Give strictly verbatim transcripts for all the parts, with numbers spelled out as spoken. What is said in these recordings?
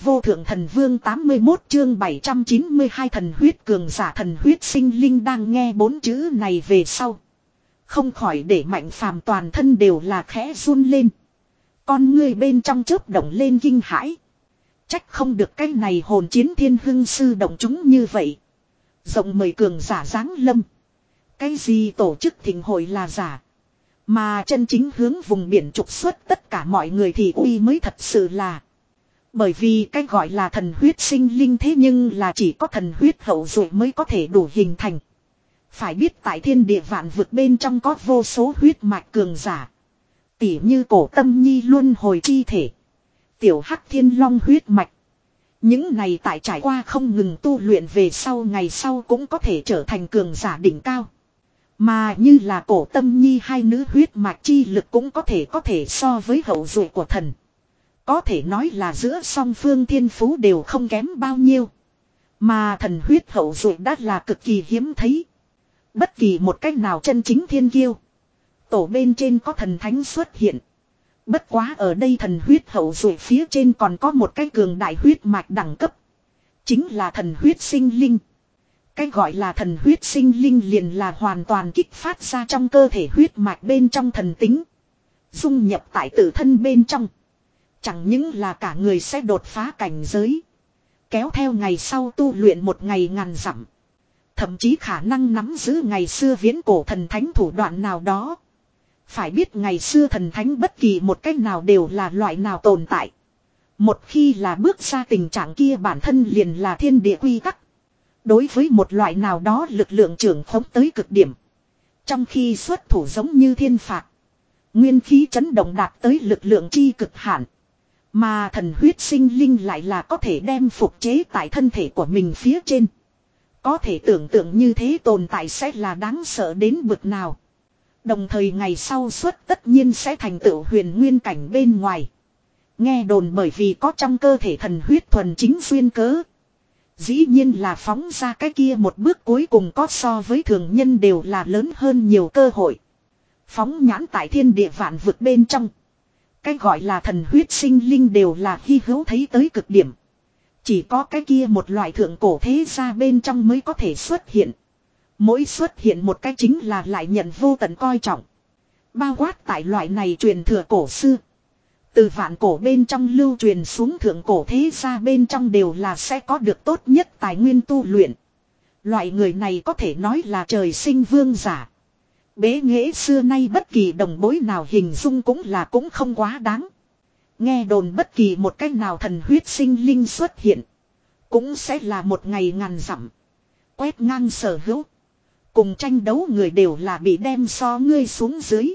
vô thượng thần vương tám mươi mốt chương bảy trăm chín mươi hai thần huyết cường giả thần huyết sinh linh đang nghe bốn chữ này về sau. Không khỏi để Mạnh Phàm toàn thân đều là khẽ run lên. Con ngươi bên trong chớp động lên kinh hãi. Trách không được cái này hồn chiến thiên hưng sư động chúng như vậy. Rộng mời cường giả giáng lâm. Cái gì tổ chức thịnh hội là giả. Mà chân chính hướng vùng biển trục xuất tất cả mọi người thì uy mới thật sự là. Bởi vì cái gọi là thần huyết sinh linh thế nhưng là chỉ có thần huyết hậu duệ mới có thể đủ hình thành. Phải biết tại thiên địa vạn vực bên trong có vô số huyết mạch cường giả. Tỉ như cổ tâm nhi luân hồi chi thể. Tiểu hắc thiên long huyết mạch. Những này tại trải qua không ngừng tu luyện về sau ngày sau cũng có thể trở thành cường giả đỉnh cao. Mà như là cổ tâm nhi hai nữ huyết mạch chi lực cũng có thể có thể so với hậu duệ của thần. Có thể nói là giữa song phương thiên phú đều không kém bao nhiêu. Mà thần huyết hậu duệ đã là cực kỳ hiếm thấy. Bất kỳ một cách nào chân chính thiên kiêu. Tổ bên trên có thần thánh xuất hiện. Bất quá ở đây thần huyết hậu duệ phía trên còn có một cái cường đại huyết mạch đẳng cấp. Chính là thần huyết sinh linh. Cái gọi là thần huyết sinh linh liền là hoàn toàn kích phát ra trong cơ thể huyết mạch bên trong thần tính. Dung nhập tại tự thân bên trong. Chẳng những là cả người sẽ đột phá cảnh giới. Kéo theo ngày sau tu luyện một ngày ngàn dặm. Thậm chí khả năng nắm giữ ngày xưa viễn cổ thần thánh thủ đoạn nào đó. Phải biết ngày xưa thần thánh bất kỳ một cách nào đều là loại nào tồn tại. Một khi là bước ra tình trạng kia bản thân liền là thiên địa quy tắc. Đối với một loại nào đó lực lượng trưởng khống tới cực điểm. Trong khi xuất thủ giống như thiên phạt. Nguyên khí chấn động đạt tới lực lượng chi cực hạn. Mà thần huyết sinh linh lại là có thể đem phục chế tại thân thể của mình phía trên. Có thể tưởng tượng như thế tồn tại sẽ là đáng sợ đến bực nào. Đồng thời ngày sau xuất tất nhiên sẽ thành tựu huyền nguyên cảnh bên ngoài. Nghe đồn bởi vì có trong cơ thể thần huyết thuần chính duyên cớ. Dĩ nhiên là phóng ra cái kia một bước cuối cùng có so với thường nhân đều là lớn hơn nhiều cơ hội. Phóng nhãn tại thiên địa vạn vực bên trong. Cái gọi là thần huyết sinh linh đều là hy hữu thấy tới cực điểm. Chỉ có cái kia một loại thượng cổ thế gia bên trong mới có thể xuất hiện. Mỗi xuất hiện một cái chính là lại nhận vô tận coi trọng. Bao quát tại loại này truyền thừa cổ xưa. Từ vạn cổ bên trong lưu truyền xuống thượng cổ thế gia bên trong đều là sẽ có được tốt nhất tài nguyên tu luyện. Loại người này có thể nói là trời sinh vương giả. Bế nghệ xưa nay bất kỳ đồng bối nào hình dung cũng là cũng không quá đáng. Nghe đồn bất kỳ một cách nào thần huyết sinh linh xuất hiện. Cũng sẽ là một ngày ngàn dặm. Quét ngang sở hữu. Cùng tranh đấu người đều là bị đem so ngươi xuống dưới.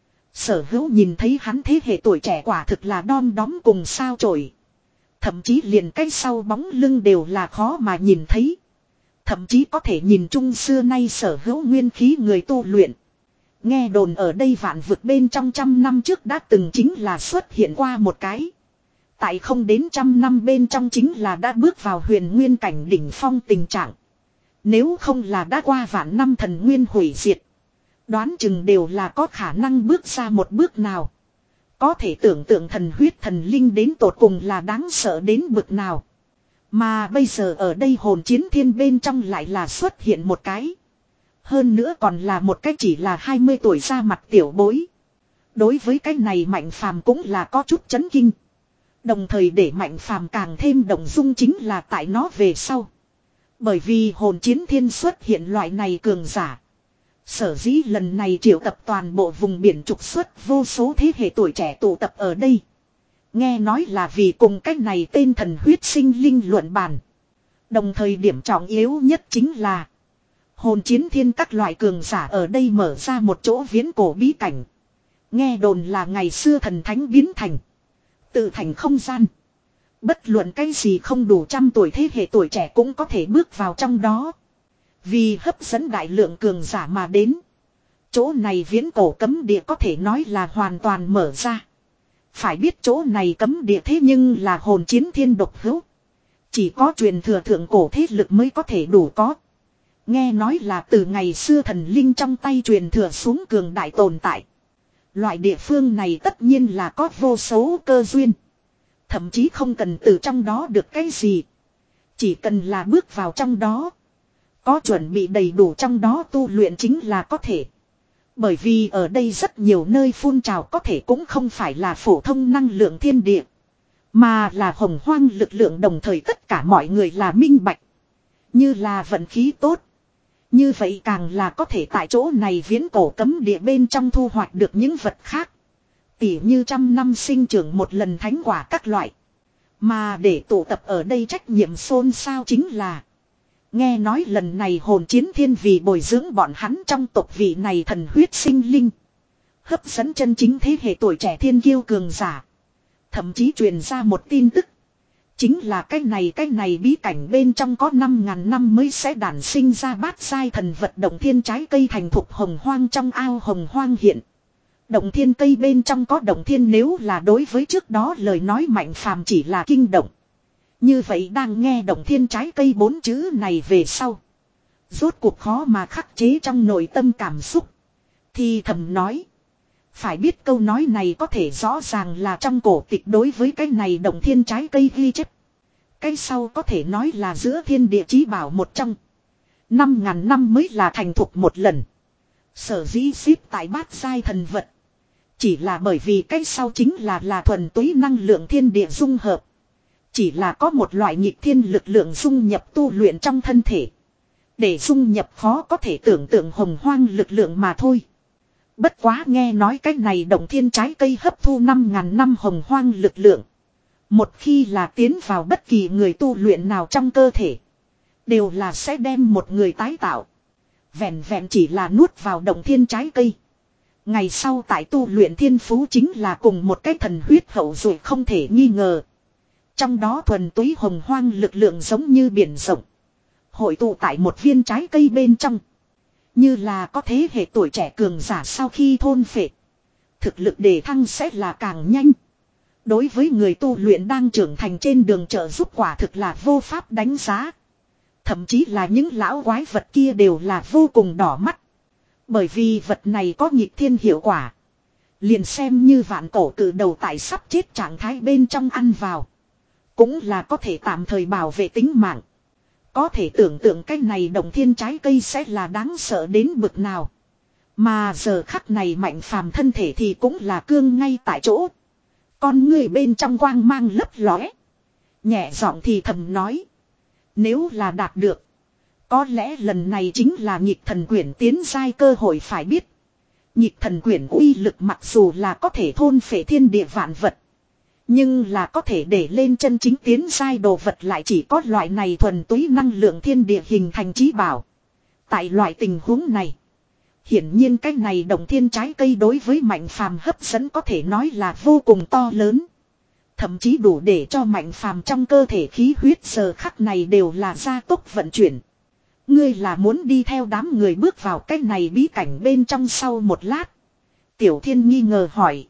Sở hữu nhìn thấy hắn thế hệ tuổi trẻ quả thực là đom đóm cùng sao chổi. Thậm chí liền cách sau bóng lưng đều là khó mà nhìn thấy. Thậm chí có thể nhìn chung xưa nay sở hữu nguyên khí người tu luyện. Nghe đồn ở đây vạn vực bên trong trăm năm trước đã từng chính là xuất hiện qua một cái. Tại không đến trăm năm bên trong chính là đã bước vào huyền nguyên cảnh đỉnh phong tình trạng. Nếu không là đã qua vạn năm thần nguyên hủy diệt. Đoán chừng đều là có khả năng bước ra một bước nào. Có thể tưởng tượng thần huyết thần linh đến tột cùng là đáng sợ đến bực nào. Mà bây giờ ở đây hồn chiến thiên bên trong lại là xuất hiện một cái. Hơn nữa còn là một cái chỉ là hai mươi tuổi ra mặt tiểu bối. Đối với cái này Mạnh Phàm cũng là có chút chấn kinh. Đồng thời để Mạnh Phàm càng thêm động dung chính là tại nó về sau. Bởi vì hồn chiến thiên xuất hiện loại này cường giả. Sở dĩ lần này triệu tập toàn bộ vùng biển trục xuất vô số thế hệ tuổi trẻ tụ tập ở đây. Nghe nói là vì cùng cách này tên thần huyết sinh linh luận bàn. Đồng thời điểm trọng yếu nhất chính là hồn chiến thiên các loại cường giả ở đây mở ra một chỗ viễn cổ bí cảnh. Nghe đồn là ngày xưa thần thánh biến thành. Tự thành không gian. Bất luận cái gì không đủ trăm tuổi thế hệ tuổi trẻ cũng có thể bước vào trong đó. Vì hấp dẫn đại lượng cường giả mà đến. Chỗ này viễn cổ cấm địa có thể nói là hoàn toàn mở ra. Phải biết chỗ này cấm địa thế nhưng là hồn chiến thiên độc hữu. Chỉ có truyền thừa thượng cổ thế lực mới có thể đủ có. Nghe nói là từ ngày xưa thần linh trong tay truyền thừa xuống cường đại tồn tại. Loại địa phương này tất nhiên là có vô số cơ duyên. Thậm chí không cần từ trong đó được cái gì. Chỉ cần là bước vào trong đó. Có chuẩn bị đầy đủ trong đó tu luyện chính là có thể. Bởi vì ở đây rất nhiều nơi phun trào có thể cũng không phải là phổ thông năng lượng thiên địa. Mà là hồng hoang lực lượng, đồng thời tất cả mọi người là minh bạch. Như là vận khí tốt. Như vậy càng là có thể tại chỗ này viễn cổ cấm địa bên trong thu hoạch được những vật khác. Tỉ như trăm năm sinh trưởng một lần thánh quả các loại. Mà để tụ tập ở đây trách nhiệm xôn xao chính là. Nghe nói lần này hồn chiến thiên vì bồi dưỡng bọn hắn trong tộc vị này thần huyết sinh linh. Hấp dẫn chân chính thế hệ tuổi trẻ thiên kiêu cường giả. Thậm chí truyền ra một tin tức. Chính là cái này cái này bí cảnh bên trong có năm ngàn năm mới sẽ đản sinh ra bát giai thần vật động thiên trái cây thành thục hồng hoang trong ao hồng hoang hiện. Động thiên cây bên trong có động thiên, nếu là đối với trước đó lời nói Mạnh Phàm chỉ là kinh động. Như vậy đang nghe động thiên trái cây bốn chữ này về sau. Rốt cuộc khó mà khắc chế trong nội tâm cảm xúc. Thì thầm nói. Phải biết câu nói này có thể rõ ràng là trong cổ tịch đối với cái này động thiên trái cây ghi chép. Cái sau có thể nói là giữa thiên địa chí bảo một trong. Năm ngàn năm mới là thành thục một lần. Sở dĩ xếp tại bát giai thần vật. Chỉ là bởi vì cái sau chính là là thuần túy năng lượng thiên địa dung hợp. Chỉ là có một loại nhịp thiên lực lượng dung nhập tu luyện trong thân thể. Để dung nhập khó có thể tưởng tượng hồng hoang lực lượng mà thôi. Bất quá nghe nói cái này động thiên trái cây hấp thu năm ngàn năm hồng hoang lực lượng. Một khi là tiến vào bất kỳ người tu luyện nào trong cơ thể. Đều là sẽ đem một người tái tạo. Vẹn vẹn chỉ là nuốt vào động thiên trái cây. Ngày sau tại tu luyện thiên phú chính là cùng một cái thần huyết hậu rồi không thể nghi ngờ. Trong đó thuần túy hồng hoang lực lượng giống như biển rộng. Hội tụ tại một viên trái cây bên trong. Như là có thế hệ tuổi trẻ cường giả sau khi thôn phệ. Thực lực đề thăng sẽ là càng nhanh. Đối với người tu luyện đang trưởng thành trên đường trợ giúp quả thực là vô pháp đánh giá. Thậm chí là những lão quái vật kia đều là vô cùng đỏ mắt. Bởi vì vật này có nhịp thiên hiệu quả. Liền xem như vạn cổ cử đầu tại sắp chết trạng thái bên trong ăn vào. Cũng là có thể tạm thời bảo vệ tính mạng. Có thể tưởng tượng cái này động thiên trái cây sẽ là đáng sợ đến bực nào. Mà giờ khắc này Mạnh Phàm thân thể thì cũng là cương ngay tại chỗ. Con người bên trong quang mang lấp lóe. Nhẹ giọng thì thầm nói. Nếu là đạt được. Có lẽ lần này chính là nhịp thần quyển tiến giai cơ hội, phải biết. Nhịp thần quyển uy lực mặc dù là có thể thôn phệ thiên địa vạn vật. Nhưng là có thể để lên chân chính tiến giai đồ vật lại chỉ có loại này thuần túy năng lượng thiên địa hình thành chí bảo. Tại loại tình huống này. Hiển nhiên cái này động thiên trái cây đối với Mạnh Phàm hấp dẫn có thể nói là vô cùng to lớn. Thậm chí đủ để cho Mạnh Phàm trong cơ thể khí huyết giờ khắc này đều là gia tốc vận chuyển. Ngươi là muốn đi theo đám người bước vào cái này bí cảnh bên trong sau một lát. Tiểu Thiên nghi ngờ hỏi.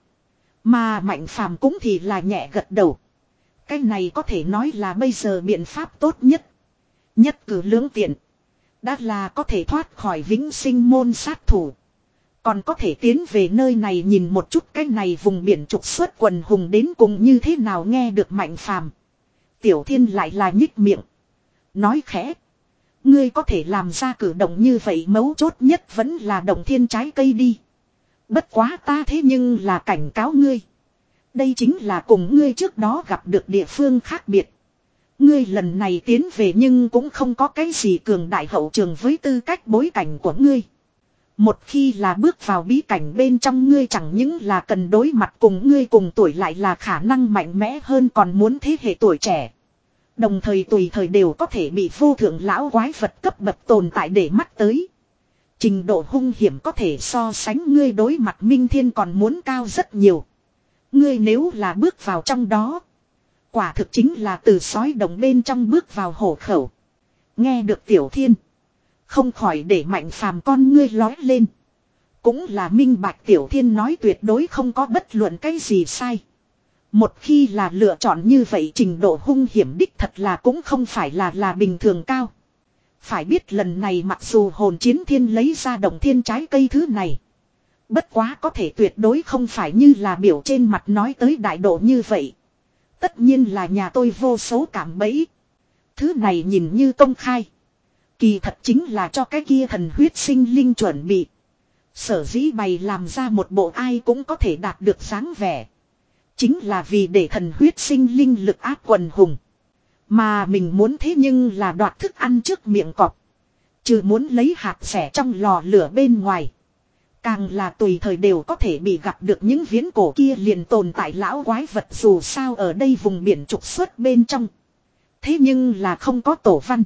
Mà Mạnh Phàm cũng thì là nhẹ gật đầu. Cái này có thể nói là bây giờ biện pháp tốt nhất. Nhất cử lưỡng tiện. Đã là có thể thoát khỏi vĩnh sinh môn sát thủ. Còn có thể tiến về nơi này nhìn một chút cái này vùng biển trục xuất quần hùng đến cùng như thế nào. Nghe được Mạnh Phàm, Tiểu Thiên lại là nhích miệng. Nói khẽ. Ngươi có thể làm ra cử động như vậy, mấu chốt nhất vẫn là động thiên trái cây đi. Bất quá ta thế nhưng là cảnh cáo ngươi. Đây chính là cùng ngươi trước đó gặp được địa phương khác biệt. Ngươi lần này tiến về nhưng cũng không có cái gì cường đại hậu trường với tư cách bối cảnh của ngươi. Một khi là bước vào bí cảnh bên trong, ngươi chẳng những là cần đối mặt cùng ngươi cùng tuổi lại là khả năng mạnh mẽ hơn, còn muốn thế hệ tuổi trẻ. Đồng thời tùy thời đều có thể bị vô thượng lão quái vật cấp bậc tồn tại để mắt tới. Trình độ hung hiểm có thể so sánh ngươi đối mặt Minh Thiên còn muốn cao rất nhiều. Ngươi nếu là bước vào trong đó, quả thực chính là từ sói đồng bên trong bước vào hổ khẩu. Nghe được Tiểu Thiên, không khỏi để Mạnh Phàm con ngươi lói lên. Cũng là minh bạch Tiểu Thiên nói tuyệt đối không có bất luận cái gì sai. Một khi là lựa chọn như vậy, trình độ hung hiểm đích thật là cũng không phải là là bình thường cao. Phải biết lần này mặc dù hồn chiến thiên lấy ra động thiên trái cây thứ này. Bất quá có thể tuyệt đối không phải như là biểu trên mặt nói tới đại độ như vậy. Tất nhiên là nhà tôi vô số cảm bẫy. Thứ này nhìn như công khai. Kỳ thật chính là cho cái kia thần huyết sinh linh chuẩn bị. Sở dĩ bày làm ra một bộ ai cũng có thể đạt được dáng vẻ. Chính là vì để thần huyết sinh linh lực áp quần hùng. Mà mình muốn thế nhưng là đoạt thức ăn trước miệng cọp. Trừ muốn lấy hạt rẻ trong lò lửa bên ngoài. Càng là tùy thời đều có thể bị gặp được những viễn cổ kia liền tồn tại lão quái vật dù sao ở đây vùng biển trục xuất bên trong. Thế nhưng là không có tổ văn.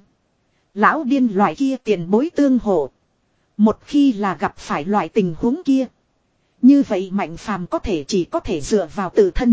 Lão điên loại kia tiền bối tương hộ. Một khi là gặp phải loại tình huống kia. Như vậy Mạnh Phàm có thể chỉ có thể dựa vào tự thân.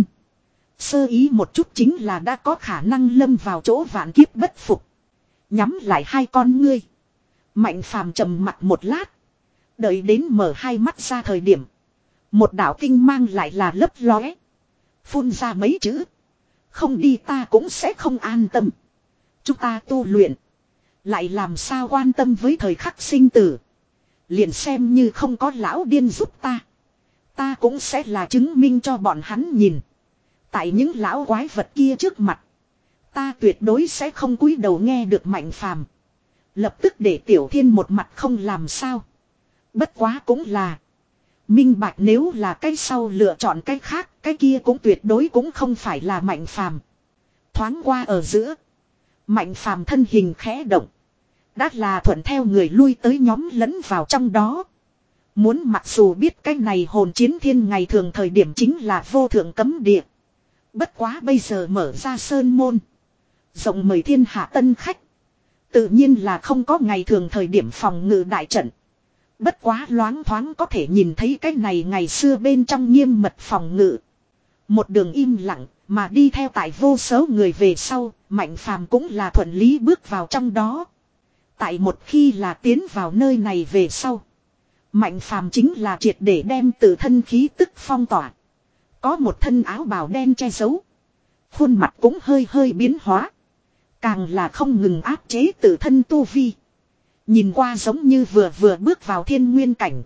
Sơ ý một chút chính là đã có khả năng lâm vào chỗ vạn kiếp bất phục. Nhắm lại hai con ngươi. Mạnh Phàm trầm mặt một lát. Đợi đến mở hai mắt ra thời điểm. Một đạo tinh mang lại là lấp lóe. Phun ra mấy chữ. Không đi ta cũng sẽ không an tâm. Chúng ta tu luyện. Lại làm sao quan tâm với thời khắc sinh tử. Liền xem như không có lão điên giúp ta. Ta cũng sẽ là chứng minh cho bọn hắn nhìn. Tại những lão quái vật kia trước mặt. Ta tuyệt đối sẽ không cúi đầu nghe được Mạnh Phàm. Lập tức để Tiểu Thiên một mặt không làm sao. Bất quá cũng là. Minh bạch nếu là cái sau lựa chọn cái khác. Cái kia cũng tuyệt đối cũng không phải là Mạnh Phàm. Thoáng qua ở giữa. Mạnh Phàm thân hình khẽ động. Đã là thuận theo người lui tới nhóm lẫn vào trong đó. Muốn mặc dù biết cái này hồn chiến thiên ngày thường thời điểm chính là vô thượng cấm địa. Bất quá bây giờ mở ra sơn môn. Rộng mời thiên hạ tân khách. Tự nhiên là không có ngày thường thời điểm phòng ngự đại trận. Bất quá loáng thoáng có thể nhìn thấy cái này ngày xưa bên trong nghiêm mật phòng ngự. Một đường im lặng mà đi theo tại vô số người về sau. Mạnh Phàm cũng là thuận lý bước vào trong đó. Tại một khi là tiến vào nơi này về sau. Mạnh Phàm chính là triệt để đem tự thân khí tức phong tỏa. Có một thân áo bào đen che giấu. Khuôn mặt cũng hơi hơi biến hóa. Càng là không ngừng áp chế tự thân tu vi. Nhìn qua giống như vừa vừa bước vào thiên nguyên cảnh.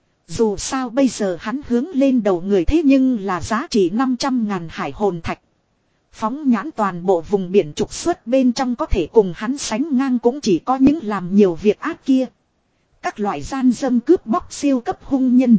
Dù sao bây giờ hắn hướng lên đầu người thế nhưng là giá trị năm trăm ngàn hải hồn thạch. Phóng nhãn toàn bộ vùng biển trục xuất bên trong có thể cùng hắn sánh ngang cũng chỉ có những làm nhiều việc ác kia. Các loại gian dâm cướp bóc siêu cấp hung nhân.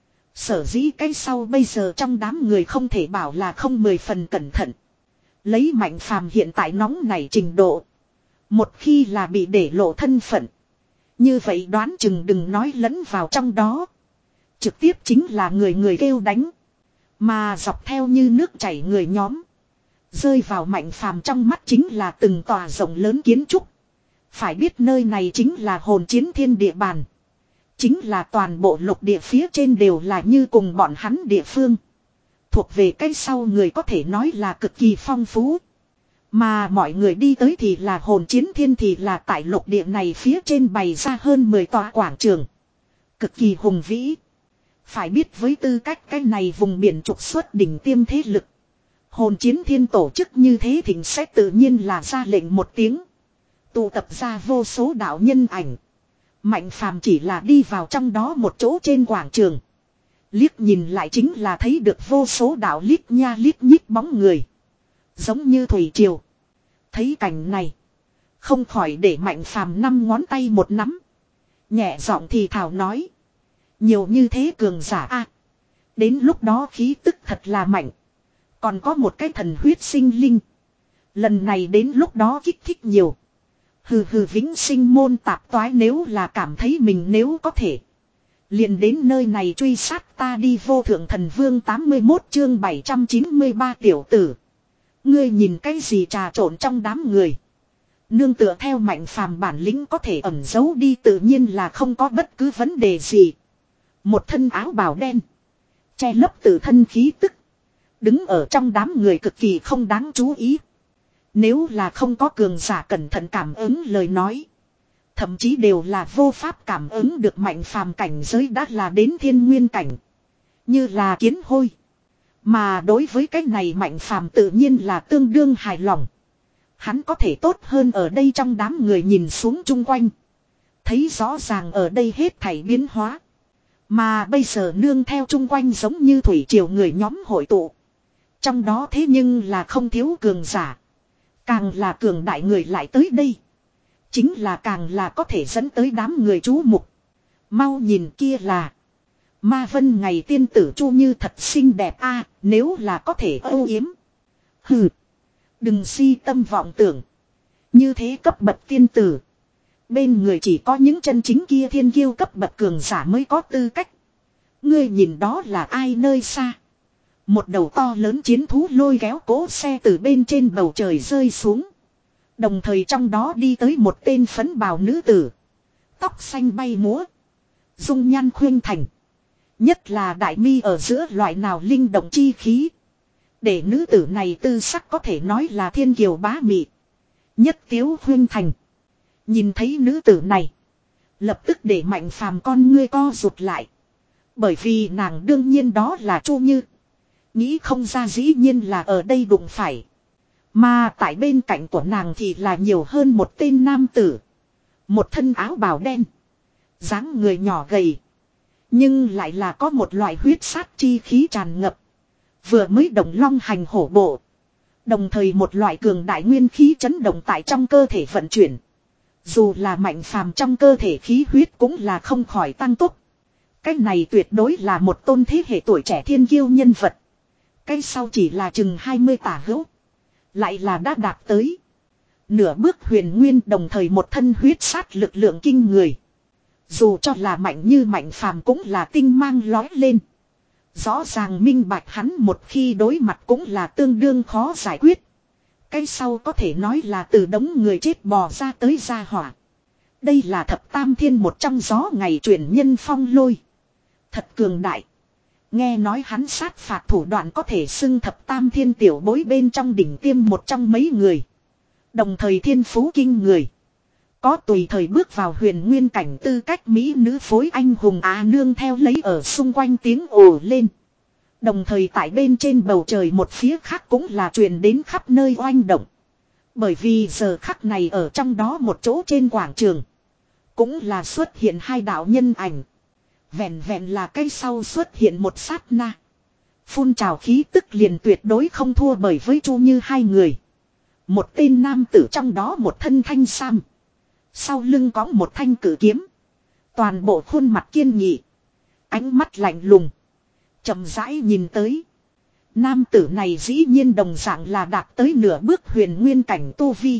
Sở dĩ cái sau bây giờ trong đám người không thể bảo là không mười phần cẩn thận. Lấy Mạnh Phàm hiện tại nóng này trình độ. Một khi là bị để lộ thân phận. Như vậy đoán chừng đừng nói lẫn vào trong đó. Trực tiếp chính là người người kêu đánh. Mà dọc theo như nước chảy người nhóm. Rơi vào Mạnh Phàm trong mắt chính là từng tòa rộng lớn kiến trúc. Phải biết nơi này chính là hồn chiến thiên địa bàn. Chính là toàn bộ lục địa phía trên đều là như cùng bọn hắn địa phương. Thuộc về cái sau người có thể nói là cực kỳ phong phú. Mà mọi người đi tới thì là hồn chiến thiên thì là tại lục địa này phía trên bày ra hơn mười tòa quảng trường. Cực kỳ hùng vĩ. Phải biết với tư cách cái này vùng biển trục xuất đỉnh tiêm thế lực. Hồn chiến thiên tổ chức như thế thì sẽ tự nhiên là ra lệnh một tiếng. Tụ tập ra vô số đạo nhân ảnh. Mạnh Phàm chỉ là đi vào trong đó một chỗ trên quảng trường. Liếc nhìn lại chính là thấy được vô số đạo lít nha lít nhít bóng người. Giống như thủy triều. Thấy cảnh này. Không khỏi để Mạnh Phàm năm ngón tay một nắm. Nhẹ giọng thì thảo nói. Nhiều như thế cường giả a. Đến lúc đó khí tức thật là mạnh. Còn có một cái thần huyết sinh linh. Lần này đến lúc đó kích thích nhiều. Hừ hừ vĩnh sinh môn tạp toái nếu là cảm thấy mình nếu có thể. Liền đến nơi này truy sát ta đi vô thượng thần vương tám mươi mốt chương bảy trăm chín mươi ba tiểu tử. Ngươi nhìn cái gì trà trộn trong đám người. Nương tựa theo Mạnh Phàm bản lĩnh có thể ẩn giấu đi tự nhiên là không có bất cứ vấn đề gì. Một thân áo bào đen. Che lấp tự thân khí tức. Đứng ở trong đám người cực kỳ không đáng chú ý. Nếu là không có cường giả cẩn thận cảm ứng lời nói. Thậm chí đều là vô pháp cảm ứng được Mạnh Phàm cảnh giới đã là đến thiên nguyên cảnh. Như là kiến hôi. Mà đối với cái này Mạnh Phàm tự nhiên là tương đương hài lòng. Hắn có thể tốt hơn ở đây trong đám người nhìn xuống chung quanh. Thấy rõ ràng ở đây hết thảy biến hóa. Mà bây giờ nương theo chung quanh giống như thủy triều người nhóm hội tụ. Trong đó thế nhưng là không thiếu cường giả. Càng là cường đại người lại tới đây. Chính là càng là có thể dẫn tới đám người chú mục. Mau nhìn kia là. Ma Vân ngày tiên tử Chu Như thật xinh đẹp a, nếu là có thể âu yếm. Hừ. Đừng si tâm vọng tưởng. Như thế cấp bậc tiên tử. Bên người chỉ có những chân chính kia thiên kiêu cấp bậc cường giả mới có tư cách. Ngươi nhìn đó là ai nơi xa. Một đầu to lớn chiến thú lôi kéo cỗ xe từ bên trên bầu trời rơi xuống. Đồng thời trong đó đi tới một tên phấn bào nữ tử. Tóc xanh bay múa. Dung nhan khuynh thành. Nhất là đại mi ở giữa loại nào linh động chi khí. Để nữ tử này tư sắc có thể nói là thiên kiều bá mị. Nhất tiếu khuynh thành. Nhìn thấy nữ tử này. Lập tức để Mạnh Phàm con ngươi co rụt lại. Bởi vì nàng đương nhiên đó là Chu Như. Nghĩ không ra dĩ nhiên là ở đây đụng phải. Mà tại bên cạnh của nàng thì là nhiều hơn một tên nam tử. Một thân áo bào đen. Dáng người nhỏ gầy. Nhưng lại là có một loại huyết sát chi khí tràn ngập. Vừa mới đồng long hành hổ bộ. Đồng thời một loại cường đại nguyên khí chấn động tại trong cơ thể vận chuyển. Dù là Mạnh Phàm trong cơ thể khí huyết cũng là không khỏi tăng tốc. Cái này tuyệt đối là một tôn thế hệ tuổi trẻ thiên kiêu nhân vật. Cái sau chỉ là chừng hai mươi tả hữu. Lại là đã đạt tới. Nửa bước huyền nguyên đồng thời một thân huyết sát lực lượng kinh người. Dù cho là mạnh như Mạnh Phàm cũng là tinh mang lói lên. Rõ ràng minh bạch hắn một khi đối mặt cũng là tương đương khó giải quyết. Cái sau có thể nói là từ đống người chết bò ra tới gia hỏa. Đây là thập tam thiên một trong gió ngày truyền nhân phong lôi. Thật cường đại. Nghe nói hắn sát phạt thủ đoạn có thể xưng thập tam thiên tiểu bối bên trong đỉnh tiêm một trong mấy người. Đồng thời thiên phú kinh người. Có tùy thời bước vào huyền nguyên cảnh tư cách mỹ nữ phối anh hùng á nương theo lấy ở xung quanh tiếng ồ lên. Đồng thời tại bên trên bầu trời một phía khác cũng là truyền đến khắp nơi oanh động. Bởi vì giờ khắc này ở trong đó một chỗ trên quảng trường. Cũng là xuất hiện hai đạo nhân ảnh. Vẹn vẹn là cái sau xuất hiện một sát na. Phun trào khí tức liền tuyệt đối không thua bởi với Chu Như hai người. Một tên nam tử trong đó một thân thanh sam. Sau lưng có một thanh cử kiếm. Toàn bộ khuôn mặt kiên nghị. Ánh mắt lạnh lùng. Chậm rãi nhìn tới. Nam tử này dĩ nhiên đồng dạng là đạt tới nửa bước huyền nguyên cảnh tu vi.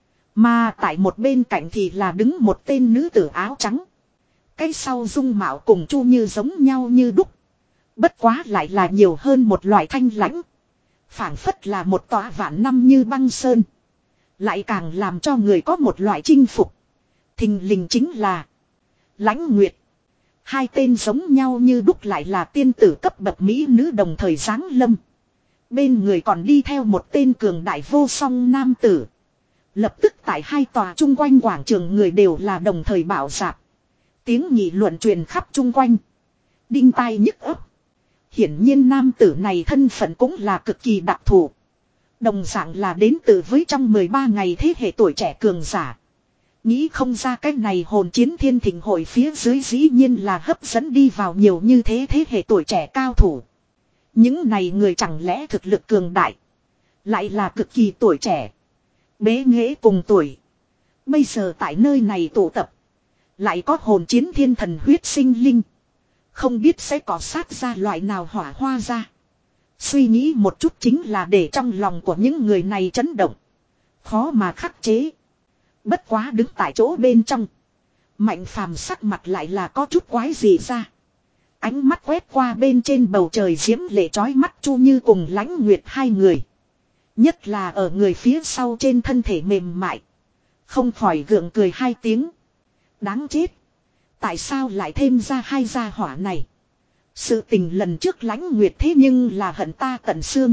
Mà tại một bên cạnh thì là đứng một tên nữ tử áo trắng. Cái sau dung mạo cùng Chu Như giống nhau như đúc. Bất quá lại là nhiều hơn một loại thanh lãnh. Phảng phất là một tòa vạn năm như băng sơn. Lại càng làm cho người có một loại chinh phục. Thình lình chính là Lãnh Nguyệt. Hai tên giống nhau như đúc lại là tiên tử cấp bậc mỹ nữ đồng thời giáng lâm. Bên người còn đi theo một tên cường đại vô song nam tử. Lập tức tại hai tòa chung quanh quảng trường người đều là đồng thời bảo dạp. Tiếng nghị luận truyền khắp chung quanh. Đinh tai nhức ấp. Hiển nhiên nam tử này thân phận cũng là cực kỳ đặc thù. Đồng dạng là đến từ với trong mười ba ngày thế hệ tuổi trẻ cường giả. Nghĩ không ra cái này hồn chiến thiên thịnh hội phía dưới dĩ nhiên là hấp dẫn đi vào nhiều như thế thế hệ tuổi trẻ cao thủ. Những này người chẳng lẽ thực lực cường đại. Lại là cực kỳ tuổi trẻ. Bế nghệ cùng tuổi. Bây giờ tại nơi này tụ tập. Lại có hồn chiến thiên thần huyết sinh linh. Không biết sẽ có sát ra loại nào hỏa hoa ra. Suy nghĩ một chút chính là để trong lòng của những người này chấn động. Khó mà khắc chế. Bất quá đứng tại chỗ bên trong. Mạnh Phàm sắc mặt lại là có chút quái gì ra. Ánh mắt quét qua bên trên bầu trời diễm lệ trói mắt Chu Như cùng Lãnh Nguyệt hai người. Nhất là ở người phía sau trên thân thể mềm mại. Không khỏi gượng cười hai tiếng. Đáng chết. Tại sao lại thêm ra hai gia hỏa này. Sự tình lần trước Lãnh Nguyệt thế nhưng là hận ta tận xương.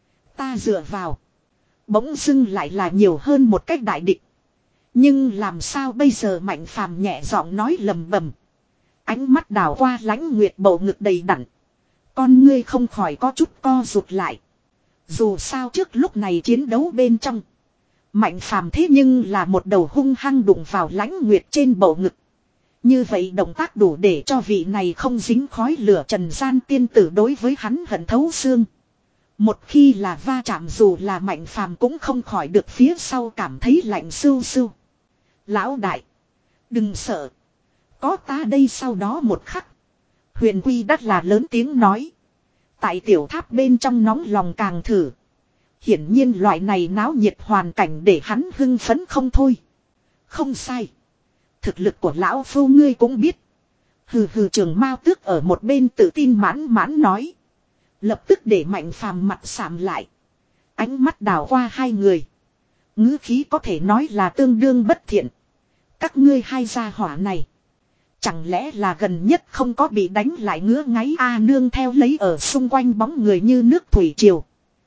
Ta dựa vào. Bỗng dưng lại là nhiều hơn một cách đại địch. Nhưng làm sao bây giờ Mạnh Phàm nhẹ giọng nói lầm bầm. Ánh mắt đảo qua Lãnh Nguyệt bầu ngực đầy đặn. Con ngươi không khỏi có chút co rụt lại. Dù sao trước lúc này chiến đấu bên trong. Mạnh Phàm thế nhưng là một đầu hung hăng đụng vào Lãnh Nguyệt trên bầu ngực. Như vậy động tác đủ để cho vị này không dính khói lửa trần gian tiên tử đối với hắn hận thấu xương. Một khi là va chạm dù là Mạnh Phàm cũng không khỏi được phía sau cảm thấy lạnh sưu sưu. Lão đại. Đừng sợ. Có ta đây sau đó một khắc. Huyền Quy đắt là lớn tiếng nói. Tại tiểu tháp bên trong nóng lòng càng thử. Hiển nhiên loại này náo nhiệt hoàn cảnh để hắn hưng phấn không thôi. Không sai. Thực lực của lão phu ngươi cũng biết. Hừ hừ Trường Mao Tước ở một bên tự tin mãn mãn nói. Lập tức để Mạnh Phàm mặt sạm lại. Ánh mắt đảo qua hai người. Ngữ khí có thể nói là tương đương bất thiện. Các ngươi hai gia hỏa này. Chẳng lẽ là gần nhất không có bị đánh lại ngứa ngáy a nương theo lấy ở xung quanh bóng người như nước thủy triều.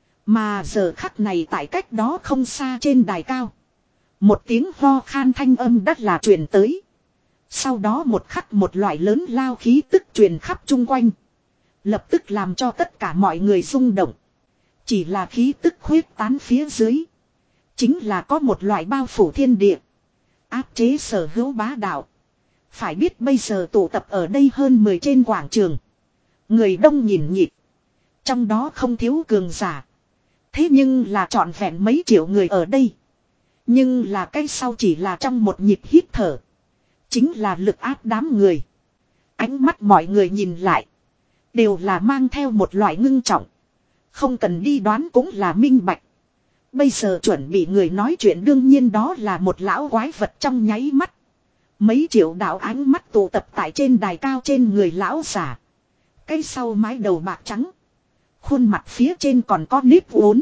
Mà giờ khắc này tại cách đó không xa trên đài cao. Một tiếng ho khan thanh âm đắt là truyền tới. Sau đó một khắc một loại lớn lao khí tức truyền khắp chung quanh. Lập tức làm cho tất cả mọi người rung động. Chỉ là khí tức khuyết tán phía dưới. Chính là có một loại bao phủ thiên địa. Áp chế sở hữu bá đạo. Phải biết bây giờ tụ tập ở đây hơn mười trên quảng trường. Người đông nhìn nhịp. Trong đó không thiếu cường giả. Thế nhưng là trọn vẹn mấy triệu người ở đây. Nhưng là cái sau chỉ là trong một nhịp hít thở. Chính là lực áp đám người. Ánh mắt mọi người nhìn lại. Đều là mang theo một loại ngưng trọng. Không cần đi đoán cũng là minh bạch. Bây giờ chuẩn bị người nói chuyện đương nhiên đó là một lão quái vật trong nháy mắt. Mấy triệu đạo ánh mắt tụ tập tại trên đài cao trên người lão giả. Cái sau mái đầu bạc trắng. Khuôn mặt phía trên còn có nếp uốn.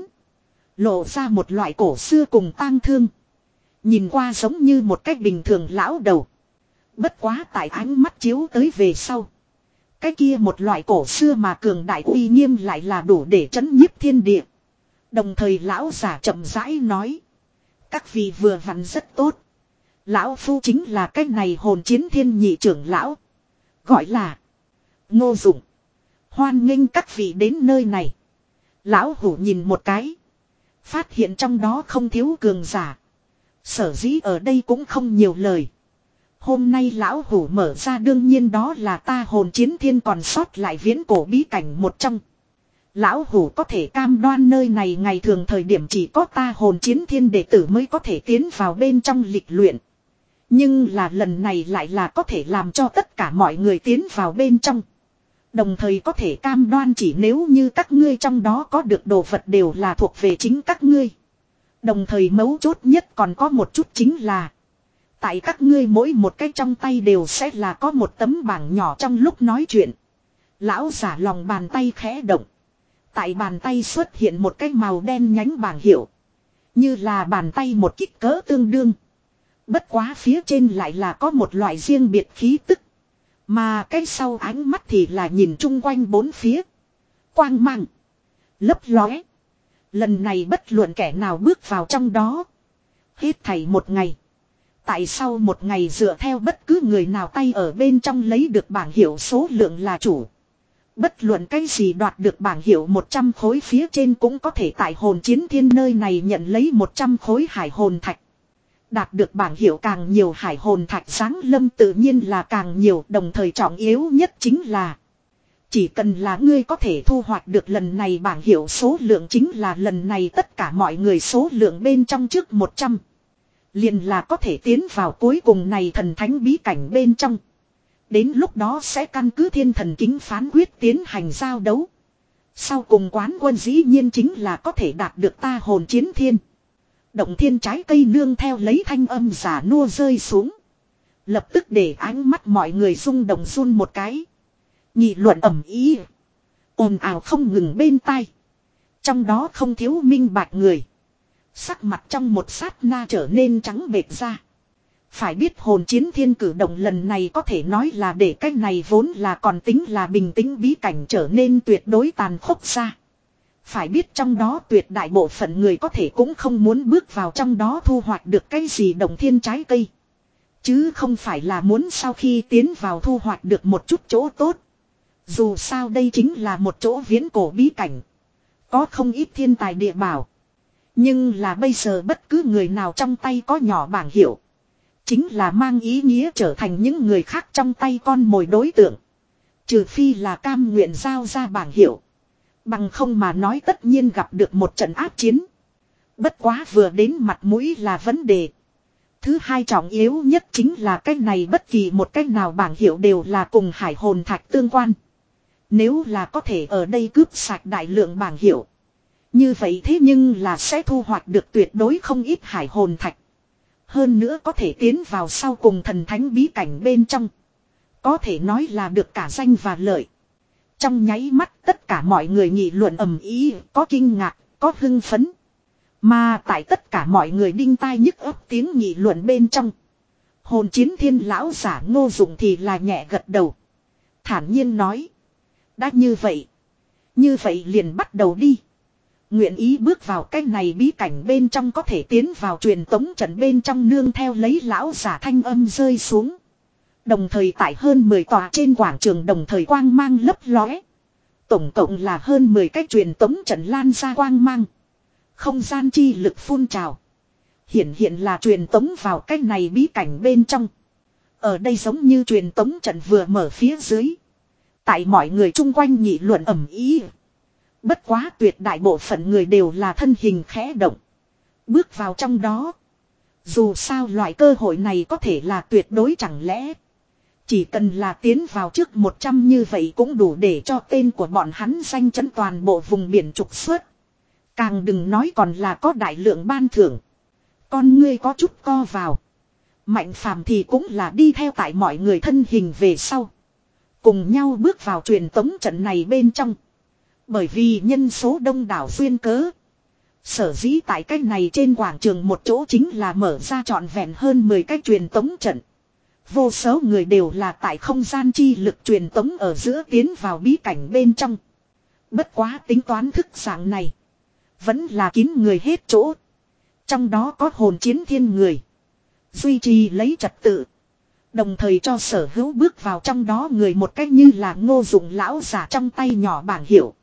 Lộ ra một loại cổ xưa cùng tang thương. Nhìn qua giống như một cách bình thường lão đầu. Bất quá tại ánh mắt chiếu tới về sau. Cái kia một loại cổ xưa mà cường đại uy nghiêm lại là đủ để trấn nhiếp thiên địa. Đồng thời lão giả chậm rãi nói. Các vị vừa vặn rất tốt. Lão phu chính là cái này hồn chiến thiên nhị trưởng lão. Gọi là Ngô Dụng. Hoan nghênh các vị đến nơi này. Lão hủ nhìn một cái. Phát hiện trong đó không thiếu cường giả. Sở dĩ ở đây cũng không nhiều lời. Hôm nay lão hủ mở ra đương nhiên đó là ta hồn chiến thiên còn sót lại viễn cổ bí cảnh một trong. Lão hủ có thể cam đoan nơi này ngày thường thời điểm chỉ có ta hồn chiến thiên đệ tử mới có thể tiến vào bên trong lịch luyện. Nhưng là lần này lại là có thể làm cho tất cả mọi người tiến vào bên trong. Đồng thời có thể cam đoan chỉ nếu như các ngươi trong đó có được đồ vật đều là thuộc về chính các ngươi. Đồng thời mấu chốt nhất còn có một chút chính là. Tại các ngươi mỗi một cái trong tay đều sẽ là có một tấm bảng nhỏ trong lúc nói chuyện. Lão giả lòng bàn tay khẽ động. Tại bàn tay xuất hiện một cái màu đen nhánh bảng hiệu. Như là bàn tay một kích cỡ tương đương. Bất quá phía trên lại là có một loại riêng biệt khí tức. Mà cái sau ánh mắt thì là nhìn chung quanh bốn phía. Quang mang. Lấp lóe. Lần này bất luận kẻ nào bước vào trong đó. Hết thảy một ngày. Tại sau một ngày dựa theo bất cứ người nào tay ở bên trong lấy được bảng hiệu số lượng là chủ. Bất luận cái gì đoạt được bảng hiệu một trăm khối phía trên cũng có thể tại hồn chiến thiên nơi này nhận lấy một trăm khối hải hồn thạch. Đạt được bảng hiệu càng nhiều hải hồn thạch giáng lâm tự nhiên là càng nhiều, đồng thời trọng yếu nhất chính là chỉ cần là ngươi có thể thu hoạch được lần này bảng hiệu số lượng chính là lần này tất cả mọi người số lượng bên trong trước một trăm. Liền là có thể tiến vào cuối cùng này thần thánh bí cảnh bên trong. Đến lúc đó sẽ căn cứ thiên thần kính phán quyết tiến hành giao đấu. Sau cùng quán quân dĩ nhiên chính là có thể đạt được ta hồn chiến thiên. Động thiên trái cây nương theo lấy thanh âm giả nua rơi xuống. Lập tức để ánh mắt mọi người rung động run một cái. Nghị luận ầm ý. Ồn ào không ngừng bên tai. Trong đó không thiếu minh bạch người. Sắc mặt trong một sát na trở nên trắng bệch ra. Phải biết hồn chiến thiên cử động lần này có thể nói là để cái này vốn là còn tính là bình tĩnh bí cảnh trở nên tuyệt đối tàn khốc ra. Phải biết trong đó tuyệt đại bộ phận người có thể cũng không muốn bước vào trong đó thu hoạch được cái gì động thiên trái cây. Chứ không phải là muốn sau khi tiến vào thu hoạch được một chút chỗ tốt. Dù sao đây chính là một chỗ viễn cổ bí cảnh. Có không ít thiên tài địa bảo. Nhưng là bây giờ bất cứ người nào trong tay có nhỏ bảng hiệu. Chính là mang ý nghĩa trở thành những người khác trong tay con mồi đối tượng. Trừ phi là cam nguyện giao ra bảng hiệu. Bằng không mà nói tất nhiên gặp được một trận ác chiến. Bất quá vừa đến mặt mũi là vấn đề. Thứ hai trọng yếu nhất chính là cái này bất kỳ một cách nào bảng hiệu đều là cùng hải hồn thạch tương quan. Nếu là có thể ở đây cướp sạch đại lượng bảng hiệu. Như vậy thế nhưng là sẽ thu hoạch được tuyệt đối không ít hải hồn thạch. Hơn nữa có thể tiến vào sau cùng thần thánh bí cảnh bên trong. Có thể nói là được cả danh và lợi. Trong nháy mắt tất cả mọi người nghị luận ầm ĩ, có kinh ngạc, có hưng phấn. Mà tại tất cả mọi người đinh tai nhức ấp tiếng nghị luận bên trong. Hồn chiến thiên lão giả Ngô Dụng thì là nhẹ gật đầu. Thản nhiên nói. Đã như vậy. Như vậy liền bắt đầu đi. Nguyện ý bước vào cái này bí cảnh bên trong có thể tiến vào truyền tống trận bên trong nương theo lấy lão giả thanh âm rơi xuống. Đồng thời tại hơn mười tòa trên quảng trường đồng thời quang mang lấp lóe. Tổng cộng là hơn mười cái truyền tống trận lan ra quang mang. Không gian chi lực phun trào. Hiện hiện là truyền tống vào cái này bí cảnh bên trong. Ở đây giống như truyền tống trận vừa mở phía dưới. Tại mọi người chung quanh nghị luận ầm ĩ. Bất quá tuyệt đại bộ phận người đều là thân hình khẽ động. Bước vào trong đó. Dù sao loại cơ hội này có thể là tuyệt đối chẳng lẽ. Chỉ cần là tiến vào trước một trăm như vậy cũng đủ để cho tên của bọn hắn danh chấn toàn bộ vùng biển trục xuất. Càng đừng nói còn là có đại lượng ban thưởng. Con ngươi có chút co vào. Mạnh phàm thì cũng là đi theo tại mọi người thân hình về sau. Cùng nhau bước vào truyền tống trận này bên trong. Bởi vì nhân số đông đảo duyên cớ. Sở dĩ tại cái này trên quảng trường một chỗ chính là mở ra trọn vẹn hơn mười cái truyền tống trận. Vô số người đều là tại không gian chi lực truyền tống ở giữa tiến vào bí cảnh bên trong. Bất quá tính toán thức dạng này. Vẫn là kín người hết chỗ. Trong đó có hồn chiến thiên người. Duy trì lấy trật tự. Đồng thời cho sở hữu bước vào trong đó người một cách như là Ngô Dụng lão giả trong tay nhỏ bảng hiệu.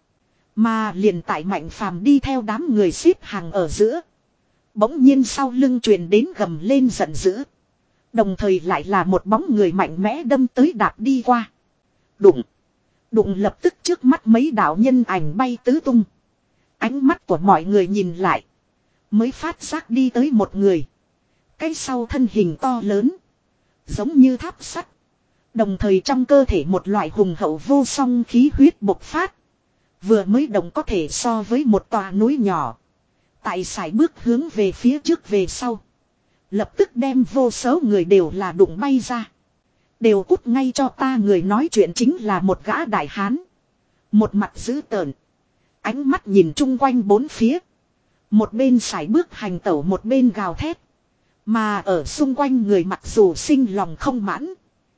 Mà liền tại Mạnh Phàm đi theo đám người xếp hàng ở giữa. Bỗng nhiên sau lưng truyền đến gầm lên giận dữ. Đồng thời lại là một bóng người mạnh mẽ đâm tới đạp đi qua. Đụng. Đụng lập tức trước mắt mấy đạo nhân ảnh bay tứ tung. Ánh mắt của mọi người nhìn lại. Mới phát giác đi tới một người. Cái sau thân hình to lớn. Giống như tháp sắt. Đồng thời trong cơ thể một loại hùng hậu vô song khí huyết bộc phát. Vừa mới động có thể so với một tòa núi nhỏ. Tại sải bước hướng về phía trước về sau. Lập tức đem vô số người đều là đụng bay ra. Đều cút ngay cho ta, người nói chuyện chính là một gã đại hán. Một mặt dữ tợn. Ánh mắt nhìn chung quanh bốn phía. Một bên sải bước hành tẩu một bên gào thét. Mà ở xung quanh người mặc dù sinh lòng không mãn.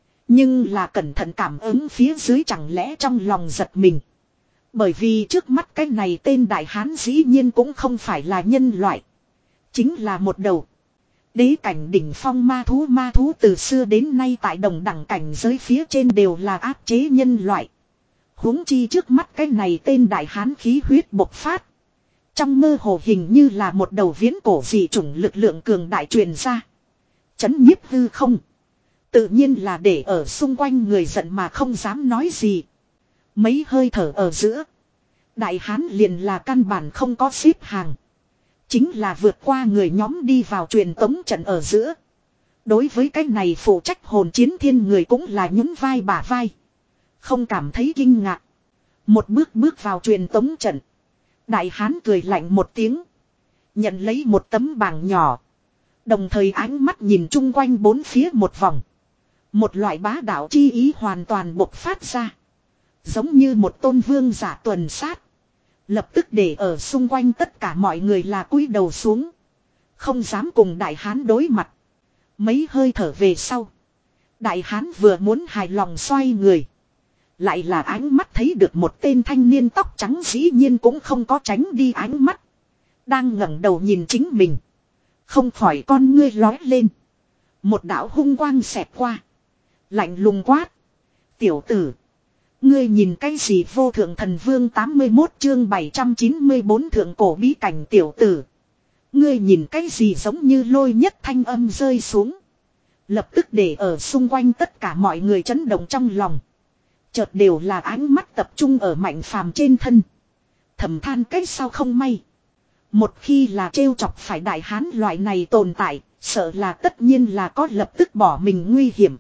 Nhưng là cẩn thận cảm ứng phía dưới chẳng lẽ trong lòng giật mình. Bởi vì trước mắt cái này tên đại hán dĩ nhiên cũng không phải là nhân loại. Chính là một đầu. Đế cảnh đỉnh phong ma thú ma thú từ xưa đến nay tại đồng đẳng cảnh giới phía trên đều là áp chế nhân loại. Huống chi trước mắt cái này tên đại hán khí huyết bộc phát. Trong mơ hồ hình như là một đầu viễn cổ dị chủng lực lượng cường đại truyền ra. Chấn nhiếp hư không. Tự nhiên là để ở xung quanh người giận mà không dám nói gì. Mấy hơi thở ở giữa. Đại hán liền là căn bản không có xếp hàng. Chính là vượt qua người nhóm đi vào truyền tống trận ở giữa. Đối với cái này phụ trách hồn chiến thiên người cũng là nhún vai bả vai. Không cảm thấy kinh ngạc. Một bước bước vào truyền tống trận. Đại hán cười lạnh một tiếng. Nhận lấy một tấm bảng nhỏ. Đồng thời ánh mắt nhìn chung quanh bốn phía một vòng. Một loại bá đạo chi ý hoàn toàn bộc phát ra. Giống như một tôn vương giả tuần sát. Lập tức để ở xung quanh tất cả mọi người là cúi đầu xuống. Không dám cùng đại hán đối mặt. Mấy hơi thở về sau. Đại hán vừa muốn hài lòng xoay người. Lại là ánh mắt thấy được một tên thanh niên tóc trắng dĩ nhiên cũng không có tránh đi ánh mắt. Đang ngẩng đầu nhìn chính mình. Không khỏi con ngươi lói lên. Một đạo hung quang xẹt qua. Lạnh lùng quát. Tiểu tử. Ngươi nhìn cái gì vô thượng thần vương tám mươi mốt chương bảy trăm chín mươi bốn thượng cổ bí cảnh tiểu tử. Ngươi nhìn cái gì giống như lôi nhất thanh âm rơi xuống. Lập tức để ở xung quanh tất cả mọi người chấn động trong lòng. Chợt đều là ánh mắt tập trung ở Mạnh Phàm trên thân. thầm than cách sao không may. Một khi là trêu chọc phải đại hán loại này tồn tại, sợ là tất nhiên là có lập tức bỏ mình nguy hiểm.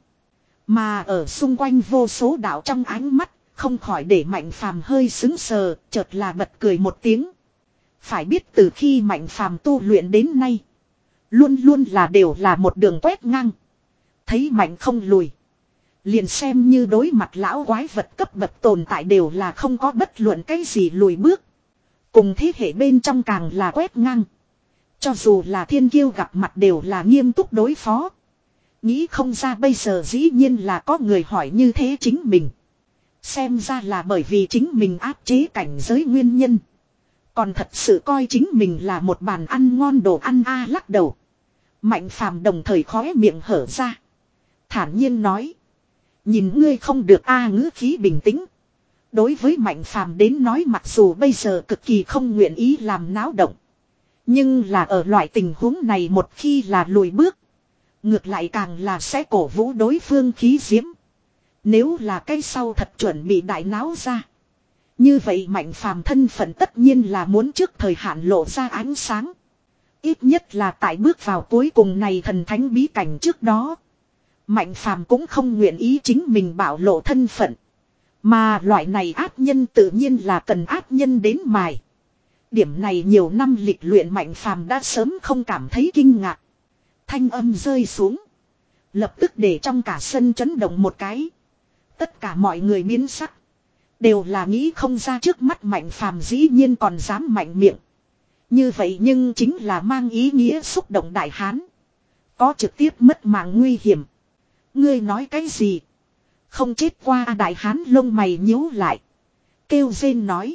Mà ở xung quanh vô số đạo trong ánh mắt, không khỏi để Mạnh Phàm hơi sững sờ, chợt là bật cười một tiếng. Phải biết từ khi Mạnh Phàm tu luyện đến nay, luôn luôn là đều là một đường quét ngang. Thấy mạnh không lùi. Liền xem như đối mặt lão quái vật cấp bậc tồn tại đều là không có bất luận cái gì lùi bước. Cùng thế hệ bên trong càng là quét ngang. Cho dù là thiên kiêu gặp mặt đều là nghiêm túc đối phó. Nghĩ không ra bây giờ dĩ nhiên là có người hỏi như thế chính mình. Xem ra là bởi vì chính mình áp chế cảnh giới nguyên nhân. Còn thật sự coi chính mình là một bàn ăn ngon đồ ăn a lắc đầu. Mạnh Phàm đồng thời khóe miệng hở ra. Thản nhiên nói. Nhìn ngươi không được a ngữ khí bình tĩnh. Đối với Mạnh Phàm đến nói mặc dù bây giờ cực kỳ không nguyện ý làm náo động. Nhưng là ở loại tình huống này một khi là lùi bước. Ngược lại càng là sẽ cổ vũ đối phương khí diễm. Nếu là cái sau thật chuẩn bị đại náo ra. Như vậy Mạnh Phàm thân phận tất nhiên là muốn trước thời hạn lộ ra ánh sáng. Ít nhất là tại bước vào cuối cùng này thần thánh bí cảnh trước đó. Mạnh Phàm cũng không nguyện ý chính mình bảo lộ thân phận. Mà loại này ác nhân tự nhiên là cần ác nhân đến mài. Điểm này nhiều năm lịch luyện Mạnh Phàm đã sớm không cảm thấy kinh ngạc. Thanh âm rơi xuống. Lập tức để trong cả sân chấn động một cái. Tất cả mọi người biến sắc. Đều là nghĩ không ra trước mắt Mạnh Phàm dĩ nhiên còn dám mạnh miệng. Như vậy nhưng chính là mang ý nghĩa xúc động đại hán. Có trực tiếp mất mạng nguy hiểm. Ngươi nói cái gì? Không chết qua đại hán lông mày nhíu lại. Kêu rên nói.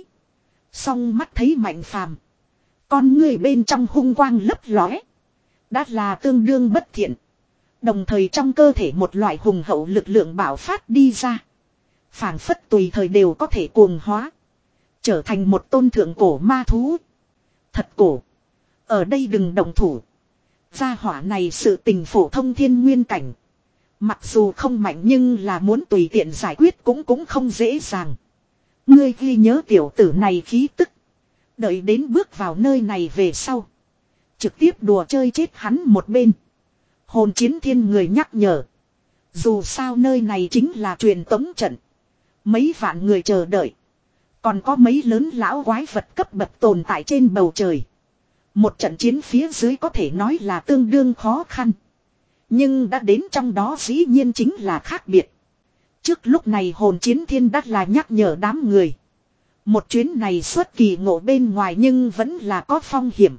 Song mắt thấy Mạnh Phàm, con người bên trong hung quang lấp lóe. Đã là tương đương bất thiện. Đồng thời trong cơ thể một loại hùng hậu lực lượng bạo phát đi ra. Phảng phất tùy thời đều có thể cuồng hóa. Trở thành một tôn thượng cổ ma thú. Thật cổ. Ở đây đừng động thủ. Gia hỏa này sự tình phổ thông thiên nguyên cảnh. Mặc dù không mạnh nhưng là muốn tùy tiện giải quyết cũng cũng không dễ dàng. Ngươi ghi nhớ tiểu tử này khí tức. Đợi đến bước vào nơi này về sau. Trực tiếp đùa chơi chết hắn một bên. Hồn chiến thiên người nhắc nhở. Dù sao nơi này chính là truyền tống trận. Mấy vạn người chờ đợi. Còn có mấy lớn lão quái vật cấp bậc tồn tại trên bầu trời. Một trận chiến phía dưới có thể nói là tương đương khó khăn. Nhưng đã đến trong đó dĩ nhiên chính là khác biệt. Trước lúc này hồn chiến thiên đắt là nhắc nhở đám người. Một chuyến này xuất kỳ ngộ bên ngoài nhưng vẫn là có phong hiểm.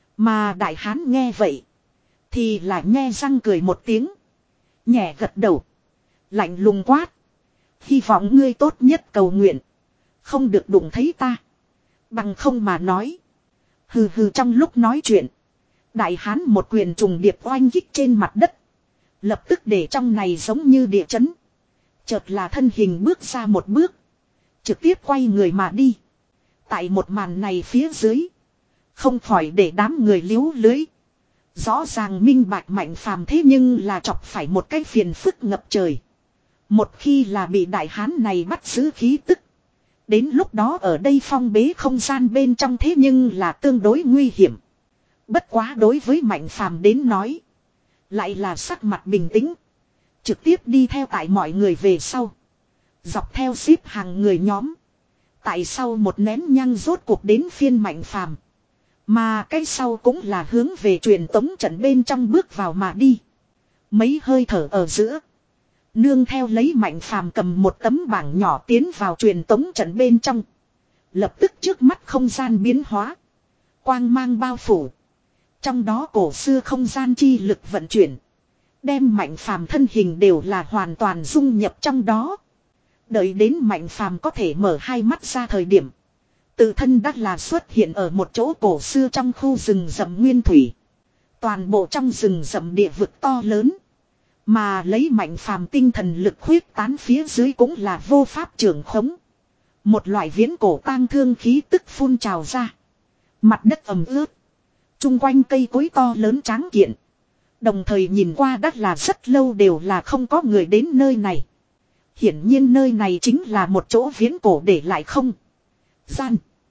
Mà đại hán nghe vậy. Thì là nhe răng cười một tiếng. Nhẹ gật đầu. Lạnh lùng quát. Hy vọng ngươi tốt nhất cầu nguyện. Không được đụng thấy ta. Bằng không mà nói. Hừ hừ trong lúc nói chuyện. Đại hán một quyền trùng điệp oanh kích trên mặt đất. Lập tức để trong này giống như địa chấn. Chợt là thân hình bước ra một bước. Trực tiếp quay người mà đi. Tại một màn này phía dưới. Không khỏi để đám người liếu lưới. Rõ ràng minh bạch Mạnh Phàm thế nhưng là chọc phải một cái phiền phức ngập trời. Một khi là bị đại hán này bắt giữ khí tức. Đến lúc đó ở đây phong bế không gian bên trong thế nhưng là tương đối nguy hiểm. Bất quá đối với Mạnh Phàm đến nói. Lại là sắc mặt bình tĩnh. Trực tiếp đi theo tại mọi người về sau. Dọc theo xếp hàng người nhóm. Tại sau một nén nhang rốt cuộc đến phiên Mạnh Phàm. Mà cái sau cũng là hướng về truyền tống trận bên trong bước vào mà đi. Mấy hơi thở ở giữa. Nương theo lấy Mạnh Phàm cầm một tấm bảng nhỏ tiến vào truyền tống trận bên trong. Lập tức trước mắt không gian biến hóa. Quang mang bao phủ. Trong đó cổ xưa không gian chi lực vận chuyển. Đem Mạnh Phàm thân hình đều là hoàn toàn dung nhập trong đó. Đợi đến Mạnh Phàm có thể mở hai mắt ra thời điểm. Tự thân đã là xuất hiện ở một chỗ cổ xưa trong khu rừng rậm nguyên thủy. Toàn bộ trong rừng rậm địa vực to lớn. Mà lấy Mạnh Phàm tinh thần lực khuyết tán phía dưới cũng là vô pháp trưởng khống. Một loại viễn cổ tang thương khí tức phun trào ra. Mặt đất ẩm ướt. Trung quanh cây cối to lớn tráng kiện. Đồng thời nhìn qua đất là rất lâu đều là không có người đến nơi này. Hiển nhiên nơi này chính là một chỗ viễn cổ để lại không gian.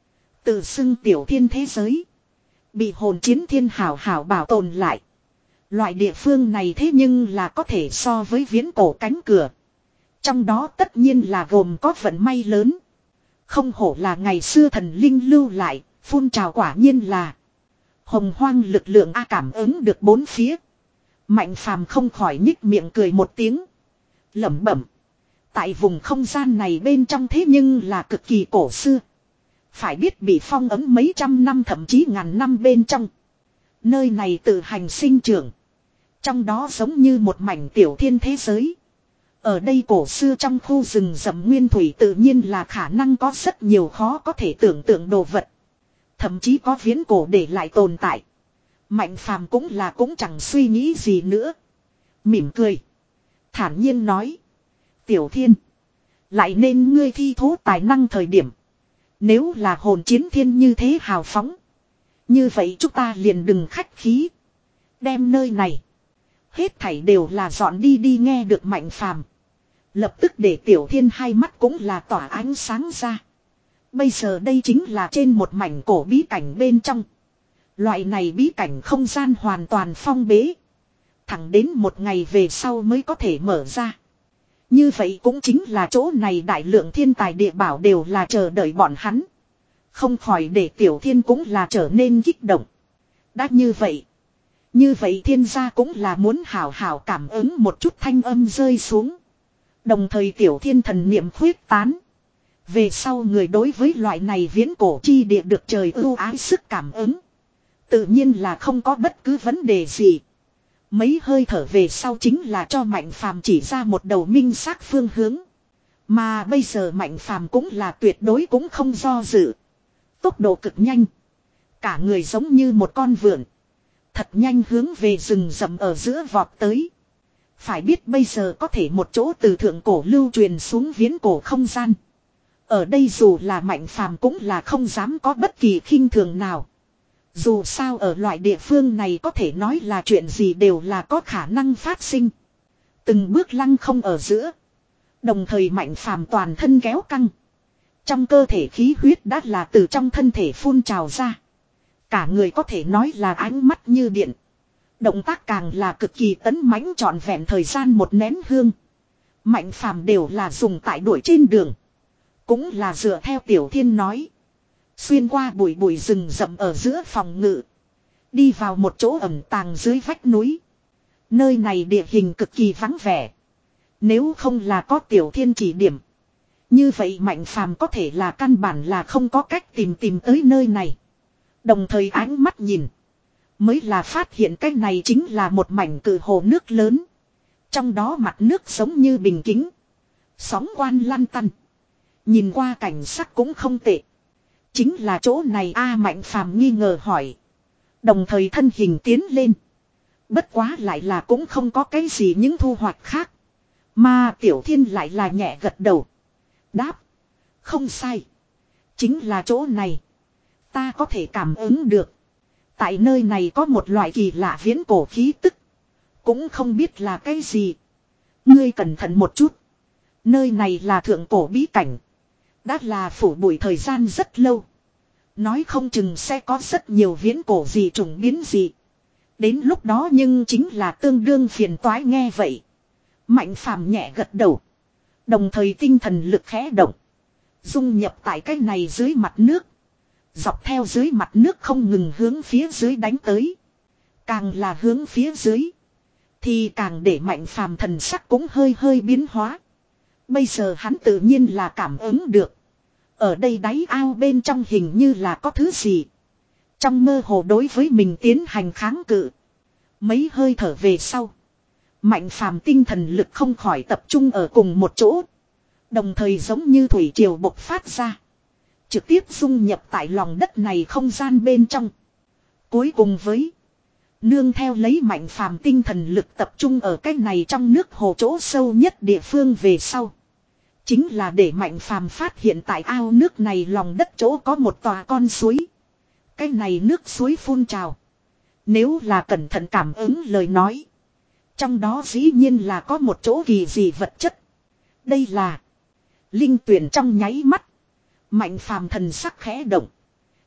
Tự xưng tiểu thiên thế giới. Bị hồn chiến thiên hảo hảo bảo tồn lại. Loại địa phương này thế nhưng là có thể so với viễn cổ cánh cửa. Trong đó tất nhiên là gồm có vận may lớn. Không hổ là ngày xưa thần linh lưu lại, phun trào quả nhiên là hồng hoang lực lượng A cảm ứng được bốn phía. Mạnh phàm không khỏi nhích miệng cười một tiếng. Lẩm bẩm. Tại vùng không gian này bên trong thế nhưng là cực kỳ cổ xưa. Phải biết bị phong ấn mấy trăm năm thậm chí ngàn năm bên trong. Nơi này tự hành sinh trưởng. Trong đó giống như một mảnh tiểu thiên thế giới. Ở đây cổ xưa trong khu rừng rậm nguyên thủy tự nhiên là khả năng có rất nhiều khó có thể tưởng tượng đồ vật. Thậm chí có viễn cổ để lại tồn tại. Mạnh phàm cũng là cũng chẳng suy nghĩ gì nữa. Mỉm cười. Thản nhiên nói. Tiểu thiên. Lại nên ngươi thi thố tài năng thời điểm. Nếu là hồn chiến thiên như thế hào phóng. Như vậy chúng ta liền đừng khách khí. Đem nơi này. Hết thảy đều là dọn đi đi nghe được mạnh phàm. Lập tức để tiểu thiên hai mắt cũng là tỏa ánh sáng ra. Bây giờ đây chính là trên một mảnh cổ bí cảnh bên trong. Loại này bí cảnh không gian hoàn toàn phong bế. Thẳng đến một ngày về sau mới có thể mở ra. Như vậy cũng chính là chỗ này đại lượng thiên tài địa bảo đều là chờ đợi bọn hắn. Không khỏi để tiểu thiên cũng là trở nên kích động. Đã như vậy. Như vậy thiên gia cũng là muốn hào hào cảm ứng một chút thanh âm rơi xuống. Đồng thời tiểu thiên thần niệm khuyết tán. Về sau người đối với loại này viễn cổ chi địa được trời ưu ái sức cảm ứng. Tự nhiên là không có bất cứ vấn đề gì. Mấy hơi thở về sau chính là cho Mạnh Phàm chỉ ra một đầu minh xác phương hướng. Mà bây giờ Mạnh Phàm cũng là tuyệt đối cũng không do dự. Tốc độ cực nhanh. Cả người giống như một con vượn. Thật nhanh hướng về rừng rậm ở giữa vọt tới. Phải biết bây giờ có thể một chỗ từ thượng cổ lưu truyền xuống viễn cổ không gian. Ở đây dù là Mạnh Phàm cũng là không dám có bất kỳ khinh thường nào. Dù sao ở loại địa phương này có thể nói là chuyện gì đều là có khả năng phát sinh. Từng bước lăng không ở giữa. Đồng thời Mạnh Phàm toàn thân kéo căng. Trong cơ thể khí huyết đã là từ trong thân thể phun trào ra. Cả người có thể nói là ánh mắt như điện. Động tác càng là cực kỳ tấn mãnh trọn vẹn thời gian một nén hương. Mạnh Phàm đều là dùng tại đuổi trên đường. Cũng là dựa theo Tiểu Thiên nói. Xuyên qua bụi bụi rừng rậm ở giữa phòng ngự. Đi vào một chỗ ẩn tàng dưới vách núi. Nơi này địa hình cực kỳ vắng vẻ. Nếu không là có Tiểu Thiên chỉ điểm. Như vậy Mạnh Phàm có thể là căn bản là không có cách tìm tìm tới nơi này. Đồng thời ánh mắt nhìn. Mới là phát hiện cái này chính là một mảnh cự hồ nước lớn. Trong đó mặt nước giống như bình kính. Sóng quan lăn tăn. Nhìn qua cảnh sắc cũng không tệ. Chính là chỗ này a Mạnh Phàm nghi ngờ hỏi. Đồng thời thân hình tiến lên. Bất quá lại là cũng không có cái gì những thu hoạch khác. Mà Tiểu Thiên lại là nhẹ gật đầu. Đáp. Không sai. Chính là chỗ này. Ta có thể cảm ứng được. Tại nơi này có một loại kỳ lạ viễn cổ khí tức. Cũng không biết là cái gì. Ngươi cẩn thận một chút. Nơi này là thượng cổ bí cảnh. Đã là phủ bụi thời gian rất lâu. Nói không chừng sẽ có rất nhiều viễn cổ gì trùng biến gì. Đến lúc đó nhưng chính là tương đương phiền toái nghe vậy. Mạnh Phàm nhẹ gật đầu. Đồng thời tinh thần lực khẽ động. Dung nhập tại cái này dưới mặt nước. Dọc theo dưới mặt nước không ngừng hướng phía dưới đánh tới. Càng là hướng phía dưới. Thì càng để Mạnh Phàm thần sắc cũng hơi hơi biến hóa. Bây giờ hắn tự nhiên là cảm ứng được. Ở đây đáy ao bên trong hình như là có thứ gì. Trong mơ hồ đối với mình tiến hành kháng cự. Mấy hơi thở về sau. Mạnh Phàm tinh thần lực không khỏi tập trung ở cùng một chỗ. Đồng thời giống như thủy triều bộc phát ra. Trực tiếp dung nhập tại lòng đất này không gian bên trong. Cuối cùng với. Nương theo lấy Mạnh Phàm tinh thần lực tập trung ở cái này trong nước hồ chỗ sâu nhất địa phương về sau. Chính là để Mạnh Phàm phát hiện tại ao nước này lòng đất chỗ có một tòa con suối. Cái này nước suối phun trào. Nếu là cẩn thận cảm ứng lời nói. Trong đó dĩ nhiên là có một chỗ kỳ dị vật chất. Đây là linh tuyển trong nháy mắt. Mạnh Phàm thần sắc khẽ động.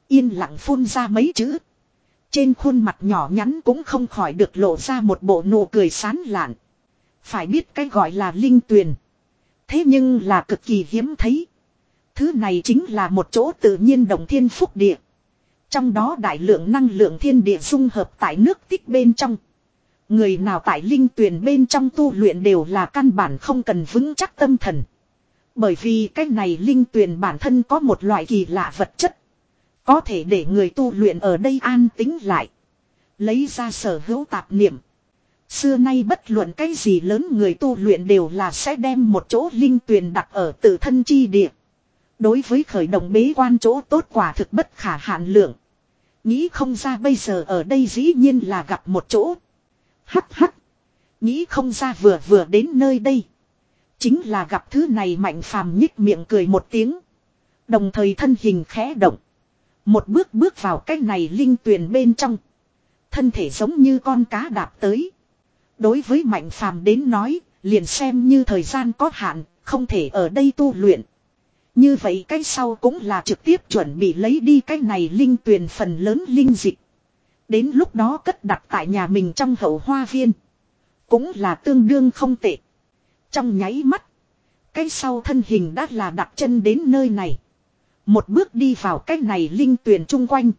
Yên lặng phun ra mấy chữ. Trên khuôn mặt nhỏ nhắn cũng không khỏi được lộ ra một bộ nụ cười sán lạn. Phải biết cái gọi là linh tuyền. Thế nhưng là cực kỳ hiếm thấy. Thứ này chính là một chỗ tự nhiên đồng thiên phúc địa. Trong đó đại lượng năng lượng thiên địa dung hợp tại nước tích bên trong. Người nào tại linh tuyền bên trong tu luyện đều là căn bản không cần vững chắc tâm thần. Bởi vì cái này linh tuyền bản thân có một loại kỳ lạ vật chất. Có thể để người tu luyện ở đây an tĩnh lại. Lấy ra sở hữu tạp niệm. Xưa nay bất luận cái gì lớn người tu luyện đều là sẽ đem một chỗ linh tuyền đặt ở tự thân chi địa. Đối với khởi động bế quan chỗ tốt quả thực bất khả hạn lượng. Nghĩ không ra bây giờ ở đây dĩ nhiên là gặp một chỗ. Hắc hắc. Nghĩ không ra vừa vừa đến nơi đây. Chính là gặp thứ này Mạnh Phàm nhích miệng cười một tiếng. Đồng thời thân hình khẽ động. Một bước bước vào cái này linh tuyền bên trong. Thân thể giống như con cá đạp tới. Đối với Mạnh Phàm đến nói, liền xem như thời gian có hạn, không thể ở đây tu luyện. Như vậy cái sau cũng là trực tiếp chuẩn bị lấy đi cái này linh tuyền phần lớn linh dịch. Đến lúc đó cất đặt tại nhà mình trong hậu hoa viên. Cũng là tương đương không tệ. Trong nháy mắt, cái sau thân hình đã là đặt chân đến nơi này. Một bước đi vào cái này linh tuyền chung quanh.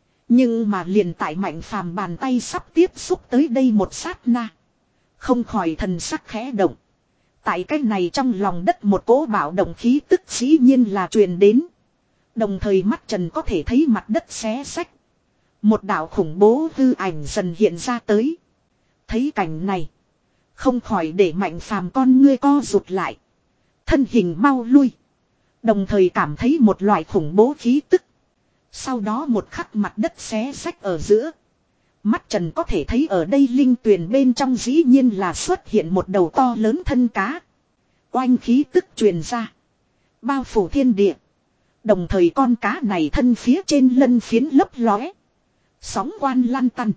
Nhưng mà liền tại Mạnh Phàm bàn tay sắp tiếp xúc tới đây một sát na. Không khỏi thần sắc khẽ động. Tại cái này trong lòng đất một cỗ bạo động khí tức dĩ nhiên là truyền đến. Đồng thời mắt trần có thể thấy mặt đất xé xách. Một đạo khủng bố hư ảnh dần hiện ra tới. Thấy cảnh này. Không khỏi để Mạnh Phàm con ngươi co rụt lại. Thân hình mau lui. Đồng thời cảm thấy một loại khủng bố khí tức. Sau đó một khắc mặt đất xé xách ở giữa. Mắt trần có thể thấy ở đây linh tuyền bên trong dĩ nhiên là xuất hiện một đầu to lớn thân cá. Oanh khí tức truyền ra. Bao phủ thiên địa. Đồng thời con cá này thân phía trên lân phiến lấp lóe. Sóng quan lăn tăn.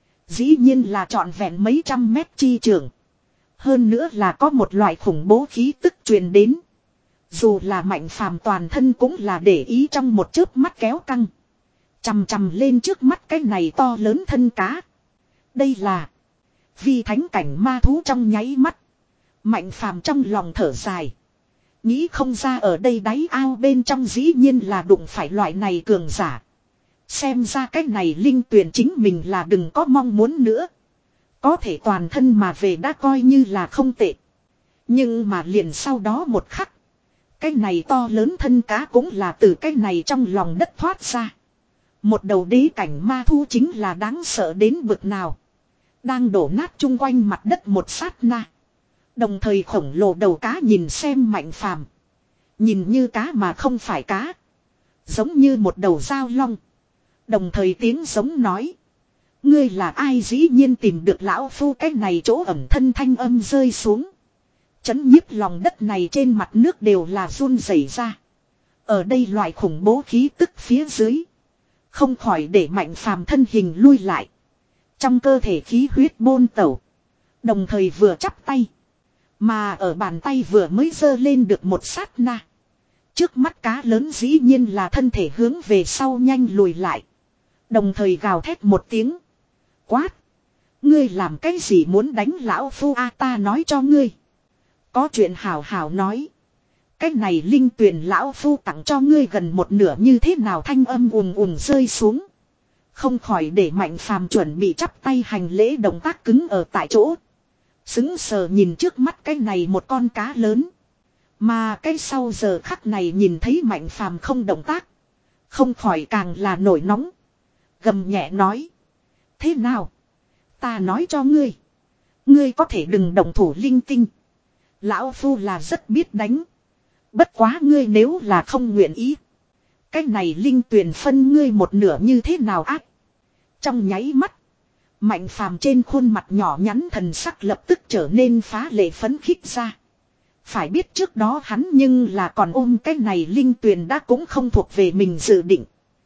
Dĩ nhiên là trọn vẹn mấy trăm mét chi trường. Hơn nữa là có một loại khủng bố khí tức truyền đến. Dù là Mạnh Phàm toàn thân cũng là để ý trong một chớp mắt kéo căng. Chằm chằm lên trước mắt cái này to lớn thân cá. Đây là vi thánh cảnh ma thú trong nháy mắt. Mạnh Phàm trong lòng thở dài. Nghĩ không ra ở đây đáy ao bên trong dĩ nhiên là đụng phải loại này cường giả. Xem ra cái này linh tuyển chính mình là đừng có mong muốn nữa. Có thể toàn thân mà về đã coi như là không tệ. Nhưng mà liền sau đó một khắc. Cái này to lớn thân cá cũng là từ cái này trong lòng đất thoát ra. Một đầu đế cảnh ma thu chính là đáng sợ đến bực nào. Đang đổ nát chung quanh mặt đất một sát na. Đồng thời khổng lồ đầu cá nhìn xem Mạnh Phàm. Nhìn như cá mà không phải cá. Giống như một đầu dao long. Đồng thời tiếng giống nói. Ngươi là ai dĩ nhiên tìm được lão phu cái này chỗ ẩm thân thanh âm rơi xuống. Chấn nhiếp lòng đất này trên mặt nước đều là run rẩy ra. Ở đây loại khủng bố khí tức phía dưới. Không khỏi để Mạnh Phàm thân hình lui lại. Trong cơ thể khí huyết bôn tẩu. Đồng thời vừa chắp tay. Mà ở bàn tay vừa mới giơ lên được một sát na. Trước mắt cá lớn dĩ nhiên là thân thể hướng về sau nhanh lùi lại. Đồng thời gào thét một tiếng. Quát. Ngươi làm cái gì muốn đánh lão phu a ta nói cho ngươi. Có chuyện hào hào nói. Cái này linh tuyển lão phu tặng cho ngươi gần một nửa như thế nào thanh âm ùm ùm rơi xuống. Không khỏi để Mạnh Phàm chuẩn bị chắp tay hành lễ động tác cứng ở tại chỗ. Xứng sờ nhìn trước mắt cái này một con cá lớn. Mà cái sau giờ khắc này nhìn thấy Mạnh Phàm không động tác. Không khỏi càng là nổi nóng. Gầm nhẹ nói. Thế nào? Ta nói cho ngươi. Ngươi có thể đừng động thủ linh tinh. Lão phu là rất biết đánh. Bất quá ngươi nếu là không nguyện ý. Cái này linh tuyển phân ngươi một nửa như thế nào ác. Trong nháy mắt. Mạnh Phàm trên khuôn mặt nhỏ nhắn thần sắc lập tức trở nên phá lệ phấn khích ra. Phải biết trước đó hắn nhưng là còn ôm cái này linh tuyển đã cũng không thuộc về mình dự định.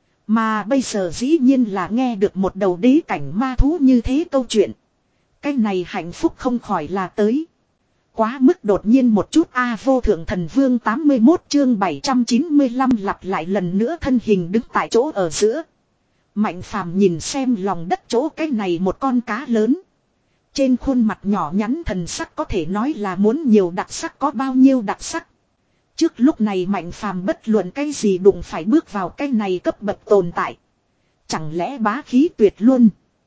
Mà bây giờ dĩ nhiên là nghe được một đầu đế cảnh ma thú như thế câu chuyện. Cái này hạnh phúc không khỏi là tới. Quá mức đột nhiên một chút a vô thượng thần vương tám mươi mốt chương bảy trăm chín mươi lăm lặp lại lần nữa thân hình đứng tại chỗ ở giữa. Mạnh phàm nhìn xem lòng đất chỗ cái này một con cá lớn. Trên khuôn mặt nhỏ nhắn thần sắc có thể nói là muốn nhiều đặc sắc có bao nhiêu đặc sắc. Trước lúc này mạnh phàm bất luận cái gì đụng phải bước vào cái này cấp bậc tồn tại. Chẳng lẽ bá khí tuyệt luôn.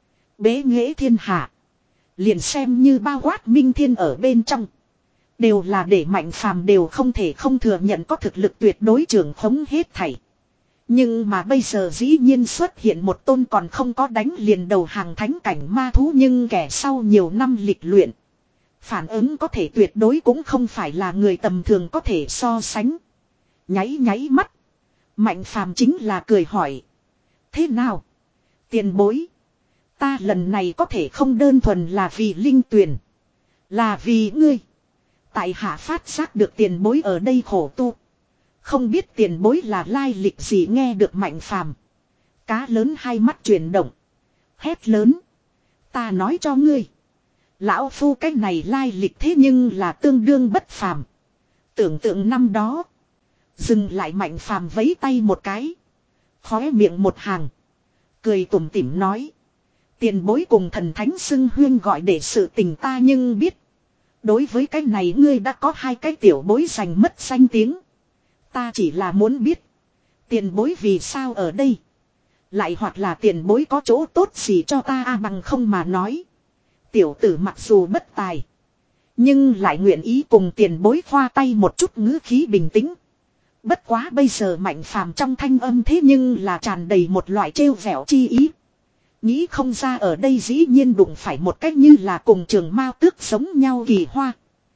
Bế nghệ thiên hạ. Liền xem như bao quát minh thiên ở bên trong. Đều là để mạnh phàm đều không thể không thừa nhận có thực lực tuyệt đối trưởng khống hết thảy. Nhưng mà bây giờ dĩ nhiên xuất hiện một tôn còn không có đánh liền đầu hàng thánh cảnh ma thú nhưng kẻ sau nhiều năm lịch luyện. Phản ứng có thể tuyệt đối cũng không phải là người tầm thường có thể so sánh. Nháy nháy mắt. Mạnh phàm chính là cười hỏi. Thế nào? Tiền bối. Ta lần này có thể không đơn thuần là vì linh tuyền. Là vì ngươi. Tại hạ phát giác được tiền bối ở đây khổ tu. Không biết tiền bối là lai lịch gì nghe được mạnh phàm. Cá lớn hai mắt chuyển động. Hét lớn. Ta nói cho ngươi. Lão phu cái này lai lịch thế nhưng là tương đương bất phàm. Tưởng tượng năm đó. Dừng lại mạnh phàm vấy tay một cái. Khóe miệng một hàng. Cười tủm tỉm nói. Tiền bối cùng thần thánh xưng huyên gọi để sự tình ta nhưng biết. Đối với cái này ngươi đã có hai cái tiểu bối giành mất danh tiếng. Ta chỉ là muốn biết. Tiền bối vì sao ở đây. Lại hoặc là tiền bối có chỗ tốt gì cho ta a bằng không mà nói. Tiểu tử mặc dù bất tài. Nhưng lại nguyện ý cùng tiền bối khoa tay một chút ngữ khí bình tĩnh. Bất quá bây giờ mạnh phàm trong thanh âm thế nhưng là tràn đầy một loại trêu vẻo chi ý. Nghĩ không ra ở đây dĩ nhiên đụng phải một cách như là cùng trường mao tước giống nhau kỳ hoa.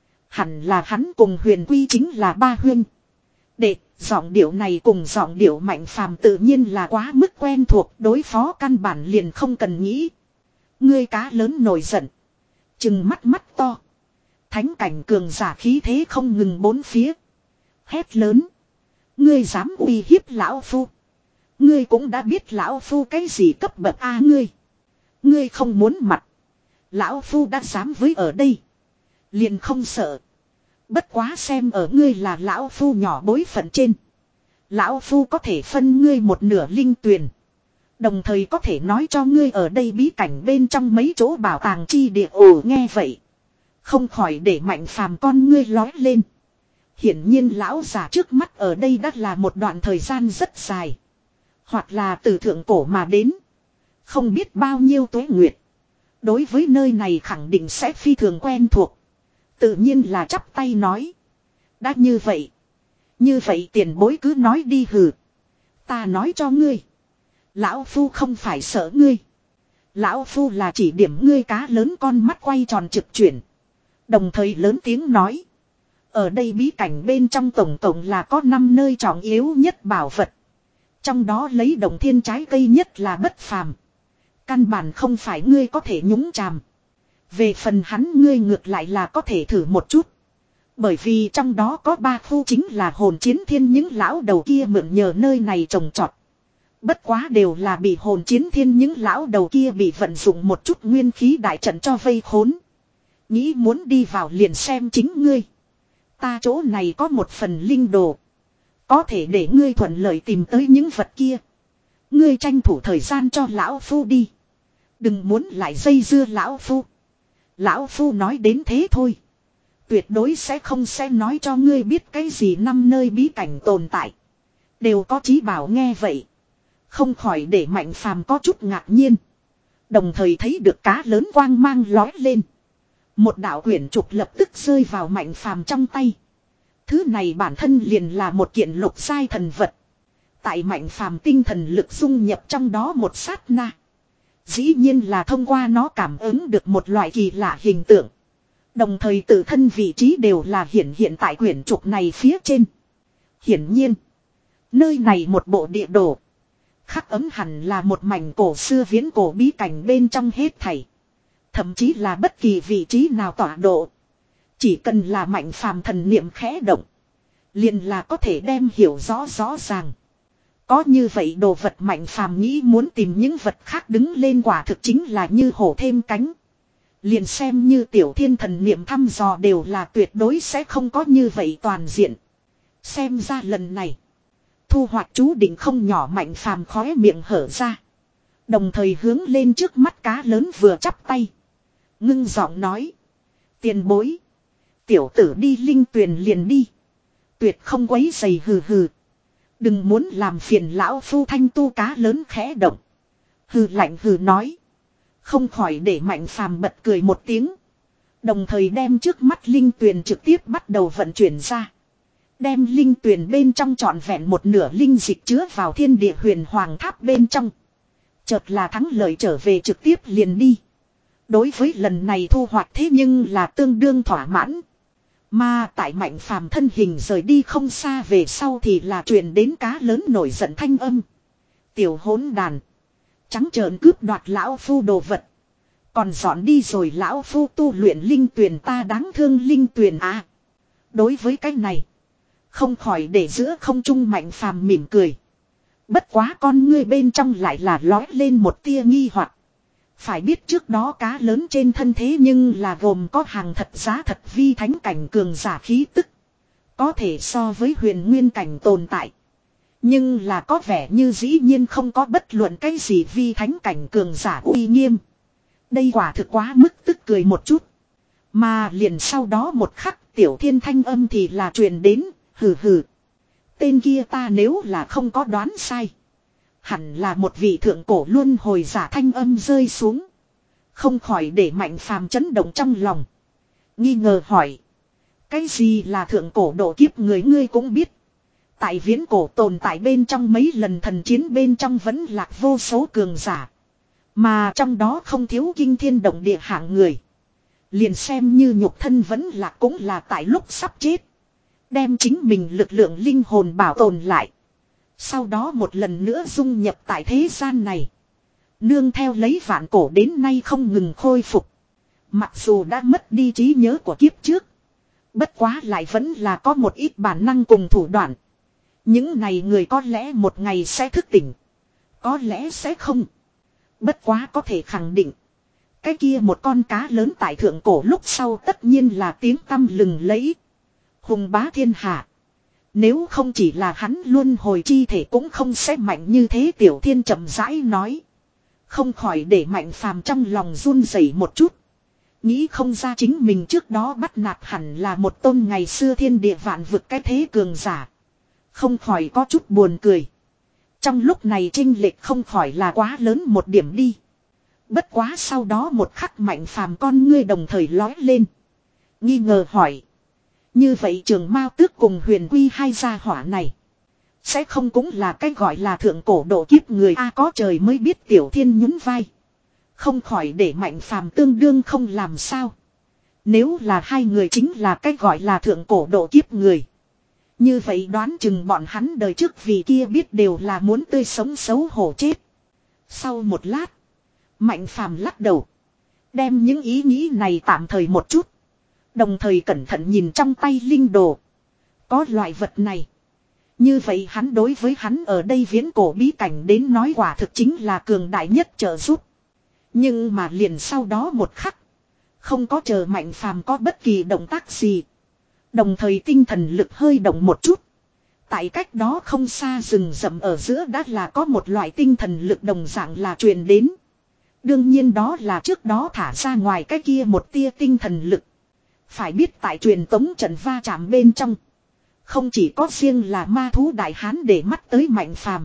Hẳn là hắn cùng huyền quy chính là ba huynh. Để, giọng điệu này cùng giọng điệu mạnh phàm tự nhiên là quá mức quen thuộc đối phó căn bản liền không cần nghĩ. Ngươi cá lớn nổi giận. Chừng mắt mắt to. Thánh cảnh cường giả khí thế không ngừng bốn phía. Hét lớn. Ngươi dám uy hiếp lão phu. Ngươi cũng đã biết lão phu cái gì cấp bậc a ngươi. Ngươi không muốn mặt. Lão phu đã dám với ở đây. Liền không sợ. Bất quá xem ở ngươi là lão phu nhỏ bối phận trên. Lão phu có thể phân ngươi một nửa linh tuyền. Đồng thời có thể nói cho ngươi ở đây bí cảnh bên trong mấy chỗ bảo tàng chi địa ồ nghe vậy. Không khỏi để mạnh phàm con ngươi lói lên. Hiển nhiên lão già trước mắt ở đây đã là một đoạn thời gian rất dài. Hoặc là từ thượng cổ mà đến. Không biết bao nhiêu tuế nguyệt. Đối với nơi này khẳng định sẽ phi thường quen thuộc. Tự nhiên là chắp tay nói. Đã như vậy. Như vậy tiền bối cứ nói đi hừ. Ta nói cho ngươi. Lão phu không phải sợ ngươi. Lão phu là chỉ điểm ngươi cá lớn con mắt quay tròn trực chuyển. Đồng thời lớn tiếng nói. Ở đây bí cảnh bên trong tổng tổng là có năm nơi trọng yếu nhất bảo vật. Trong đó lấy đồng thiên trái cây nhất là bất phàm. Căn bản không phải ngươi có thể nhúng chàm. Về phần hắn ngươi ngược lại là có thể thử một chút. Bởi vì trong đó có ba khu chính là hồn chiến thiên những lão đầu kia mượn nhờ nơi này trồng trọt. Bất quá đều là bị hồn chiến thiên những lão đầu kia bị vận dụng một chút nguyên khí đại trận cho vây khốn. Nghĩ muốn đi vào liền xem chính ngươi. Ta chỗ này có một phần linh đồ. Có thể để ngươi thuận lợi tìm tới những vật kia. Ngươi tranh thủ thời gian cho lão phu đi. Đừng muốn lại dây dưa lão phu. Lão phu nói đến thế thôi. Tuyệt đối sẽ không sẽ nói cho ngươi biết cái gì năm nơi bí cảnh tồn tại. Đều có chí bảo nghe vậy. Không khỏi để mạnh phàm có chút ngạc nhiên. Đồng thời thấy được cá lớn quang mang lói lên. Một đạo quyển trục lập tức rơi vào mạnh phàm trong tay. Thứ này bản thân liền là một kiện lục giai thần vật. Tại mạnh phàm tinh thần lực dung nhập trong đó một sát na. Dĩ nhiên là thông qua nó cảm ứng được một loại kỳ lạ hình tượng. Đồng thời tự thân vị trí đều là hiển hiện tại quyển trục này phía trên. Hiển nhiên. Nơi này một bộ địa đồ. Khắc ấm hẳn là một mảnh cổ xưa viễn cổ bí cảnh bên trong hết thảy. Thậm chí là bất kỳ vị trí nào tọa độ. Chỉ cần là mạnh phàm thần niệm khẽ động. Liền là có thể đem hiểu rõ rõ ràng. Có như vậy đồ vật mạnh phàm nghĩ muốn tìm những vật khác đứng lên quả thực chính là như hổ thêm cánh. Liền xem như tiểu thiên thần niệm thăm dò đều là tuyệt đối sẽ không có như vậy toàn diện. Xem ra lần này. Thu hoạch chú định không nhỏ. Mạnh phàm khóe miệng hở ra. Đồng thời hướng lên trước mắt cá lớn vừa chắp tay. Ngưng giọng nói. Tiền bối. Tiểu tử đi linh tuyền liền đi. Tuyệt không quấy dày hừ hừ. Đừng muốn làm phiền lão phu. Thanh tu cá lớn khẽ động. Hừ lạnh hừ nói. Không khỏi để Mạnh phàm bật cười một tiếng. Đồng thời đem trước mắt linh tuyền trực tiếp bắt đầu vận chuyển ra. Đem linh tuyền bên trong trọn vẹn một nửa linh dịch chứa vào thiên địa huyền hoàng tháp bên trong. Chợt là thắng lợi trở về trực tiếp liền đi. Đối với lần này thu hoạch thế nhưng là tương đương thỏa mãn. Mà tại Mạnh phàm thân hình rời đi không xa về sau thì là truyền đến cá lớn nổi giận thanh âm. Tiểu hỗn đàn. Trắng trợn cướp đoạt lão phu đồ vật. Còn dọn đi rồi lão phu tu luyện linh tuyền ta đáng thương linh tuyền à. Đối với cái này. Không khỏi để giữa không trung Mạnh phàm mỉm cười. Bất quá con ngươi bên trong lại là lói lên một tia nghi hoặc. Phải biết trước đó cá lớn trên thân thế nhưng là gồm có hàng thật giá thật vi thánh cảnh cường giả khí tức. Có thể so với huyền nguyên cảnh tồn tại. Nhưng là có vẻ như dĩ nhiên không có bất luận cái gì vi thánh cảnh cường giả uy nghiêm. Đây quả thực quá mức tức cười một chút. Mà liền sau đó một khắc tiểu thiên thanh âm thì là truyền đến, hừ hừ. Tên kia ta nếu là không có đoán sai. Hẳn là một vị thượng cổ luân hồi giả. Thanh âm rơi xuống. Không khỏi để Mạnh phàm chấn động trong lòng. Nghi ngờ hỏi. Cái gì là thượng cổ độ kiếp người ngươi cũng biết. Tại viễn cổ tồn tại bên trong mấy lần thần chiến bên trong vẫn lạc vô số cường giả. Mà trong đó không thiếu kinh thiên động địa hạng người. Liền xem như nhục thân vẫn lạc cũng là tại lúc sắp chết. Đem chính mình lực lượng linh hồn bảo tồn lại. Sau đó một lần nữa dung nhập tại thế gian này. Nương theo lấy vạn cổ đến nay không ngừng khôi phục. Mặc dù đã mất đi trí nhớ của kiếp trước. Bất quá lại vẫn là có một ít bản năng cùng thủ đoạn. Những này người có lẽ một ngày sẽ thức tỉnh. Có lẽ sẽ không. Bất quá có thể khẳng định. Cái kia một con cá lớn tại thượng cổ lúc sau tất nhiên là tiếng tăm lừng lẫy. Hùng bá thiên hạ. Nếu không chỉ là hắn luôn hồi chi thể cũng không sẽ mạnh như thế. Tiểu thiên chậm rãi nói. Không khỏi để Mạnh phàm trong lòng run rẩy một chút. Nghĩ không ra chính mình trước đó bắt nạt hẳn là một tôn ngày xưa thiên địa vạn vực cái thế cường giả. Không khỏi có chút buồn cười. Trong lúc này chênh lệch không khỏi là quá lớn một điểm đi. Bất quá sau đó một khắc Mạnh phàm con ngươi đồng thời lói lên. Nghi ngờ hỏi. Như vậy Trường Mao Tước cùng Huyền Quy hai gia hỏa này. Sẽ không cũng là cái gọi là thượng cổ độ kiếp người A có trời mới biết. Tiểu thiên nhún vai. Không khỏi để Mạnh phàm tương đương không làm sao. Nếu là hai người chính là cái gọi là thượng cổ độ kiếp người. Như vậy đoán chừng bọn hắn đời trước vì kia biết đều là muốn tươi sống xấu hổ chết. Sau một lát. Mạnh phàm lắc đầu. Đem những ý nghĩ này tạm thời một chút. Đồng thời cẩn thận nhìn trong tay linh đồ. Có loại vật này. Như vậy hắn đối với hắn ở đây viễn cổ bí cảnh đến nói quả thực chính là cường đại nhất trợ giúp. Nhưng mà liền sau đó một khắc. Không có chờ Mạnh phàm có bất kỳ động tác gì. Đồng thời tinh thần lực hơi động một chút. Tại cách đó không xa rừng rậm ở giữa đã là có một loại tinh thần lực đồng dạng là truyền đến. Đương nhiên đó là trước đó thả ra ngoài cái kia một tia tinh thần lực. Phải biết tại truyền tống trận va chạm bên trong. Không chỉ có riêng là ma thú đại hán để mắt tới Mạnh phàm.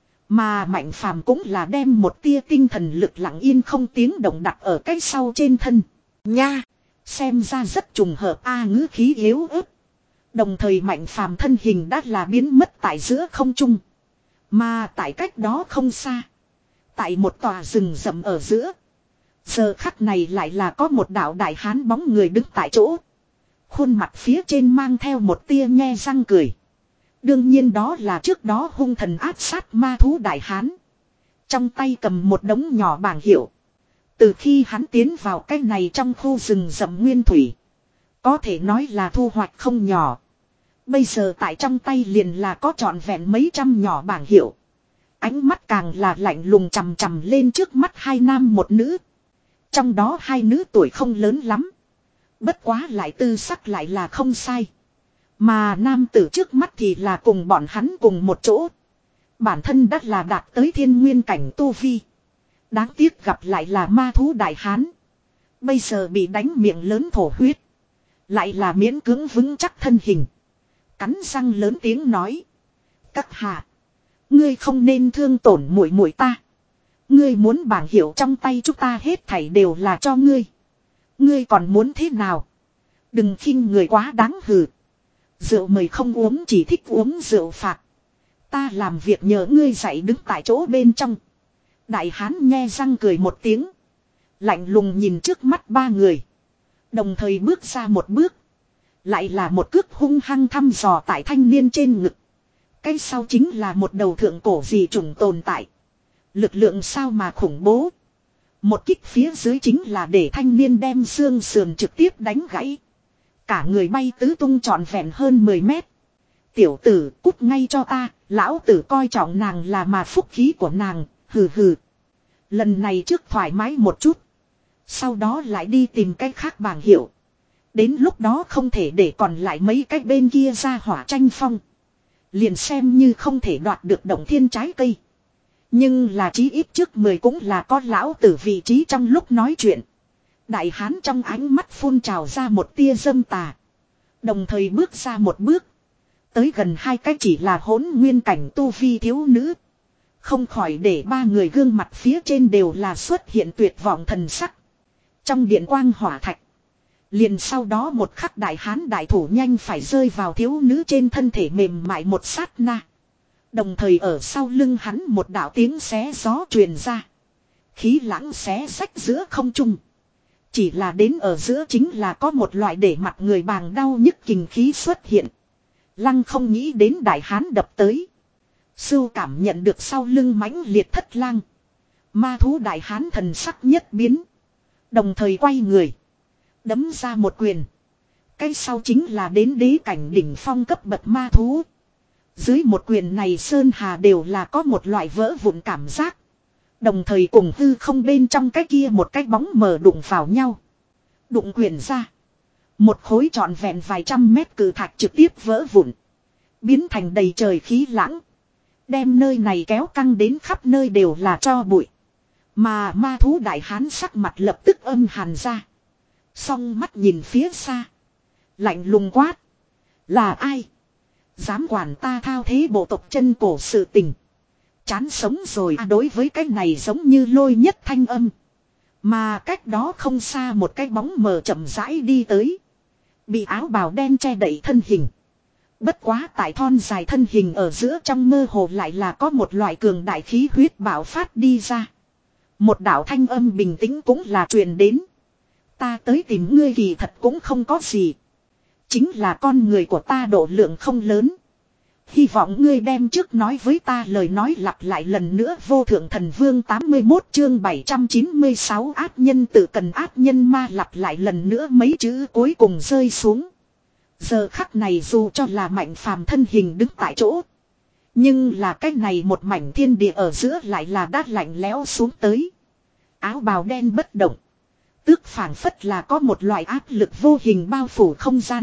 Mà Mạnh phàm cũng là đem một tia tinh thần lực lặng yên không tiếng động đặt ở cái sau trên thân. Nha! Xem ra rất trùng hợp a ngữ khí yếu ớt. Đồng thời Mạnh phàm thân hình đã là biến mất tại giữa không trung. Mà tại cách đó không xa. Tại một tòa rừng rậm ở giữa. Giờ khắc này lại là có một đạo đại hán bóng người đứng tại chỗ. Khuôn mặt phía trên mang theo một tia nhe răng cười. Đương nhiên đó là trước đó hung thần áp sát ma thú đại hán. Trong tay cầm một đống nhỏ bảng hiệu. Từ khi hắn tiến vào cái này trong khu rừng rậm nguyên thủy. Có thể nói là thu hoạch không nhỏ. Bây giờ tại trong tay liền là có trọn vẹn mấy trăm nhỏ bảng hiệu. Ánh mắt càng là lạnh lùng chằm chằm lên trước mắt hai nam một nữ. Trong đó hai nữ tuổi không lớn lắm. Bất quá lại tư sắc lại là không sai. Mà nam tử trước mắt thì là cùng bọn hắn cùng một chỗ. Bản thân đã là đạt tới thiên nguyên cảnh tu vi. Đáng tiếc gặp lại là ma thú đại hán. Bây giờ bị đánh miệng lớn thổ huyết. Lại là miễn cưỡng vững chắc thân hình. Cắn răng lớn tiếng nói. Các hạ. Ngươi không nên thương tổn muội muội ta. Ngươi muốn bảng hiệu trong tay chúng ta hết thảy đều là cho ngươi. Ngươi còn muốn thế nào? Đừng khinh người quá đáng hừ. Rượu mời không uống chỉ thích uống rượu phạt. Ta làm việc nhờ ngươi dạy đứng tại chỗ bên trong. Đại hán nghe răng cười một tiếng. Lạnh lùng nhìn trước mắt ba người. Đồng thời bước ra một bước. Lại là một cước hung hăng thăm dò tại thanh niên trên ngực. Cái sau chính là một đầu thượng cổ dị chủng tồn tại. Lực lượng sao mà khủng bố. Một kích phía dưới chính là để thanh niên đem xương sườn trực tiếp đánh gãy. Cả người bay tứ tung trọn vẹn hơn mười mét. Tiểu tử cút ngay cho ta, lão tử coi trọng nàng là mà phúc khí của nàng, hừ hừ. Lần này trước thoải mái một chút. Sau đó lại đi tìm cách khác bảng hiệu. Đến lúc đó không thể để còn lại mấy cái bên kia ra hỏa tranh phong. Liền xem như không thể đoạt được động thiên trái cây. Nhưng là chí ít trước mười cũng là có lão tử vị trí trong lúc nói chuyện. Đại hán trong ánh mắt phun trào ra một tia dâm tà. Đồng thời bước ra một bước. Tới gần hai cái chỉ là hỗn nguyên cảnh tu vi thiếu nữ. Không khỏi để ba người gương mặt phía trên đều là xuất hiện tuyệt vọng thần sắc. Trong điện quang hỏa thạch. Liền sau đó một khắc đại hán đại thủ nhanh phải rơi vào thiếu nữ trên thân thể mềm mại một sát na. Đồng thời ở sau lưng hắn một đạo tiếng xé gió truyền ra. Khí lãng xé rách giữa không trung. Chỉ là đến ở giữa chính là có một loại để mặt người bàng đau nhức kình khí xuất hiện. Lăng không nghĩ đến đại hán đập tới. Sưu cảm nhận được sau lưng mãnh liệt thất lang. Ma thú đại hán thần sắc nhất biến. Đồng thời quay người. Đấm ra một quyền. Cái sau chính là đến đế cảnh đỉnh phong cấp bậc ma thú. Dưới một quyền này Sơn Hà đều là có một loại vỡ vụn cảm giác. Đồng thời cùng hư không bên trong cái kia một cái bóng mờ đụng vào nhau. Đụng quyền ra. Một khối trọn vẹn vài trăm mét cự thạch trực tiếp vỡ vụn. Biến thành đầy trời khí lãng. Đem nơi này kéo căng đến khắp nơi đều là tro bụi. Mà ma thú đại hán sắc mặt lập tức âm hàn ra. Song mắt nhìn phía xa. Lạnh lùng quát. Là ai? Dám quản ta thao thế bộ tộc chân cổ sự tình. Chán sống rồi à, đối với cái này giống như lôi nhất thanh âm. Mà cách đó không xa một cái bóng mờ chậm rãi đi tới. Bị áo bào đen che đậy thân hình. Bất quá tại thon dài thân hình ở giữa trong mơ hồ lại là có một loại cường đại khí huyết bạo phát đi ra. Một đạo thanh âm bình tĩnh cũng là truyền đến. Ta tới tìm ngươi kỳ thật cũng không có gì. Chính là con người của ta độ lượng không lớn. Hy vọng ngươi đem trước nói với ta lời nói lặp lại lần nữa. Vô thượng thần vương tám mươi mốt chương bảy trăm chín mươi sáu ác nhân tự cần ác nhân ma lặp lại lần nữa mấy chữ cuối cùng rơi xuống. Giờ khắc này dù cho là Mạnh Phàm thân hình đứng tại chỗ. Nhưng là cái này một mảnh thiên địa ở giữa lại là đát lạnh lẽo xuống tới. Áo bào đen bất động. Tước phảng phất là có một loại áp lực vô hình bao phủ không gian.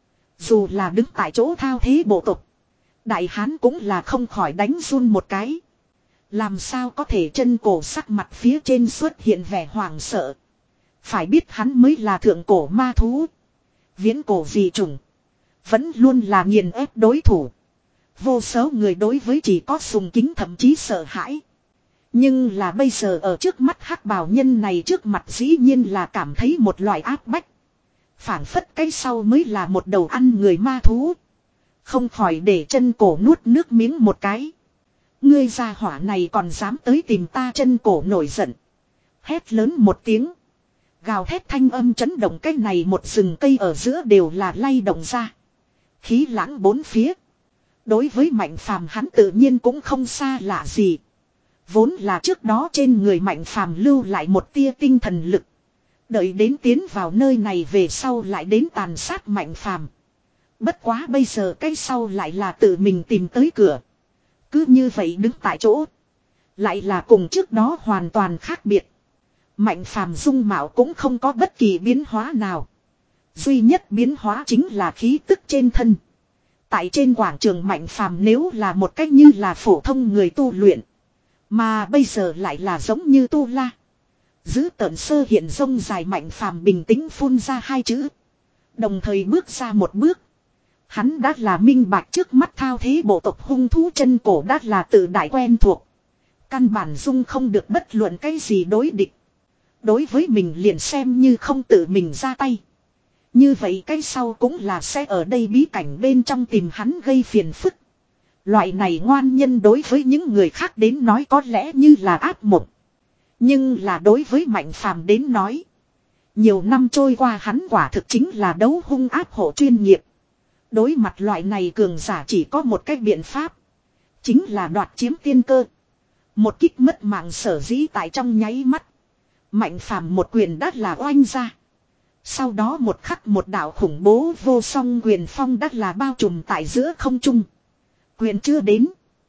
Dù là đứng tại chỗ thao thế bộ tộc. Đại hán cũng là không khỏi đánh run một cái. Làm sao có thể chân cổ sắc mặt phía trên xuất hiện vẻ hoảng sợ. Phải biết hắn mới là thượng cổ ma thú. Viễn cổ dị chủng. Vẫn luôn là nghiền ép đối thủ. Vô số người đối với chỉ có sùng kính thậm chí sợ hãi. Nhưng là bây giờ ở trước mắt hắc bào nhân này trước mặt dĩ nhiên là cảm thấy một loại áp bách. Phảng phất cái sau mới là một đầu ăn người ma thú. Không khỏi để chân cổ nuốt nước miếng một cái. Ngươi gia hỏa này còn dám tới tìm ta, chân cổ nổi giận. Hét lớn một tiếng. Gào thét thanh âm chấn động cái này một rừng cây ở giữa đều là lay động ra. Khí lãng bốn phía. Đối với Mạnh Phàm hắn tự nhiên cũng không xa lạ gì. Vốn là trước đó trên người Mạnh Phàm lưu lại một tia tinh thần lực. Đợi đến tiến vào nơi này về sau lại đến tàn sát Mạnh Phàm. Bất quá bây giờ cái sau lại là tự mình tìm tới cửa. Cứ như vậy đứng tại chỗ. Lại là cùng trước đó hoàn toàn khác biệt. Mạnh phàm dung mạo cũng không có bất kỳ biến hóa nào. Duy nhất biến hóa chính là khí tức trên thân. Tại trên quảng trường Mạnh phàm nếu là một cách như là phổ thông người tu luyện. Mà bây giờ lại là giống như tu la. Giữ tợn sơ hiện rông dài Mạnh phàm bình tĩnh phun ra hai chữ. Đồng thời bước ra một bước. Hắn đã là minh bạch trước mắt thao thế bộ tộc hung thú chân cổ đã là tự đại quen thuộc. Căn bản dung không được bất luận cái gì đối địch. Đối với mình liền xem như không tự mình ra tay. Như vậy cái sau cũng là sẽ ở đây bí cảnh bên trong tìm hắn gây phiền phức. Loại này ngoan nhân đối với những người khác đến nói có lẽ như là ác mộng. Nhưng là đối với Mạnh phàm đến nói. Nhiều năm trôi qua hắn quả thực chính là đấu hung ác hộ chuyên nghiệp. Đối mặt loại này cường giả chỉ có một cách biện pháp. Chính là đoạt chiếm tiên cơ. Một kích mất mạng sở dĩ tại trong nháy mắt. Mạnh phàm một quyền đắt là oanh ra. Sau đó một khắc một đạo khủng bố vô song quyền phong đắt là bao trùm tại giữa không trung. Quyền chưa đến.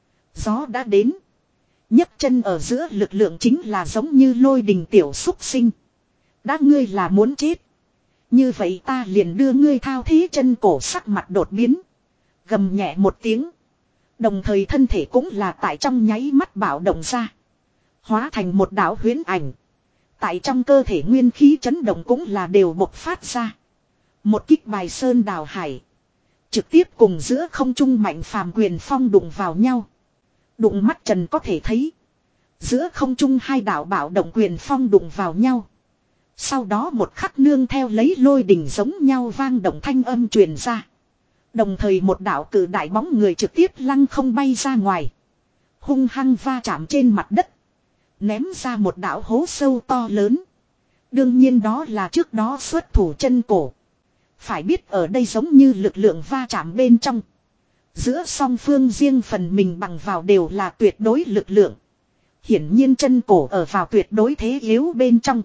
Gió đã đến. nhấc chân ở giữa lực lượng chính là giống như lôi đình tiểu xúc sinh. Đã ngươi là muốn chết. Như vậy ta liền đưa ngươi thao thế chân cổ sắc mặt đột biến. Gầm nhẹ một tiếng. Đồng thời thân thể cũng là tại trong nháy mắt bạo động ra. Hóa thành một đạo huyễn ảnh. Tại trong cơ thể nguyên khí chấn động cũng là đều bộc phát ra. Một kích bài sơn đào hải. Trực tiếp cùng giữa không trung Mạnh phàm quyền phong đụng vào nhau. Đụng mắt trần có thể thấy. Giữa không trung hai đạo bạo động quyền phong đụng vào nhau. Sau đó một khắc nương theo lấy lôi đỉnh giống nhau vang động thanh âm truyền ra. Đồng thời một đạo cử đại bóng người trực tiếp lăng không bay ra ngoài. Hung hăng va chạm trên mặt đất. Ném ra một đạo hố sâu to lớn. Đương nhiên đó là trước đó xuất thủ chân cổ. Phải biết ở đây giống như lực lượng va chạm bên trong. Giữa song phương riêng phần mình bằng vào đều là tuyệt đối lực lượng. Hiển nhiên chân cổ ở vào tuyệt đối thế yếu bên trong.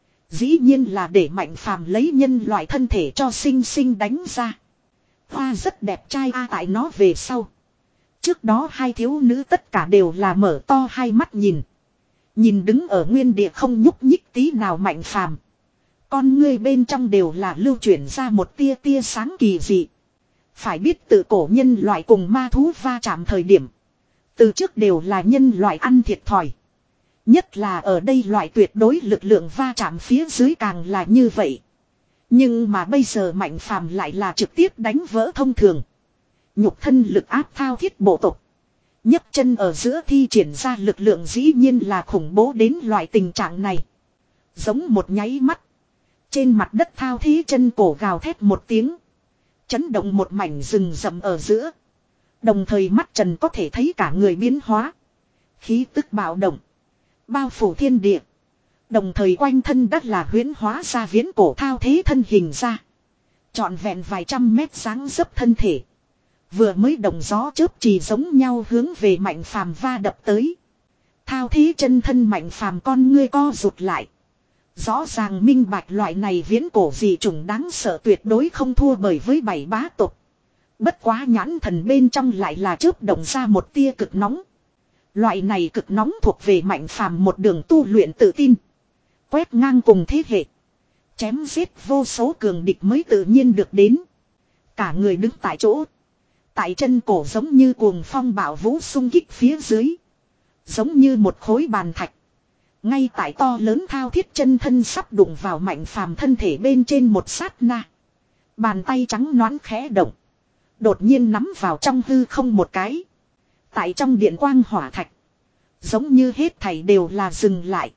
Dĩ nhiên là để Mạnh phàm lấy nhân loại thân thể cho sinh sinh đánh ra. Hoa rất đẹp trai a tại nó về sau. Trước đó hai thiếu nữ tất cả đều là mở to hai mắt nhìn. Nhìn đứng ở nguyên địa không nhúc nhích tí nào Mạnh phàm. Con ngươi bên trong đều là lưu chuyển ra một tia tia sáng kỳ dị. Phải biết tự cổ nhân loại cùng ma thú va chạm thời điểm. Từ trước đều là nhân loại ăn thiệt thòi. Nhất là ở đây loại tuyệt đối lực lượng va chạm phía dưới càng là như vậy. Nhưng mà bây giờ Mạnh phàm lại là trực tiếp đánh vỡ thông thường. Nhục thân lực áp thao thiết bộ tộc. nhấc chân ở giữa thi triển ra lực lượng dĩ nhiên là khủng bố đến loại tình trạng này. Giống một nháy mắt. Trên mặt đất thao thí chân cổ gào thét một tiếng. Chấn động một mảnh rừng rậm ở giữa. Đồng thời mắt trần có thể thấy cả người biến hóa. Khí tức bạo động. Bao phủ thiên địa. Đồng thời quanh thân đất là huyễn hóa ra viễn cổ thao thế thân hình ra. Trọn vẹn vài trăm mét dáng dấp thân thể. Vừa mới đồng gió chớp chỉ giống nhau hướng về Mạnh phàm va đập tới. Thao thế chân thân Mạnh phàm con ngươi co rụt lại. Rõ ràng minh bạch loại này viễn cổ dị trùng đáng sợ tuyệt đối không thua bởi với bảy bá tộc. Bất quá nhãn thần bên trong lại là chớp động ra một tia cực nóng. Loại này cực nóng thuộc về Mạnh phàm một đường tu luyện tự tin. Quét ngang cùng thế hệ. Chém giết vô số cường địch mới tự nhiên được đến. Cả người đứng tại chỗ. Tại chân cổ giống như cuồng phong bạo vũ xung kích phía dưới. Giống như một khối bàn thạch. Ngay tại to lớn thao thiết chân thân sắp đụng vào Mạnh phàm thân thể bên trên một sát na. Bàn tay trắng nõn khẽ động. Đột nhiên nắm vào trong hư không một cái. Tại trong điện quang hỏa thạch. Giống như hết thảy đều là dừng lại.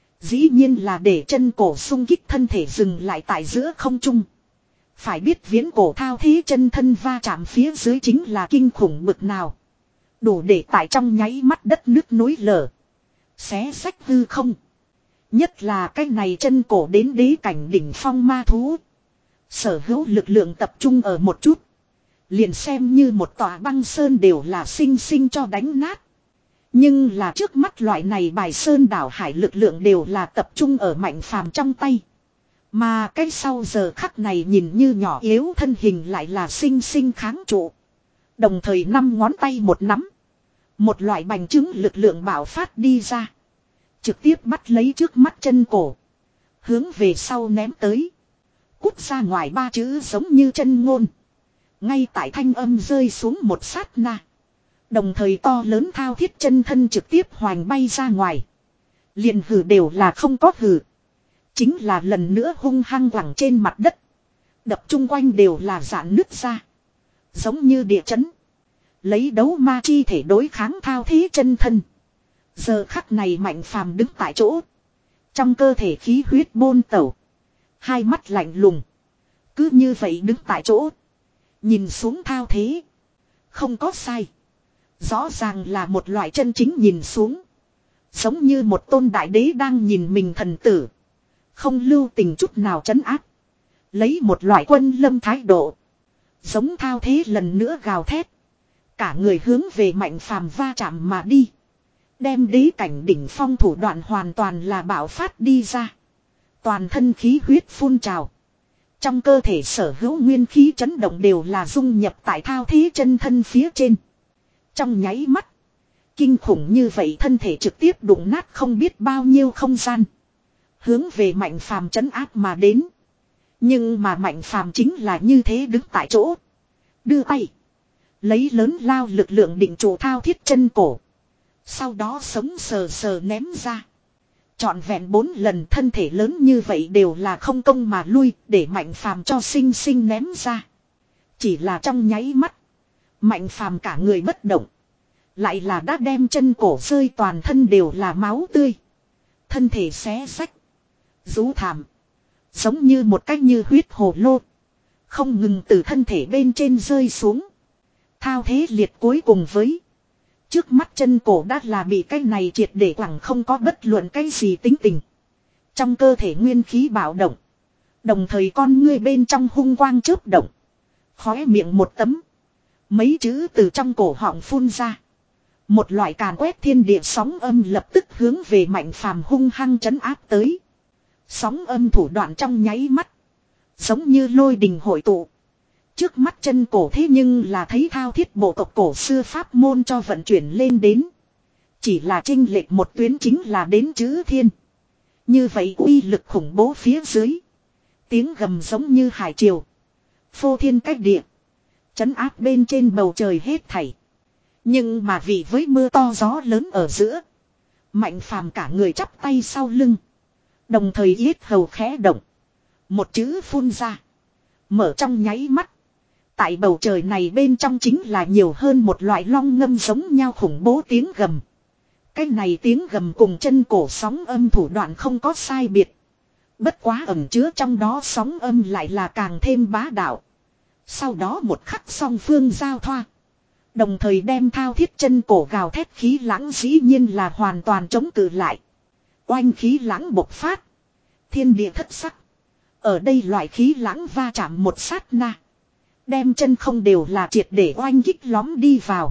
Dĩ nhiên là để chân cổ xung kích thân thể dừng lại tại giữa không trung. Phải biết viễn cổ thao thí chân thân va chạm phía dưới chính là kinh khủng bực nào. Đủ để tại trong nháy mắt đất nước núi lở. Xé sách hư không. Nhất là cái này chân cổ đến đế cảnh đỉnh phong ma thú. Sở hữu lực lượng tập trung ở một chút. Liền xem như một tòa băng sơn đều là sinh sinh cho đánh nát. Nhưng là trước mắt loại này bài sơn đảo hải lực lượng đều là tập trung ở Mạnh phàm trong tay. Mà cái sau giờ khắc này nhìn như nhỏ yếu thân hình lại là sinh sinh kháng trụ. Đồng thời năm ngón tay một nắm. Một loại bành trướng lực lượng bạo phát đi ra. Trực tiếp bắt lấy trước mắt chân cổ. Hướng về sau ném tới. Cút ra ngoài ba chữ giống như chân ngôn. Ngay tại thanh âm rơi xuống một sát na. Đồng thời to lớn thao thiết chân thân trực tiếp hoành bay ra ngoài. Liền hử đều là không có hử. Chính là lần nữa hung hăng quẳng trên mặt đất. Đập chung quanh đều là rạn nứt ra. Giống như địa chấn. Lấy đấu ma chi thể đối kháng thao thế chân thân. Giờ khắc này Mạnh Phàm đứng tại chỗ. Trong cơ thể khí huyết bôn tẩu. Hai mắt lạnh lùng. Cứ như vậy đứng tại chỗ. Nhìn xuống thao thế. Không có sai. Rõ ràng là một loại chân chính nhìn xuống. Giống như một tôn đại đế đang nhìn mình thần tử. Không lưu tình chút nào trấn áp. Lấy một loại quân lâm thái độ. Giống thao thế lần nữa gào thét. Cả người hướng về Mạnh Phàm va chạm mà đi. Đem đế cảnh đỉnh phong thủ đoạn hoàn toàn là bạo phát đi ra. Toàn thân khí huyết phun trào. Trong cơ thể sở hữu nguyên khí chấn động đều là dung nhập tại thao thế chân thân phía trên. Trong nháy mắt. Kinh khủng như vậy thân thể trực tiếp đụng nát không biết bao nhiêu không gian. Hướng về Mạnh Phàm trấn áp mà đến. Nhưng mà Mạnh Phàm chính là như thế đứng tại chỗ. Đưa tay. Lấy lớn lao lực lượng định trụ thao thiết chân cổ. Sau đó sống sờ sờ ném ra. Trọn vẹn bốn lần thân thể lớn như vậy đều là không công mà lui. Để Mạnh Phàm cho sinh sinh ném ra. Chỉ là trong nháy mắt. Mạnh Phàm cả người bất động. Lại là đã đem chân cổ rơi toàn thân đều là máu tươi. Thân thể xé xách. Rú thảm. Giống như một cách như huyết hồ lô. Không ngừng từ thân thể bên trên rơi xuống. Thao thế liệt cuối cùng với. Trước mắt chân cổ đã là bị cái này triệt để quẳng không có bất luận cái gì tính tình. Trong cơ thể nguyên khí bạo động. Đồng thời con ngươi bên trong hung quang chớp động. Khóe miệng một tấm. Mấy chữ từ trong cổ họng phun ra. Một loại càn quét thiên địa sóng âm lập tức hướng về Mạnh Phàm hung hăng trấn áp tới. Sóng âm thủ đoạn trong nháy mắt. Giống như lôi đình hội tụ. Trước mắt chân cổ thế nhưng là thấy thao thiết bộ tộc cổ xưa pháp môn cho vận chuyển lên đến. Chỉ là chênh lệch một tuyến chính là đến chữ thiên. Như vậy uy lực khủng bố phía dưới. Tiếng gầm giống như hải triều. Phô thiên cách địa. Trấn áp bên trên bầu trời hết thảy. Nhưng mà vì với mưa to gió lớn ở giữa. Mạnh Phàm cả người chắp tay sau lưng. Đồng thời yết hầu khẽ động. Một chữ phun ra. Mở trong nháy mắt. Tại bầu trời này bên trong chính là nhiều hơn một loại long ngâm giống nhau khủng bố tiếng gầm. Cái này tiếng gầm cùng chân cổ sóng âm thủ đoạn không có sai biệt. Bất quá ẩn chứa trong đó sóng âm lại là càng thêm bá đạo. Sau đó một khắc song phương giao thoa. Đồng thời đem thao thiết chân cổ gào thét khí lãng dĩ nhiên là hoàn toàn chống cự lại. Oanh khí lãng bộc phát. Thiên địa thất sắc. Ở đây loại khí lãng va chạm một sát na. Đem chân không đều là triệt để oanh kích lóm đi vào.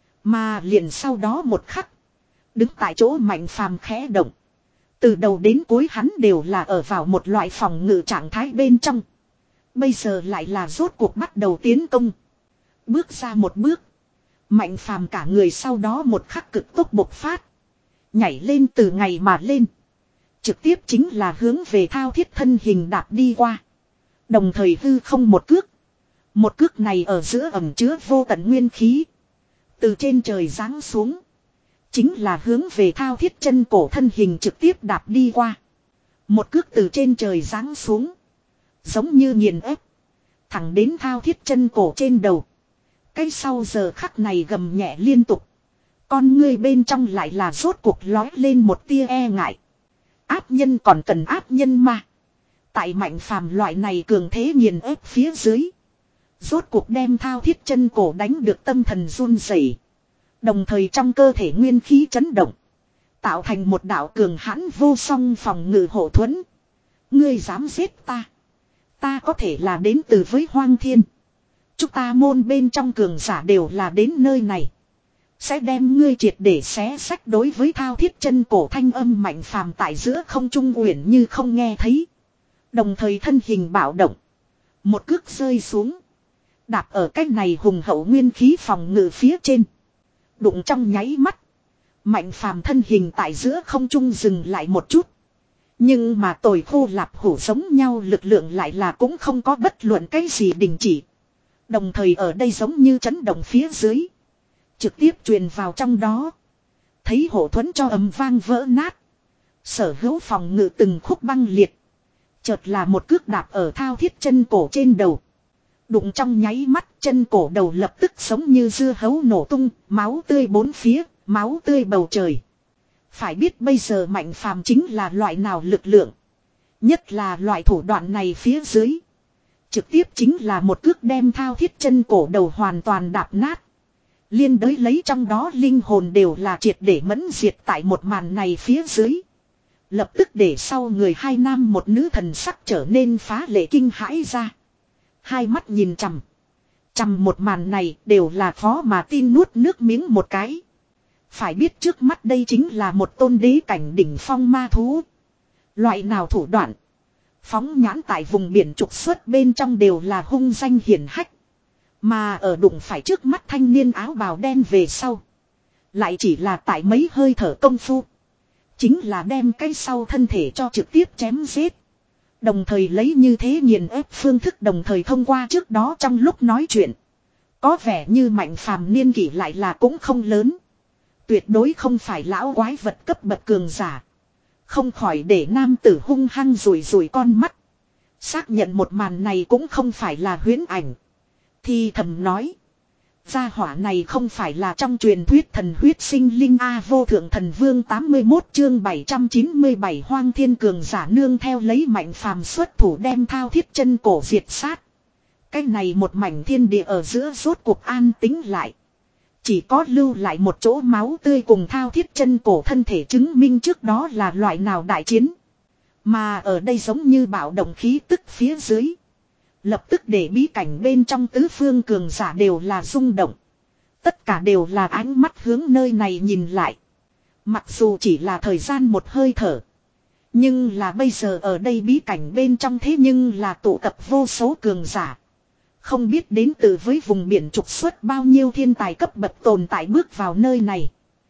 Mà liền sau đó một khắc. Đứng tại chỗ Mạnh Phàm khẽ động. Từ đầu đến cuối hắn đều là ở vào một loại phòng ngự trạng thái bên trong. Bây giờ lại là rốt cuộc bắt đầu tiến công. Bước ra một bước. Mạnh Phàm cả người sau đó một khắc cực tốc bộc phát. Nhảy lên từ ngày mà lên. Trực tiếp chính là hướng về thao thiết thân hình đạp đi qua. Đồng thời hư không một cước. Một cước này ở giữa ẩm chứa vô tận nguyên khí. Từ trên trời giáng xuống. Chính là hướng về thao thiết chân cổ thân hình trực tiếp đạp đi qua. Một cước từ trên trời giáng xuống. Giống như nghiền ép. Thẳng đến thao thiết chân cổ trên đầu. Cái sau giờ khắc này gầm nhẹ liên tục. Con ngươi bên trong lại là rốt cuộc lói lên một tia e ngại. Áp nhân còn cần áp nhân mà. Tại Mạnh Phàm loại này cường thế nghiền ép phía dưới. Rốt cuộc đem thao thiết chân cổ đánh được tâm thần run rẩy. Đồng thời trong cơ thể nguyên khí chấn động. Tạo thành một đạo cường hãn vô song phòng ngự hộ thuẫn. Ngươi dám giết ta. Ta có thể là đến từ với Hoang Thiên. Chúng ta môn bên trong cường giả đều là đến nơi này. Sẽ đem ngươi triệt để xé sách đối với thao thiết chân cổ thanh âm Mạnh Phàm tại giữa không trung uyển như không nghe thấy. Đồng thời thân hình bạo động. Một cước rơi xuống. Đạp ở cái này hùng hậu nguyên khí phòng ngự phía trên. Đụng trong nháy mắt. Mạnh phàm thân hình tại giữa không trung dừng lại một chút. Nhưng mà tồi khô lạp hủ giống nhau lực lượng lại là cũng không có bất luận cái gì đình chỉ. Đồng thời ở đây giống như chấn động phía dưới. Trực tiếp truyền vào trong đó. Thấy hộ thuẫn cho ầm vang vỡ nát. Sở hữu phòng ngự từng khúc băng liệt. Chợt là một cước đạp ở thao thiết chân cổ trên đầu. Đụng trong nháy mắt chân cổ đầu lập tức giống như dưa hấu nổ tung. Máu tươi bốn phía, máu tươi bầu trời. Phải biết bây giờ Mạnh phàm chính là loại nào lực lượng. Nhất là loại thủ đoạn này phía dưới. Trực tiếp chính là một cước đem thao thiết chân cổ đầu hoàn toàn đạp nát. Liên đới lấy trong đó linh hồn đều là triệt để mẫn diệt tại một màn này phía dưới. Lập tức để sau người hai nam một nữ thần sắc trở nên phá lệ kinh hãi ra. Hai mắt nhìn chằm. Chằm một màn này đều là khó mà tin nuốt nước miếng một cái. Phải biết trước mắt đây chính là một tôn đế cảnh đỉnh phong ma thú. Loại nào thủ đoạn. Phóng nhãn tại vùng biển trục xuất bên trong đều là hung danh hiển hách. Mà ở đụng phải trước mắt thanh niên áo bào đen về sau. Lại chỉ là tại mấy hơi thở công phu. Chính là đem cái sau thân thể cho trực tiếp chém giết. Đồng thời lấy như thế nghiền ép phương thức đồng thời thông qua trước đó trong lúc nói chuyện. Có vẻ như Mạnh phàm niên kỷ lại là cũng không lớn. Tuyệt đối không phải lão quái vật cấp bậc cường giả. Không khỏi để nam tử hung hăng rủi rủi con mắt. Xác nhận một màn này cũng không phải là huyễn ảnh. Thì thầm nói. Gia hỏa này không phải là trong truyền thuyết thần huyết sinh linh A vô thượng thần vương tám mươi mốt chương bảy trăm chín mươi bảy hoang thiên cường giả nương theo lấy Mạnh phàm xuất thủ đem thao thiết chân cổ diệt sát. Cái này một mảnh thiên địa ở giữa rốt cuộc an tính lại. Chỉ có lưu lại một chỗ máu tươi cùng thao thiết chân cổ thân thể chứng minh trước đó là loại nào đại chiến. Mà ở đây giống như bạo động khí tức phía dưới. Lập tức để bí cảnh bên trong tứ phương cường giả đều là rung động. Tất cả đều là ánh mắt hướng nơi này nhìn lại. Mặc dù chỉ là thời gian một hơi thở. Nhưng là bây giờ ở đây bí cảnh bên trong thế nhưng là tụ tập vô số cường giả. Không biết đến từ với vùng biển trục xuất bao nhiêu thiên tài cấp bậc tồn tại bước vào nơi này.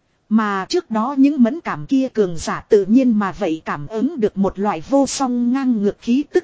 Mà trước đó những mẫn cảm kia cường giả tự nhiên mà vậy cảm ứng được một loại vô song ngang ngược khí tức.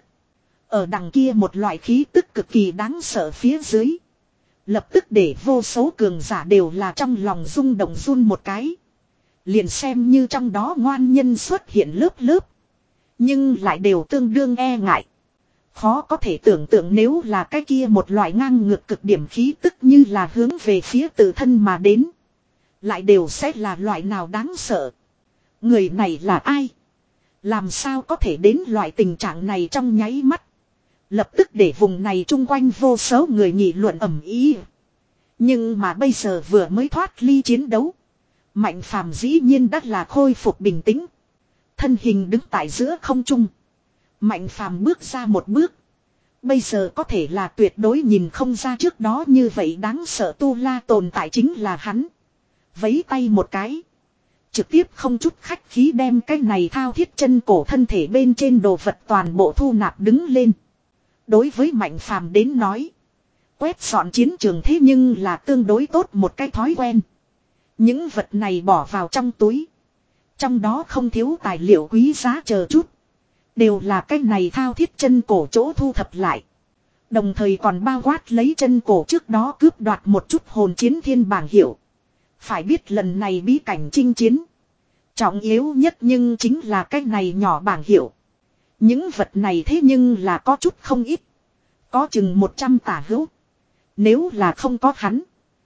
Ở đằng kia một loại khí tức cực kỳ đáng sợ phía dưới. Lập tức để vô số cường giả đều là trong lòng rung động run một cái. Liền xem như trong đó ngoan nhân xuất hiện lớp lớp. Nhưng lại đều tương đương e ngại. Khó có thể tưởng tượng nếu là cái kia một loại ngang ngược cực điểm khí tức như là hướng về phía tự thân mà đến. Lại đều sẽ là loại nào đáng sợ. Người này là ai? Làm sao có thể đến loại tình trạng này trong nháy mắt. Lập tức để vùng này chung quanh vô số người nghị luận ầm ĩ. Nhưng mà bây giờ vừa mới thoát ly chiến đấu. Mạnh phàm dĩ nhiên đã là khôi phục bình tĩnh. Thân hình đứng tại giữa không trung. Mạnh phàm bước ra một bước. Bây giờ có thể là tuyệt đối nhìn không ra trước đó như vậy đáng sợ tu la tồn tại chính là hắn. Vấy tay một cái. Trực tiếp không chút khách khí đem cái này thao thiết chân cổ thân thể bên trên đồ vật toàn bộ thu nạp đứng lên. Đối với Mạnh phàm đến nói. Quét dọn chiến trường thế nhưng là tương đối tốt một cái thói quen. Những vật này bỏ vào trong túi. Trong đó không thiếu tài liệu quý giá chờ chút. Đều là cái này thao thiết chân cổ chỗ thu thập lại. Đồng thời còn bao quát lấy chân cổ trước đó cướp đoạt một chút hồn chiến thiên bảng hiệu. Phải biết lần này bí cảnh chinh chiến. Trọng yếu nhất nhưng chính là cái này nhỏ bảng hiệu. Những vật này thế nhưng là có chút không ít. Có chừng một trăm tả hữu. Nếu là không có hắn.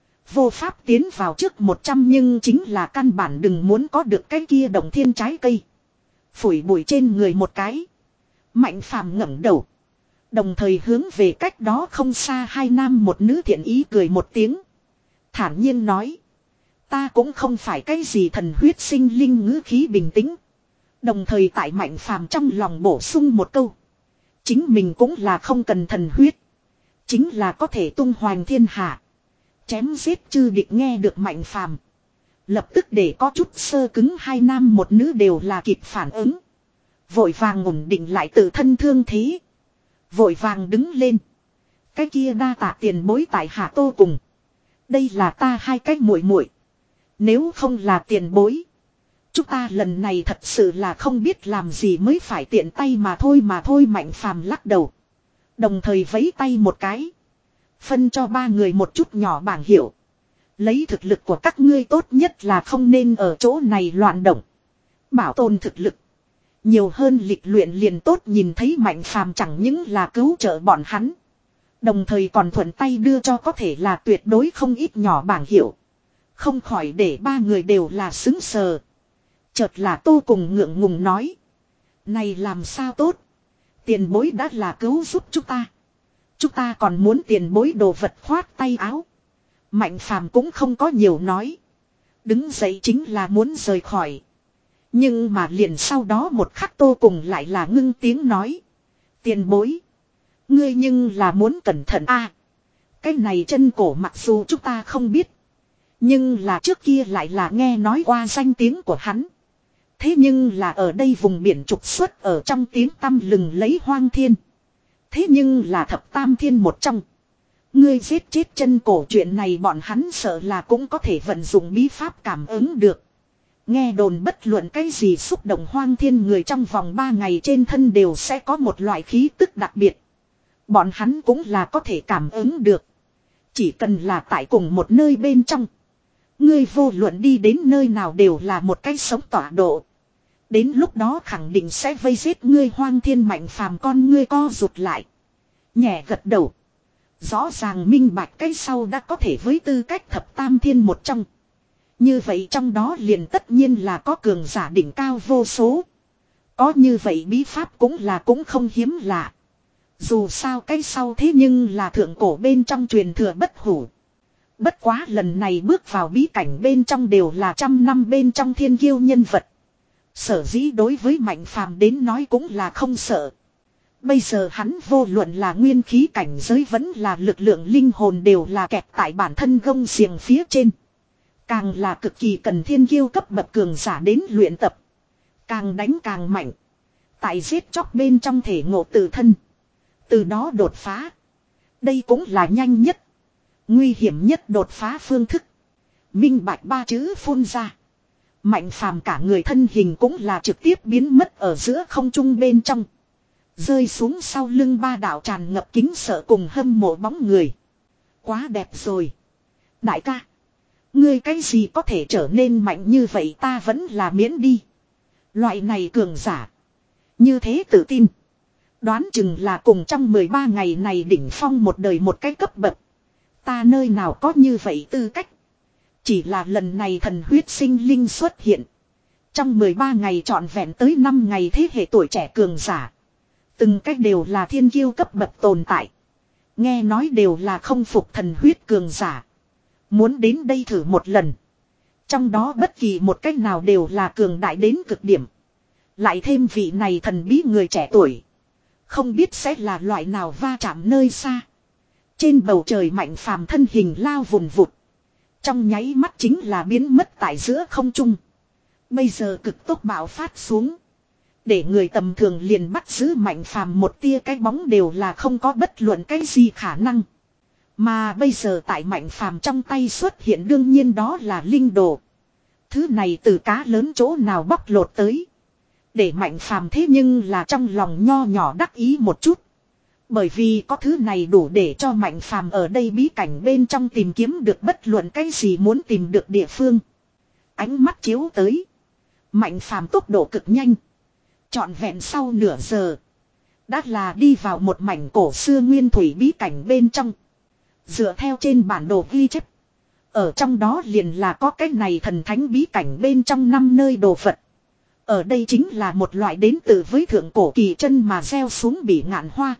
Vô pháp tiến vào trước một trăm nhưng chính là căn bản đừng muốn có được cái kia động thiên trái cây. Phủi bụi trên người một cái. Mạnh phàm ngẩng đầu. Đồng thời hướng về cách đó không xa hai nam một nữ thiện ý cười một tiếng. Thản nhiên nói. Ta cũng không phải cái gì thần huyết sinh linh ngữ khí bình tĩnh. Đồng thời tại Mạnh phàm trong lòng bổ sung một câu. Chính mình cũng là không cần thần huyết. Chính là có thể tung hoành thiên hạ. Chém giết chư địch nghe được Mạnh phàm. Lập tức để có chút sơ cứng hai nam một nữ đều là kịp phản ứng. Vội vàng ổn định lại tự thân thương thế. Vội vàng đứng lên. Cái kia đa tạ tiền bối tại hạ tô cùng. Đây là ta hai cái muội muội. Nếu không là tiền bối. Chúng ta lần này thật sự là không biết làm gì mới phải tiện tay mà thôi mà thôi. Mạnh phàm lắc đầu. Đồng thời vẫy tay một cái. Phân cho ba người một chút nhỏ bảng hiệu. Lấy thực lực của các ngươi tốt nhất là không nên ở chỗ này loạn động. Bảo tồn thực lực. Nhiều hơn lịch luyện liền tốt. Nhìn thấy Mạnh phàm chẳng những là cứu trợ bọn hắn. Đồng thời còn thuận tay đưa cho có thể là tuyệt đối không ít nhỏ bảng hiệu. Không khỏi để ba người đều là xứng sờ. Chợt là Tô cùng ngượng ngùng nói. Này làm sao tốt. Tiền bối đã là cứu giúp chúng ta. Chúng ta còn muốn tiền bối đồ vật khoát tay áo. Mạnh phàm cũng không có nhiều nói. Đứng dậy chính là muốn rời khỏi. Nhưng mà liền sau đó một khắc Tô cùng lại là ngưng tiếng nói. Tiền bối. Ngươi nhưng là muốn cẩn thận a. À, cái này chân cổ mặc dù chúng ta không biết. Nhưng là trước kia lại là nghe nói qua danh tiếng của hắn. Thế nhưng là ở đây vùng biển trục xuất ở trong tiếng tăm lừng lấy hoang thiên. Thế nhưng là thập tam thiên một trong. Ngươi giết chết chân cổ chuyện này bọn hắn sợ là cũng có thể vận dụng bí pháp cảm ứng được. Nghe đồn bất luận cái gì xúc động hoang thiên người trong vòng ba ngày trên thân đều sẽ có một loại khí tức đặc biệt. Bọn hắn cũng là có thể cảm ứng được. Chỉ cần là tại cùng một nơi bên trong. Ngươi vô luận đi đến nơi nào đều là một cái sống tọa độ. Đến lúc đó khẳng định sẽ vây giết ngươi. Hoang thiên Mạnh phàm con ngươi co rụt lại. Nhẹ gật đầu. Rõ ràng minh bạch cái sau đã có thể với tư cách thập tam thiên một trong. Như vậy trong đó liền tất nhiên là có cường giả đỉnh cao vô số. Có như vậy bí pháp cũng là cũng không hiếm lạ. Dù sao cái sau thế nhưng là thượng cổ bên trong truyền thừa bất hủ. Bất quá lần này bước vào bí cảnh bên trong đều là trăm năm bên trong thiên kiêu nhân vật. Sở dĩ đối với Mạnh phàm đến nói cũng là không sợ. Bây giờ hắn vô luận là nguyên khí cảnh giới vẫn là lực lượng linh hồn đều là kẹt tại bản thân gông xiềng phía trên. Càng là cực kỳ cần thiên kiêu cấp bậc cường giả đến luyện tập. Càng đánh càng mạnh. Tại giết chóc bên trong thể ngộ tự thân. Từ đó đột phá. Đây cũng là nhanh nhất. Nguy hiểm nhất đột phá phương thức. Minh bạch ba chữ phun ra. Mạnh phàm cả người thân hình cũng là trực tiếp biến mất ở giữa không trung bên trong. Rơi xuống sau lưng ba đạo tràn ngập kính sợ cùng hâm mộ bóng người. Quá đẹp rồi. Đại ca. Ngươi cái gì có thể trở nên mạnh như vậy ta vẫn là miễn đi. Loại này cường giả. Như thế tự tin. Đoán chừng là cùng trong mười ba ngày này đỉnh phong một đời một cái cấp bậc. Ta nơi nào có như vậy tư cách. Chỉ là lần này thần huyết sinh linh xuất hiện. Trong mười ba ngày trọn vẹn tới năm ngày thế hệ tuổi trẻ cường giả. Từng cách đều là thiên kiêu cấp bậc tồn tại. Nghe nói đều là không phục thần huyết cường giả. Muốn đến đây thử một lần. Trong đó bất kỳ một cách nào đều là cường đại đến cực điểm. Lại thêm vị này thần bí người trẻ tuổi. Không biết sẽ là loại nào va chạm nơi xa. Trên bầu trời Mạnh phàm thân hình lao vùn vụt. Trong nháy mắt chính là biến mất tại giữa không trung. Bây giờ cực tốc bạo phát xuống. Để người tầm thường liền bắt giữ Mạnh phàm một tia cái bóng đều là không có bất luận cái gì khả năng. Mà bây giờ tại Mạnh phàm trong tay xuất hiện đương nhiên đó là linh đồ. Thứ này từ cá lớn chỗ nào bóc lột tới. Để Mạnh phàm thế nhưng là trong lòng nho nhỏ đắc ý một chút. Bởi vì có thứ này đủ để cho Mạnh phàm ở đây bí cảnh bên trong tìm kiếm được bất luận cái gì muốn tìm được địa phương. Ánh mắt chiếu tới. Mạnh phàm tốc độ cực nhanh. Trọn vẹn sau nửa giờ. Đã là đi vào một mảnh cổ xưa nguyên thủy bí cảnh bên trong. Dựa theo trên bản đồ ghi chép. Ở trong đó liền là có cái này thần thánh bí cảnh bên trong năm nơi đồ vật. Ở đây chính là một loại đến từ với thượng cổ kỳ chân mà gieo xuống bỉ ngạn hoa.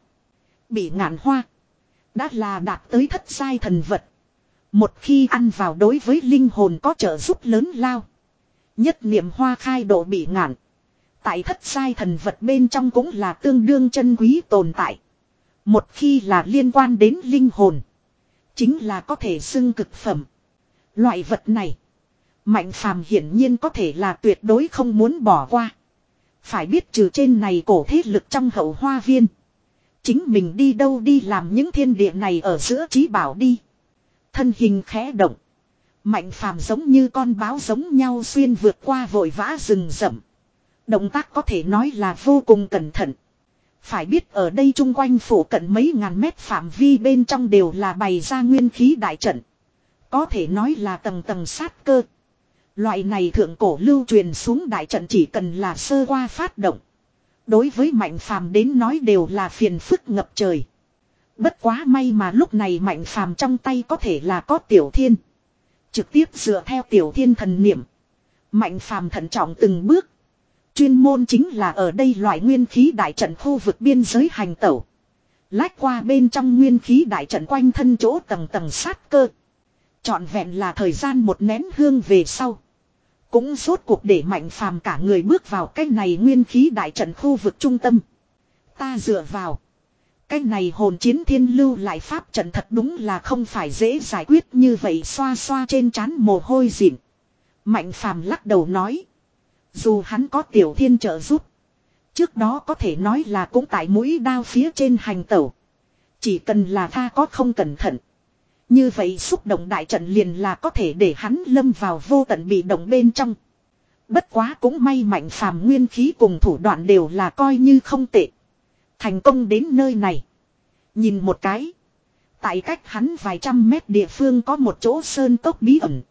Bỉ ngạn hoa. Đã là đạt tới thất giai thần vật. Một khi ăn vào đối với linh hồn có trợ giúp lớn lao. Nhất niệm hoa khai độ bỉ ngạn. Tại thất giai thần vật bên trong cũng là tương đương chân quý tồn tại. Một khi là liên quan đến linh hồn. Chính là có thể xưng cực phẩm. Loại vật này. Mạnh phàm hiển nhiên có thể là tuyệt đối không muốn bỏ qua. Phải biết trừ trên này cổ thế lực trong hậu hoa viên. Chính mình đi đâu đi làm những thiên địa này ở giữa trí bảo đi. Thân hình khẽ động. Mạnh phàm giống như con báo giống nhau xuyên vượt qua vội vã rừng rậm. Động tác có thể nói là vô cùng cẩn thận. Phải biết ở đây chung quanh phủ cận mấy ngàn mét phạm vi bên trong đều là bày ra nguyên khí đại trận. Có thể nói là tầng tầng sát cơ. Loại này thượng cổ lưu truyền xuống đại trận chỉ cần là sơ qua phát động. Đối với Mạnh phàm đến nói đều là phiền phức ngập trời. Bất quá may mà lúc này Mạnh phàm trong tay có thể là có Tiểu Thiên. Trực tiếp dựa theo Tiểu Thiên thần niệm. Mạnh phàm thận trọng từng bước. Chuyên môn chính là ở đây loại nguyên khí đại trận khu vực biên giới hành tẩu. Lách qua bên trong nguyên khí đại trận quanh thân chỗ tầng tầng sát cơ. Trọn vẹn là thời gian một nén hương về sau. Cũng rốt cuộc để Mạnh phàm cả người bước vào cái này nguyên khí đại trận khu vực trung tâm. Ta dựa vào. Cái này hồn chiến thiên lưu lại pháp trận thật đúng là không phải dễ giải quyết như vậy, xoa xoa trên trán mồ hôi dịn. Mạnh phàm lắc đầu nói. Dù hắn có Tiểu Thiên trợ giúp. Trước đó có thể nói là cũng tại mũi đao phía trên hành tẩu. Chỉ cần là tha có không cẩn thận. Như vậy xúc động đại trận liền là có thể để hắn lâm vào vô tận bị động bên trong. Bất quá cũng may Mạnh phàm nguyên khí cùng thủ đoạn đều là coi như không tệ. Thành công đến nơi này. Nhìn một cái. Tại cách hắn vài trăm mét địa phương có một chỗ sơn cốc bí ẩn.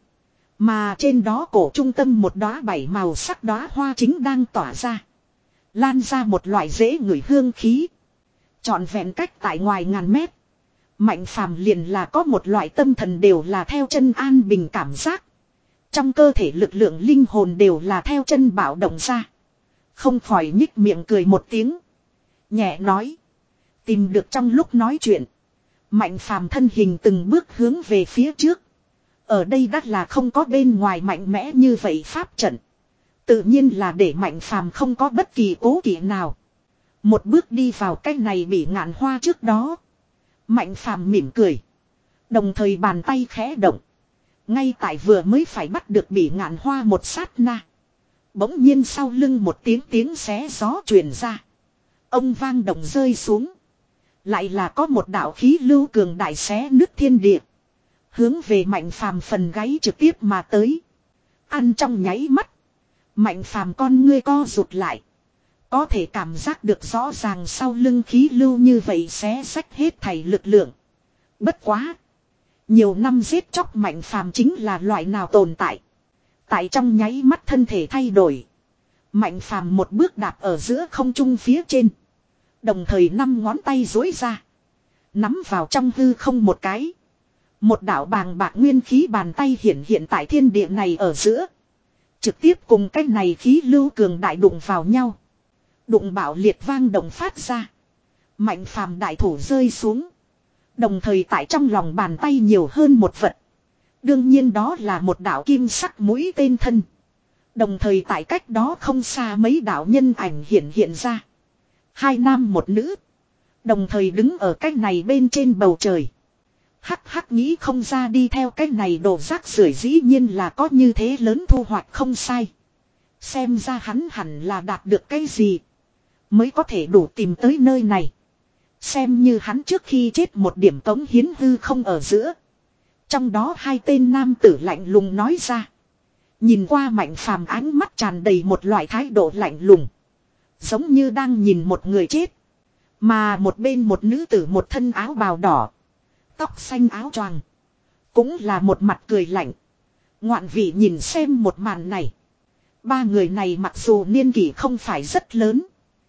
Mà trên đó cổ trung tâm một đóa bảy màu sắc đóa hoa chính đang tỏa ra. Lan ra một loại dễ ngửi hương khí. Trọn vẹn cách tại ngoài ngàn mét. Mạnh phàm liền là có một loại tâm thần đều là theo chân an bình cảm giác. Trong cơ thể lực lượng linh hồn đều là theo chân bạo động ra. Không khỏi nhích miệng cười một tiếng. Nhẹ nói. Tìm được trong lúc nói chuyện. Mạnh phàm thân hình từng bước hướng về phía trước. Ở đây đắt là không có bên ngoài mạnh mẽ như vậy pháp trận. Tự nhiên là để Mạnh phàm không có bất kỳ cố kỵ nào. Một bước đi vào cái này bị ngạn hoa trước đó. Mạnh phàm mỉm cười. Đồng thời bàn tay khẽ động. Ngay tại vừa mới phải bắt được bị ngạn hoa một sát na. Bỗng nhiên sau lưng một tiếng tiếng xé gió truyền ra. Ông vang động rơi xuống. Lại là có một đạo khí lưu cường đại xé nứt thiên địa. Hướng về Mạnh phàm phần gáy trực tiếp mà tới. Ăn trong nháy mắt. Mạnh phàm con ngươi co rụt lại. Có thể cảm giác được rõ ràng sau lưng khí lưu như vậy xé xách hết thảy lực lượng. Bất quá. Nhiều năm giết chóc Mạnh phàm chính là loại nào tồn tại. Tại trong nháy mắt thân thể thay đổi. Mạnh phàm một bước đạp ở giữa không trung phía trên. Đồng thời năm ngón tay duỗi ra. Nắm vào trong hư không một cái. Một đạo bàng bạc nguyên khí bàn tay hiện hiện tại thiên địa này ở giữa. Trực tiếp cùng cái này khí lưu cường đại đụng vào nhau. Đụng bạo liệt vang động phát ra. Mạnh phàm đại thủ rơi xuống. Đồng thời tại trong lòng bàn tay nhiều hơn một vật. Đương nhiên đó là một đạo kim sắc mũi tên thân. Đồng thời tại cách đó không xa mấy đạo nhân ảnh hiện hiện ra. Hai nam một nữ. Đồng thời đứng ở cách này bên trên bầu trời. Hắc hắc nghĩ không ra đi theo cách này đồ rác rưởi dĩ nhiên là có như thế lớn thu hoạch không sai. Xem ra hắn hẳn là đạt được cái gì. Mới có thể đủ tìm tới nơi này. Xem như hắn trước khi chết một điểm cống hiến hư không ở giữa. Trong đó hai tên nam tử lạnh lùng nói ra. Nhìn qua Mạnh phàm ánh mắt tràn đầy một loại thái độ lạnh lùng. Giống như đang nhìn một người chết. Mà một bên một nữ tử một thân áo bào đỏ. Tóc xanh áo choàng. Cũng là một mặt cười lạnh. Ngoạn vị nhìn xem một màn này. Ba người này mặc dù niên kỷ không phải rất lớn.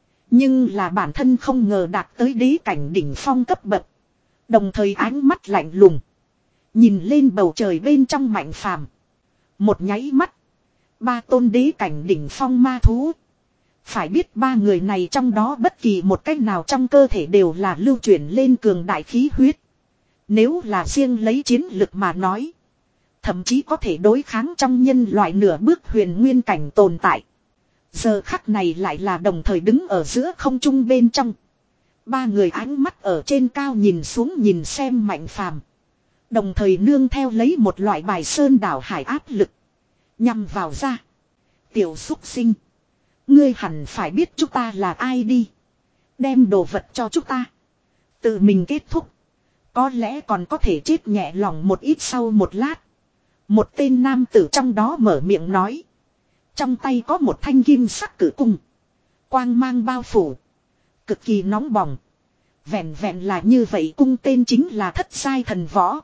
Nhưng là bản thân không ngờ đạt tới đế cảnh đỉnh phong cấp bậc. Đồng thời ánh mắt lạnh lùng. Nhìn lên bầu trời bên trong Mạnh phàm. Một nháy mắt. Ba tôn đế cảnh đỉnh phong ma thú. Phải biết ba người này trong đó bất kỳ một cách nào trong cơ thể đều là lưu chuyển lên cường đại khí huyết. Nếu là riêng lấy chiến lực mà nói. Thậm chí có thể đối kháng trong nhân loại nửa bước huyền nguyên cảnh tồn tại. Giờ khắc này lại là đồng thời đứng ở giữa không trung bên trong. Ba người ánh mắt ở trên cao nhìn xuống nhìn xem Mạnh phàm. Đồng thời nương theo lấy một loại bài sơn đảo hải áp lực. Nhằm vào ra. Tiểu xúc sinh. Ngươi hẳn phải biết chúng ta là ai đi. Đem đồ vật cho chúng ta. Tự mình kết thúc. Có lẽ còn có thể chết nhẹ lòng một ít sau một lát. Một tên nam tử trong đó mở miệng nói. Trong tay có một thanh kim sắc cử cung. Quang mang bao phủ. Cực kỳ nóng bỏng. Vẹn vẹn là như vậy cung tên chính là thất giai thần võ.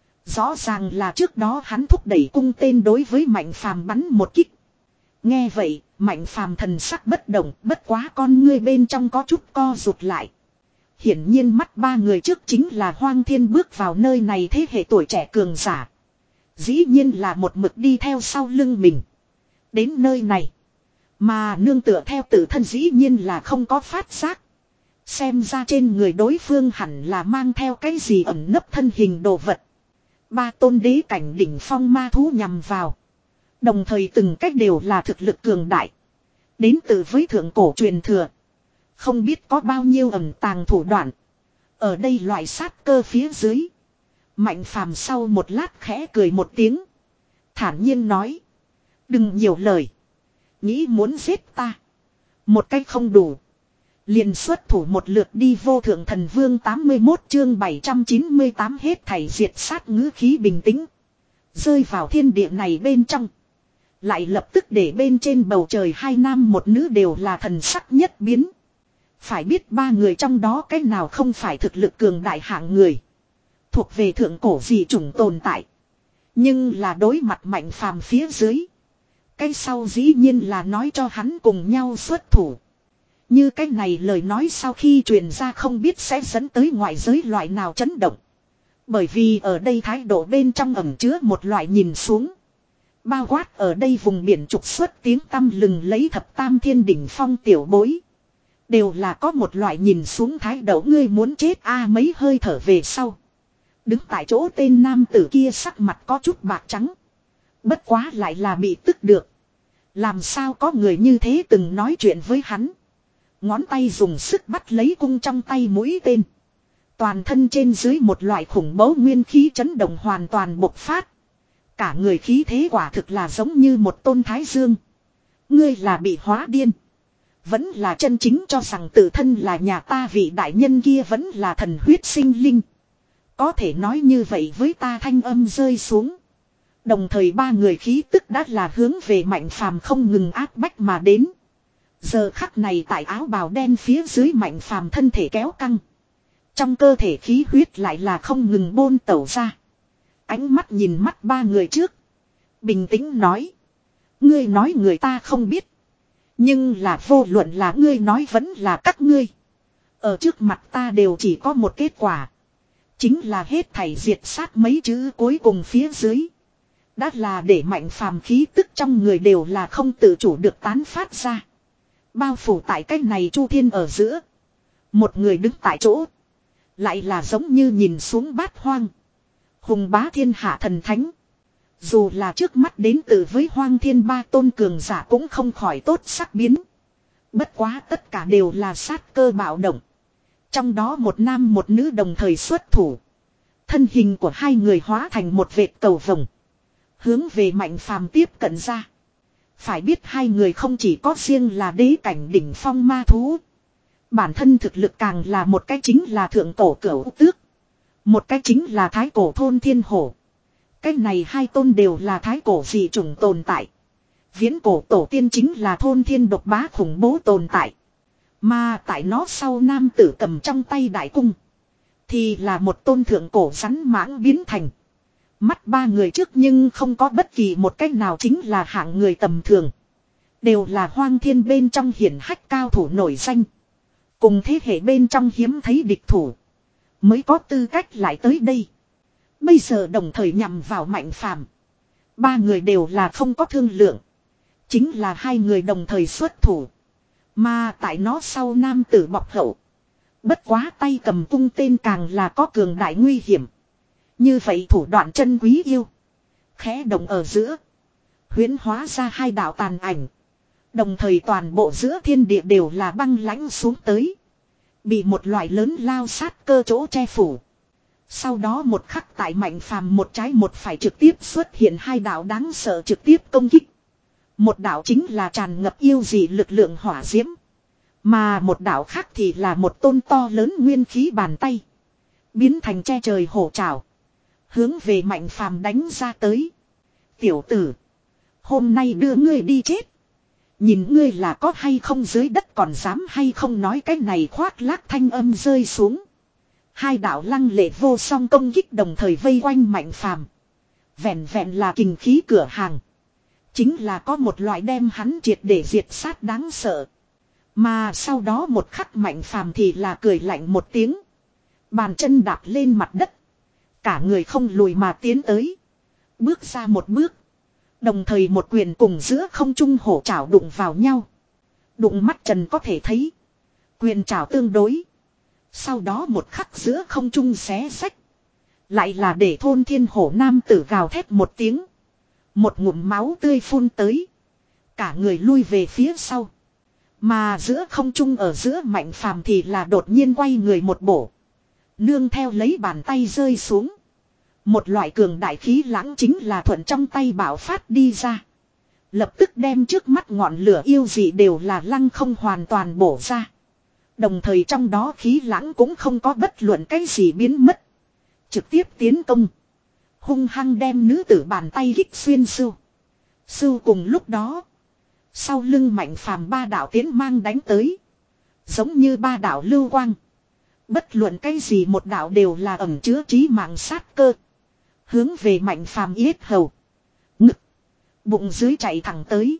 Rõ ràng là trước đó hắn thúc đẩy cung tên đối với Mạnh Phàm bắn một kích. Nghe vậy, Mạnh Phàm thần sắc bất động, bất quá con ngươi bên trong có chút co rụt lại. Hiển nhiên mắt ba người trước chính là Hoang Thiên bước vào nơi này thế hệ tuổi trẻ cường giả. Dĩ nhiên là một mực đi theo sau lưng mình. Đến nơi này. Mà nương tựa theo tự thân dĩ nhiên là không có phát giác. Xem ra trên người đối phương hẳn là mang theo cái gì ẩn nấp thân hình đồ vật. Ba tôn đế cảnh đỉnh phong ma thú nhằm vào. Đồng thời từng cách đều là thực lực cường đại. Đến từ với thượng cổ truyền thừa. Không biết có bao nhiêu ẩn tàng thủ đoạn. Ở đây loại sát cơ phía dưới. Mạnh Phàm sau một lát khẽ cười một tiếng. Thản nhiên nói. Đừng nhiều lời. Nghĩ muốn giết ta. Một cách không đủ. Liền xuất thủ một lượt đi. Vô thượng thần vương tám mươi mốt chương bảy trăm chín mươi tám hết thảy diệt sát ngữ khí bình tĩnh. Rơi vào thiên địa này bên trong. Lại lập tức để bên trên bầu trời hai nam một nữ đều là thần sắc nhất biến. Phải biết ba người trong đó cái nào không phải thực lực cường đại hạng người. Thuộc về thượng cổ dị chủng tồn tại. Nhưng là đối mặt Mạnh Phàm phía dưới. Cái sau dĩ nhiên là nói cho hắn cùng nhau xuất thủ. Như cái này lời nói sau khi truyền ra không biết sẽ dẫn tới ngoại giới loại nào chấn động. Bởi vì ở đây thái độ bên trong ẩn chứa một loại nhìn xuống. Bao quát ở đây vùng biển trục xuất tiếng tăm lừng lấy thập tam thiên đỉnh phong tiểu bối. Đều là có một loại nhìn xuống thái độ ngươi muốn chết a mấy hơi thở về sau. Đứng tại chỗ tên nam tử kia sắc mặt có chút bạc trắng. Bất quá lại là bị tức được. Làm sao có người như thế từng nói chuyện với hắn. Ngón tay dùng sức bắt lấy cung trong tay mũi tên. Toàn thân trên dưới một loại khủng bố nguyên khí chấn động hoàn toàn bộc phát. Cả người khí thế quả thực là giống như một tôn thái dương. Ngươi là bị hóa điên. Vẫn là chân chính cho rằng tự thân là nhà ta vị đại nhân kia vẫn là thần huyết sinh linh. Có thể nói như vậy với ta thanh âm rơi xuống. Đồng thời ba người khí tức đã là hướng về Mạnh Phàm không ngừng áp bách mà đến. Giờ khắc này tại áo bào đen phía dưới Mạnh Phàm thân thể kéo căng. Trong cơ thể khí huyết lại là không ngừng bôn tẩu ra. Ánh mắt nhìn mắt ba người trước. Bình tĩnh nói. Ngươi nói người ta không biết. Nhưng là vô luận là ngươi nói vẫn là các ngươi. Ở trước mặt ta đều chỉ có một kết quả. Chính là hết thảy diệt sát mấy chữ cuối cùng phía dưới. Đã là để Mạnh Phàm khí tức trong người đều là không tự chủ được tán phát ra. Bao phủ tại cái này chu thiên ở giữa. Một người đứng tại chỗ. Lại là giống như nhìn xuống bát hoang. Hùng bá thiên hạ thần thánh. Dù là trước mắt đến từ với Hoang Thiên ba tôn cường giả cũng không khỏi tốt sắc biến. Bất quá tất cả đều là sát cơ bạo động. Trong đó một nam một nữ đồng thời xuất thủ. Thân hình của hai người hóa thành một vệt cầu vồng. Hướng về Mạnh Phàm tiếp cận ra. Phải biết hai người không chỉ có riêng là đế cảnh đỉnh phong ma thú. Bản thân thực lực càng là một cái chính là thượng cổ cửu tước. Một cái chính là thái cổ thôn thiên hổ. Cái này hai tôn đều là thái cổ dị chủng tồn tại. Viễn cổ tổ tiên chính là thôn thiên độc bá khủng bố tồn tại. Mà tại nó sau nam tử cầm trong tay đại cung. Thì là một tôn thượng cổ rắn mãng biến thành. Mắt ba người trước nhưng không có bất kỳ một cách nào chính là hạng người tầm thường. Đều là Hoang Thiên bên trong hiển hách cao thủ nổi danh. Cùng thế hệ bên trong hiếm thấy địch thủ. Mới có tư cách lại tới đây. Bây giờ đồng thời nhằm vào Mạnh Phàm. Ba người đều là không có thương lượng. Chính là hai người đồng thời xuất thủ. Mà tại nó sau nam tử bọc hậu. Bất quá tay cầm cung tên càng là có cường đại nguy hiểm. Như vậy thủ đoạn chân quý yêu. Khẽ động ở giữa. Huyễn hóa ra hai đạo tàn ảnh. Đồng thời toàn bộ giữa thiên địa đều là băng lãnh xuống tới. Bị một loại lớn lao sát cơ chỗ che phủ. Sau đó một khắc tại Mạnh Phàm một trái một phải trực tiếp xuất hiện hai đạo đáng sợ trực tiếp công kích. Một đạo chính là tràn ngập yêu dị lực lượng hỏa diễm. Mà một đạo khác thì là một tôn to lớn nguyên khí bàn tay. Biến thành che trời hổ trảo. Hướng về Mạnh Phàm đánh ra tới. Tiểu tử. Hôm nay đưa ngươi đi chết. Nhìn ngươi là có hay không dưới đất còn dám hay không nói cái này khoác lác thanh âm rơi xuống. Hai đạo lăng lệ vô song công kích đồng thời vây quanh Mạnh Phàm. Vẹn vẹn là kình khí cửa hàng. Chính là có một loại đem hắn triệt để diệt sát đáng sợ. Mà sau đó một khắc Mạnh Phàm thì là cười lạnh một tiếng. Bàn chân đạp lên mặt đất. Cả người không lùi mà tiến tới. Bước ra một bước. Đồng thời một quyền cùng giữa không trung hổ chảo đụng vào nhau. Đụng mắt trần có thể thấy. Quyền chảo tương đối. Sau đó một khắc giữa không trung xé xách. Lại là để thôn thiên hổ nam tử gào thét một tiếng. Một ngụm máu tươi phun tới. Cả người lui về phía sau. Mà giữa không trung ở giữa Mạnh Phàm thì là đột nhiên quay người một bổ. Nương theo lấy bàn tay rơi xuống. Một loại cường đại khí lãng chính là thuận trong tay bảo phát đi ra. Lập tức đem trước mắt ngọn lửa yêu dị đều là lăng không hoàn toàn bổ ra. Đồng thời trong đó khí lãng cũng không có bất luận cái gì biến mất. Trực tiếp tiến công. Hung hăng đem nữ tử bàn tay kích xuyên sưu. Sưu cùng lúc đó. Sau lưng Mạnh Phàm ba đạo tiến mang đánh tới. Giống như ba đạo lưu quang. Bất luận cái gì một đạo đều là ẩn chứa chí mạng sát cơ. Hướng về Mạnh Phàm yết hầu. Ngực. Bụng dưới chạy thẳng tới.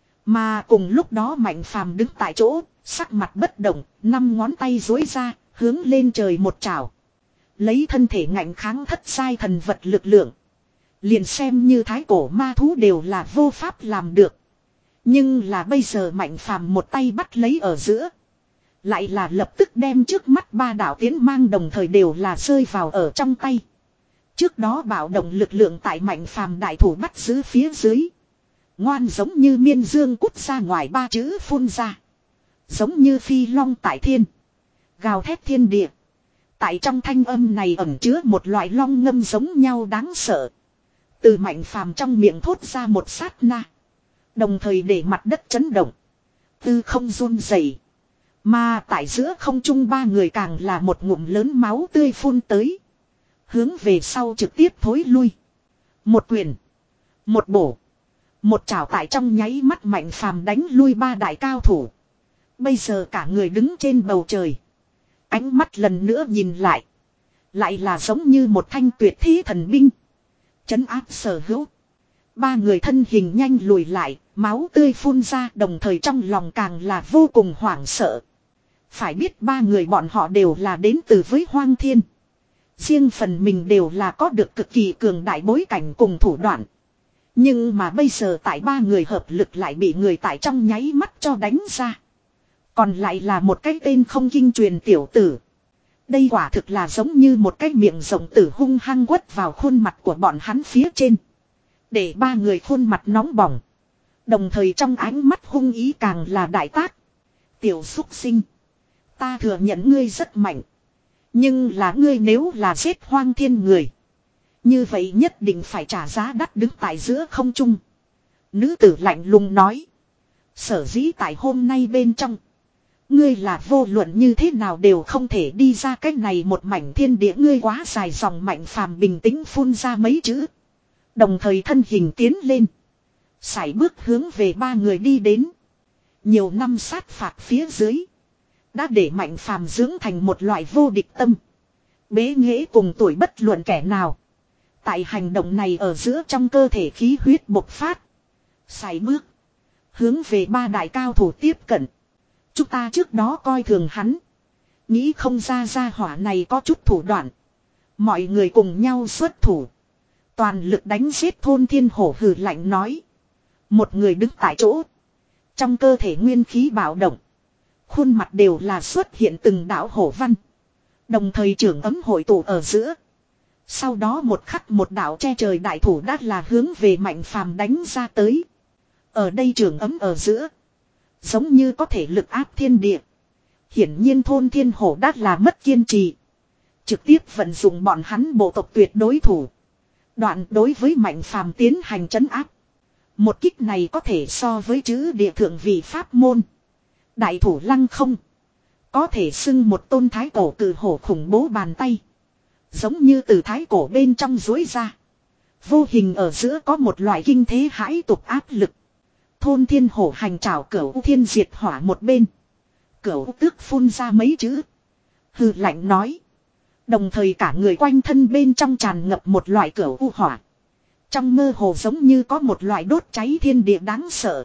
Mà cùng lúc đó Mạnh Phàm đứng tại chỗ. Sắc mặt bất động. Năm ngón tay duỗi ra. Hướng lên trời một chảo. Lấy thân thể ngạnh kháng thất sai thần vật lực lượng. Liền xem như thái cổ ma thú đều là vô pháp làm được. Nhưng là bây giờ Mạnh Phàm một tay bắt lấy ở giữa. Lại là lập tức đem trước mắt ba đạo tiến mang đồng thời đều là rơi vào ở trong tay. Trước đó bạo động lực lượng tại Mạnh Phàm đại thủ bắt giữ phía dưới. Ngoan giống như miên dương cút ra ngoài ba chữ phun ra. Giống như phi long tại thiên. Gào thét thiên địa. Tại trong thanh âm này ẩn chứa một loại long ngâm giống nhau đáng sợ. Từ Mạnh Phàm trong miệng thốt ra một sát na. Đồng thời để mặt đất chấn động. Tư không run rẩy. Mà tại giữa không trung ba người càng là một ngụm lớn máu tươi phun tới. Hướng về sau trực tiếp thối lui. Một quyền. Một bổ. Một chảo tại trong nháy mắt Mạnh Phàm đánh lui ba đại cao thủ. Bây giờ cả người đứng trên bầu trời. Ánh mắt lần nữa nhìn lại. Lại là giống như một thanh tuyệt thế thần binh. Chấn áp sở hữu. Ba người thân hình nhanh lùi lại. Máu tươi phun ra đồng thời trong lòng càng là vô cùng hoảng sợ. Phải biết ba người bọn họ đều là đến từ với Hoang Thiên. Riêng phần mình đều là có được cực kỳ cường đại bối cảnh cùng thủ đoạn. Nhưng mà bây giờ tại ba người hợp lực lại bị người tại trong nháy mắt cho đánh ra. Còn lại là một cái tên không kinh truyền tiểu tử. Đây quả thực là giống như một cái miệng rộng tử hung hăng quất vào khuôn mặt của bọn hắn phía trên. Để ba người khuôn mặt nóng bỏng. Đồng thời trong ánh mắt hung ý càng là đại tác. Tiểu xúc sinh. Ta thừa nhận ngươi rất mạnh. Nhưng là ngươi nếu là giết Hoang Thiên người. Như vậy nhất định phải trả giá đắt đứng tại giữa không trung. Nữ tử lạnh lùng nói. Sở dĩ tại hôm nay bên trong. Ngươi là vô luận như thế nào đều không thể đi ra cách này một mảnh thiên địa ngươi quá dài dòng Mạnh Phàm bình tĩnh phun ra mấy chữ. Đồng thời thân hình tiến lên. Sải bước hướng về ba người đi đến. Nhiều năm sát phạt phía dưới. Đã để Mạnh Phàm dưỡng thành một loại vô địch tâm. Bế nghệ cùng tuổi bất luận kẻ nào. Tại hành động này ở giữa trong cơ thể khí huyết bộc phát. Sải bước. Hướng về ba đại cao thủ tiếp cận. Chúng ta trước đó coi thường hắn. Nghĩ không ra ra hỏa này có chút thủ đoạn. Mọi người cùng nhau xuất thủ. Toàn lực đánh giết thôn thiên hổ hừ lạnh nói. Một người đứng tại chỗ. Trong cơ thể nguyên khí bạo động. Khuôn mặt đều là xuất hiện từng đạo hổ văn. Đồng thời trưởng ấm hội tụ ở giữa. Sau đó một khắc một đạo che trời đại thủ đã là hướng về Mạnh Phàm đánh ra tới. Ở đây trưởng ấm ở giữa. Giống như có thể lực áp thiên địa. Hiển nhiên thôn thiên hổ đã là mất kiên trì. Trực tiếp vận dụng bọn hắn bộ tộc tuyệt đối thủ. Đoạn đối với Mạnh Phàm tiến hành trấn áp. Một kích này có thể so với chữ địa thượng vị pháp môn. Đại thủ lăng không. Có thể xưng một tôn thái cổ cử hổ khủng bố bàn tay. Giống như từ thái cổ bên trong dối ra. Vô hình ở giữa có một loại kinh thế hãi tục áp lực. Thôn thiên hổ hành trảo cửu thiên diệt hỏa một bên. Cửu tước phun ra mấy chữ. Hừ lạnh nói. Đồng thời cả người quanh thân bên trong tràn ngập một loại cửu u hỏa. Trong mơ hồ giống như có một loại đốt cháy thiên địa đáng sợ.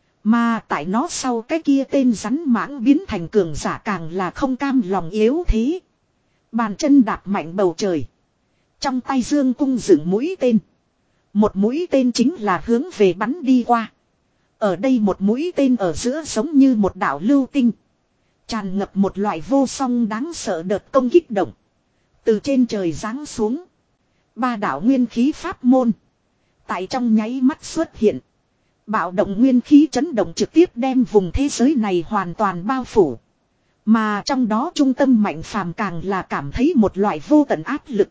Mà tại nó sau cái kia tên rắn mãng biến thành cường giả càng là không cam lòng yếu thế. Bàn chân đạp mạnh bầu trời. Trong tay dương cung dựng mũi tên. Một mũi tên chính là hướng về bắn đi qua. Ở đây một mũi tên ở giữa giống như một đạo lưu tinh. Tràn ngập một loại vô song đáng sợ đợt công kích động. Từ trên trời giáng xuống. Ba đạo nguyên khí pháp môn. Tại trong nháy mắt xuất hiện. Bạo động nguyên khí chấn động trực tiếp đem vùng thế giới này hoàn toàn bao phủ. Mà trong đó trung tâm Mạnh Phàm càng là cảm thấy một loại vô tận áp lực.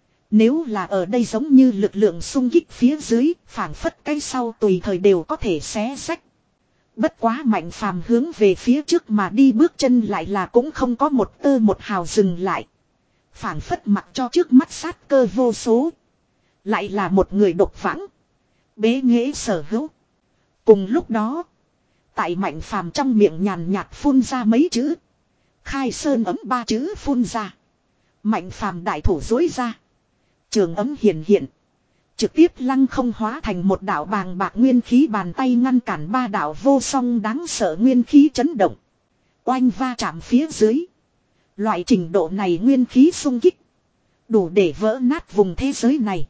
Nếu là ở đây giống như lực lượng xung kích phía dưới, phảng phất cái sau tùy thời đều có thể xé rách. Bất quá Mạnh Phàm hướng về phía trước mà đi bước chân lại là cũng không có một tơ một hào dừng lại. Phảng phất mặc cho trước mắt sát cơ vô số. Lại là một người độc vãng. Bế nghệ sở hữu. Cùng lúc đó, tại Mạnh Phàm trong miệng nhàn nhạt phun ra mấy chữ. Khai sơn ấm ba chữ phun ra. Mạnh Phàm đại thủ dối ra. Trường ấm hiện hiện. Trực tiếp lăng không hóa thành một đạo bàng bạc nguyên khí bàn tay ngăn cản ba đạo vô song đáng sợ nguyên khí chấn động. Oanh va chạm phía dưới. Loại trình độ này nguyên khí xung kích. Đủ để vỡ nát vùng thế giới này.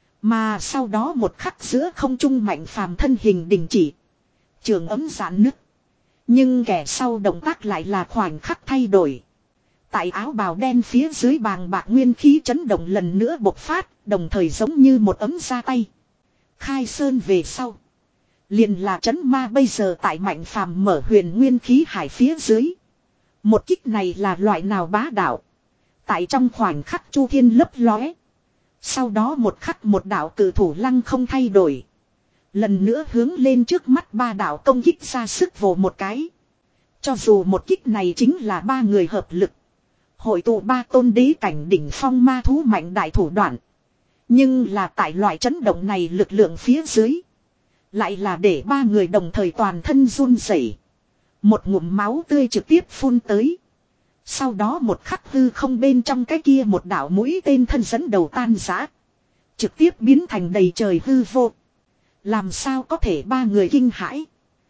Mà sau đó một khắc giữa không trung Mạnh Phàm thân hình đình chỉ. Trường ấm giãn nứt. Nhưng kẻ sau động tác lại là khoảnh khắc thay đổi. Tại áo bào đen phía dưới bàng bạc nguyên khí chấn động lần nữa bộc phát, đồng thời giống như một ấm ra tay. Khai sơn về sau. Liền là chấn ma bây giờ tại Mạnh Phàm mở huyền nguyên khí hải phía dưới. Một kích này là loại nào bá đạo. Tại trong khoảnh khắc chu thiên lấp lóe. Sau đó một khắc một đạo cử thủ lăng không thay đổi. Lần nữa hướng lên trước mắt ba đạo công kích ra sức vồ một cái. Cho dù một kích này chính là ba người hợp lực. Hội tụ ba tôn đế cảnh đỉnh phong ma thú mạnh đại thủ đoạn. Nhưng là tại loại chấn động này lực lượng phía dưới. Lại là để ba người đồng thời toàn thân run rẩy. Một ngụm máu tươi trực tiếp phun tới. Sau đó một khắc hư không bên trong cái kia một đạo mũi tên thân dẫn đầu tan rã. Trực tiếp biến thành đầy trời hư vô. Làm sao có thể ba người kinh hãi.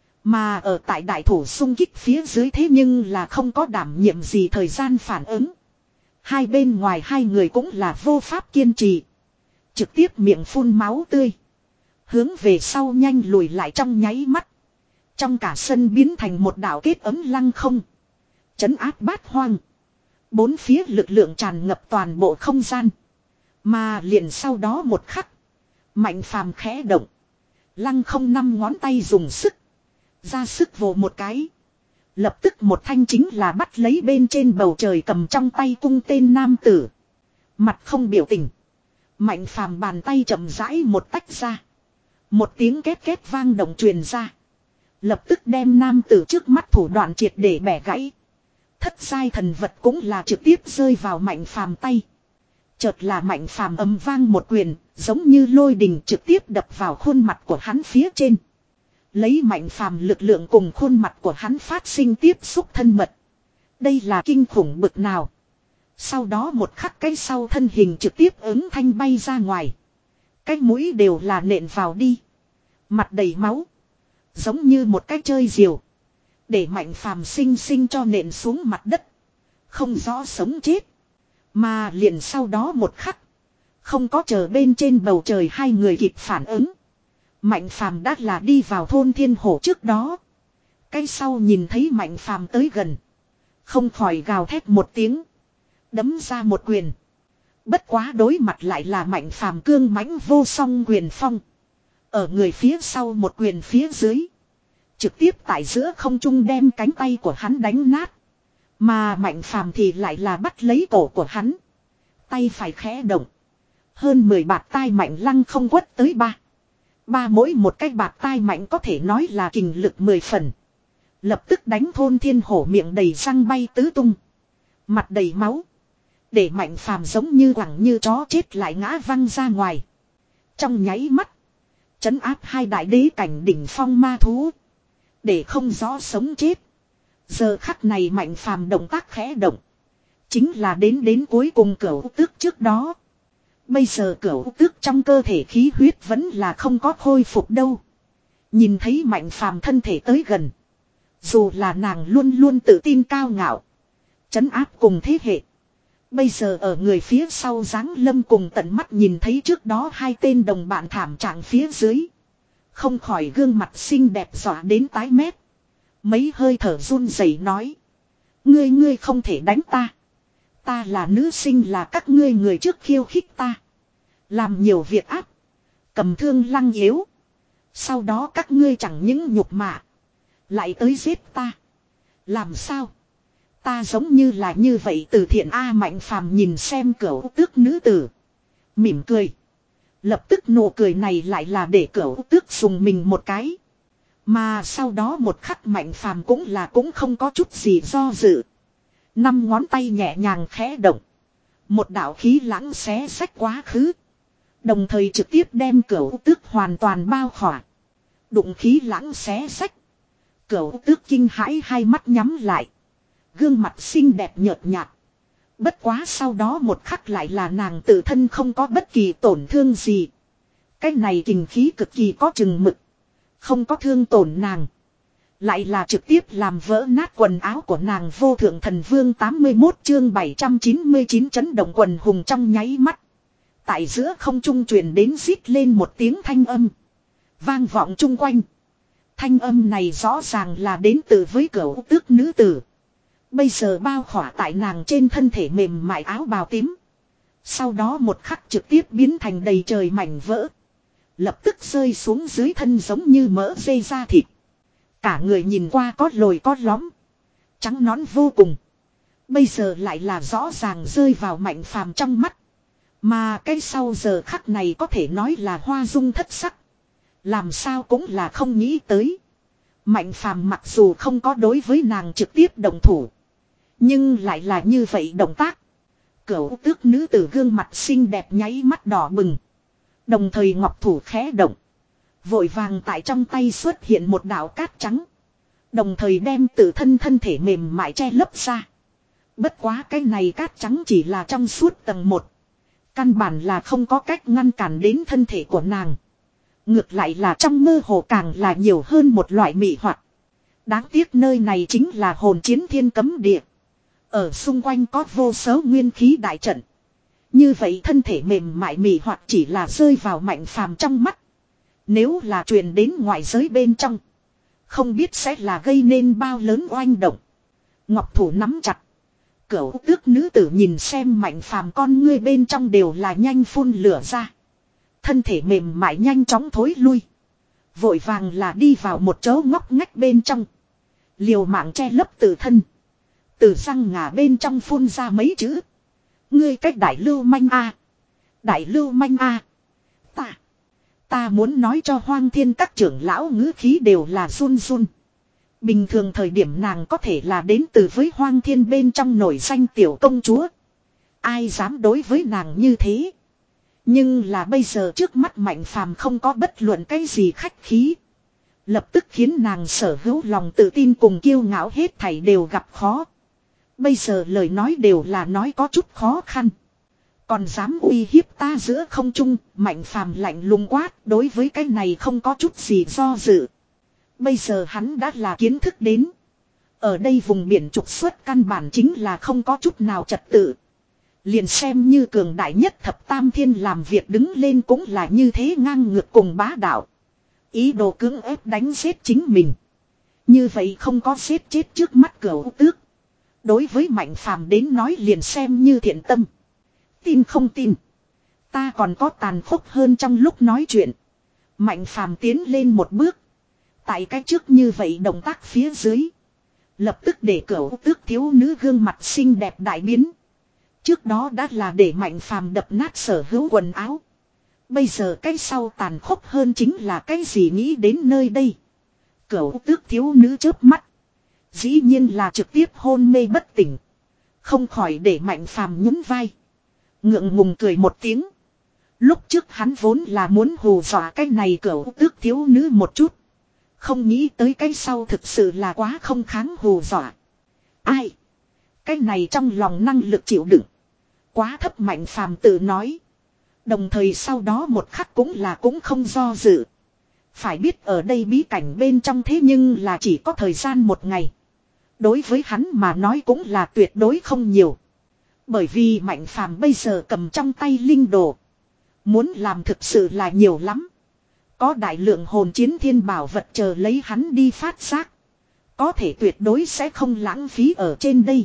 Mà ở tại đại thủ xung kích phía dưới thế nhưng là không có đảm nhiệm gì thời gian phản ứng. Hai bên ngoài hai người cũng là vô pháp kiên trì. Trực tiếp miệng phun máu tươi. Hướng về sau nhanh lùi lại trong nháy mắt. Trong cả sân biến thành một đảo kết ấm lăng không. Chấn áp bát hoang. Bốn phía lực lượng tràn ngập toàn bộ không gian. Mà liền sau đó một khắc. Mạnh Phàm khẽ động. Lăng không năm ngón tay dùng sức. Ra sức vồ một cái. Lập tức một thanh chính là bắt lấy bên trên bầu trời cầm trong tay cung tên nam tử. Mặt không biểu tình. Mạnh Phàm bàn tay chậm rãi một tách ra. Một tiếng két két vang động truyền ra. Lập tức đem nam tử trước mắt thủ đoạn triệt để bẻ gãy. Thất giai thần vật cũng là trực tiếp rơi vào Mạnh Phàm tay. Chợt là Mạnh Phàm ầm vang một quyền, giống như lôi đình trực tiếp đập vào khuôn mặt của hắn phía trên. Lấy Mạnh Phàm lực lượng cùng khuôn mặt của hắn phát sinh tiếp xúc thân mật. Đây là kinh khủng bực nào. Sau đó một khắc cái sau thân hình trực tiếp ứng thanh bay ra ngoài. Cái mũi đều là nện vào đi. Mặt đầy máu. Giống như một cái chơi diều. Để Mạnh Phàm sinh sinh cho nện xuống mặt đất. Không rõ sống chết. Mà liền sau đó một khắc. Không có chờ bên trên bầu trời hai người kịp phản ứng. Mạnh Phàm đã là đi vào thôn thiên hổ trước đó. Cái sau nhìn thấy Mạnh Phàm tới gần. Không khỏi gào thét một tiếng. Đấm ra một quyền. Bất quá đối mặt lại là Mạnh Phàm cương mãnh vô song quyền phong. Ở người phía sau một quyền phía dưới. Trực tiếp tại giữa không trung đem cánh tay của hắn đánh nát. Mà Mạnh Phàm thì lại là bắt lấy cổ của hắn. Tay phải khẽ động. Hơn mười bạt tai mạnh lăng không quất tới ba. Ba mỗi một cái bạt tai mạnh có thể nói là kình lực mười phần. Lập tức đánh thôn thiên hổ miệng đầy răng bay tứ tung. Mặt đầy máu. Để Mạnh Phàm giống như quẳng như chó chết lại ngã văng ra ngoài. Trong nháy mắt. Trấn áp hai đại đế cảnh đỉnh phong ma thú. Để không rõ sống chết. Giờ khắc này Mạnh Phàm động tác khẽ động. Chính là đến đến cuối cùng Cửu Tước trước đó. Bây giờ Cửu Tước trong cơ thể khí huyết vẫn là không có khôi phục đâu. Nhìn thấy Mạnh Phàm thân thể tới gần. Dù là nàng luôn luôn tự tin cao ngạo. Trấn áp cùng thế hệ. Bây giờ ở người phía sau giáng lâm cùng tận mắt nhìn thấy trước đó hai tên đồng bạn thảm trạng phía dưới. Không khỏi gương mặt xinh đẹp dọa đến tái mét. Mấy hơi thở run rẩy nói. Ngươi ngươi không thể đánh ta. Ta là nữ sinh là các ngươi người trước khiêu khích ta. Làm nhiều việc ác. Cầm thương lăng yếu. Sau đó các ngươi chẳng những nhục mạ. Lại tới giết ta. Làm sao? Ta giống như là như vậy từ thiện A Mạnh Phàm nhìn xem Cửu Tước nữ tử. Mỉm cười. Lập tức nụ cười này lại là để Cửu Tước dùng mình một cái. Mà sau đó một khắc Mạnh Phàm cũng là cũng không có chút gì do dự. Năm ngón tay nhẹ nhàng khẽ động. Một đạo khí lãng xé xách quá khứ. Đồng thời trực tiếp đem Cửu Tước hoàn toàn bao khỏa. Đụng khí lãng xé xách. Cửu Tước kinh hãi hai mắt nhắm lại. Gương mặt xinh đẹp nhợt nhạt. Bất quá sau đó một khắc lại là nàng tự thân không có bất kỳ tổn thương gì. Cái này kình khí cực kỳ có chừng mực. Không có thương tổn nàng. Lại là trực tiếp làm vỡ nát quần áo của nàng vô thượng thần vương tám mươi mốt chương bảy trăm chín mươi chín chấn động quần hùng trong nháy mắt. Tại giữa không trung truyền đến rít lên một tiếng thanh âm. Vang vọng chung quanh. Thanh âm này rõ ràng là đến từ với Cửu Tước nữ tử. Bây giờ bao khỏa tại nàng trên thân thể mềm mại áo bào tím. Sau đó một khắc trực tiếp biến thành đầy trời mảnh vỡ. Lập tức rơi xuống dưới thân giống như mỡ dê da thịt. Cả người nhìn qua có lồi có lõm. Trắng nõn vô cùng. Bây giờ lại là rõ ràng rơi vào Mạnh Phàm trong mắt. Mà cái sau giờ khắc này có thể nói là hoa dung thất sắc. Làm sao cũng là không nghĩ tới. Mạnh Phàm mặc dù không có đối với nàng trực tiếp động thủ. Nhưng lại là như vậy động tác. Cửu Tước nữ tử gương mặt xinh đẹp nháy mắt đỏ bừng. Đồng thời ngọc thủ khẽ động. Vội vàng tại trong tay xuất hiện một đạo cát trắng. Đồng thời đem tự thân thân thể mềm mại che lấp ra. Bất quá cái này cát trắng chỉ là trong suốt tầng một. Căn bản là không có cách ngăn cản đến thân thể của nàng. Ngược lại là trong mơ hồ càng là nhiều hơn một loại mị hoặc. Đáng tiếc nơi này chính là hồn chiến thiên cấm địa. Ở xung quanh có vô số nguyên khí đại trận. Như vậy thân thể mềm mại mị hoặc chỉ là rơi vào Mạnh Phàm trong mắt. Nếu là truyền đến ngoại giới bên trong. Không biết sẽ là gây nên bao lớn oanh động. Ngọc thủ nắm chặt. Cửu Tước nữ tử nhìn xem Mạnh Phàm con ngươi bên trong đều là nhanh phun lửa ra. Thân thể mềm mại nhanh chóng thối lui. Vội vàng là đi vào một chỗ ngóc ngách bên trong. Liều mạng che lấp tự thân. Từ răng ngà bên trong phun ra mấy chữ. Ngươi cách đại lưu manh a. Đại lưu manh a. Ta. Ta muốn nói cho Hoang Thiên các trưởng lão ngữ khí đều là run run. Bình thường thời điểm nàng có thể là đến từ với Hoang Thiên bên trong nổi danh tiểu công chúa. Ai dám đối với nàng như thế. Nhưng là bây giờ trước mắt Mạnh Phàm không có bất luận cái gì khách khí. Lập tức khiến nàng sở hữu lòng tự tin cùng kiêu ngạo hết thảy đều gặp khó. Bây giờ lời nói đều là nói có chút khó khăn. Còn dám uy hiếp ta giữa không trung, Mạnh Phàm lạnh lùng quát, đối với cái này không có chút gì do dự. Bây giờ hắn đã là kiến thức đến. Ở đây vùng biển trục xuất căn bản chính là không có chút nào trật tự. Liền xem như cường đại nhất thập tam thiên làm việc đứng lên cũng là như thế ngang ngược cùng bá đạo. Ý đồ cưỡng ép đánh giết chính mình. Như vậy không có giết chết trước mắt Cửu Tước. Đối với Mạnh Phàm đến nói liền xem như thiện tâm. Tin không tin. Ta còn có tàn khốc hơn trong lúc nói chuyện. Mạnh Phàm tiến lên một bước. Tại cái trước như vậy động tác phía dưới. Lập tức để Cửu Tước thiếu nữ gương mặt xinh đẹp đại biến. Trước đó đã là để Mạnh Phàm đập nát sở hữu quần áo. Bây giờ cái sau tàn khốc hơn chính là cái gì nghĩ đến nơi đây. Cửu Tước thiếu nữ chớp mắt. Dĩ nhiên là trực tiếp hôn mê bất tỉnh. Không khỏi để Mạnh Phàm nhún vai. Ngượng ngùng cười một tiếng. Lúc trước hắn vốn là muốn hù dọa cái này cửu tước thiếu nữ một chút. Không nghĩ tới cái sau thực sự là quá không kháng hù dọa. Ai? Cái này trong lòng năng lực chịu đựng. Quá thấp Mạnh Phàm tự nói. Đồng thời sau đó một khắc cũng là cũng không do dự. Phải biết ở đây bí cảnh bên trong thế nhưng là chỉ có thời gian một ngày. Đối với hắn mà nói cũng là tuyệt đối không nhiều. Bởi vì Mạnh Phàm bây giờ cầm trong tay linh đồ. Muốn làm thực sự là nhiều lắm. Có đại lượng hồn chiến thiên bảo vật chờ lấy hắn đi phát giác. Có thể tuyệt đối sẽ không lãng phí ở trên đây.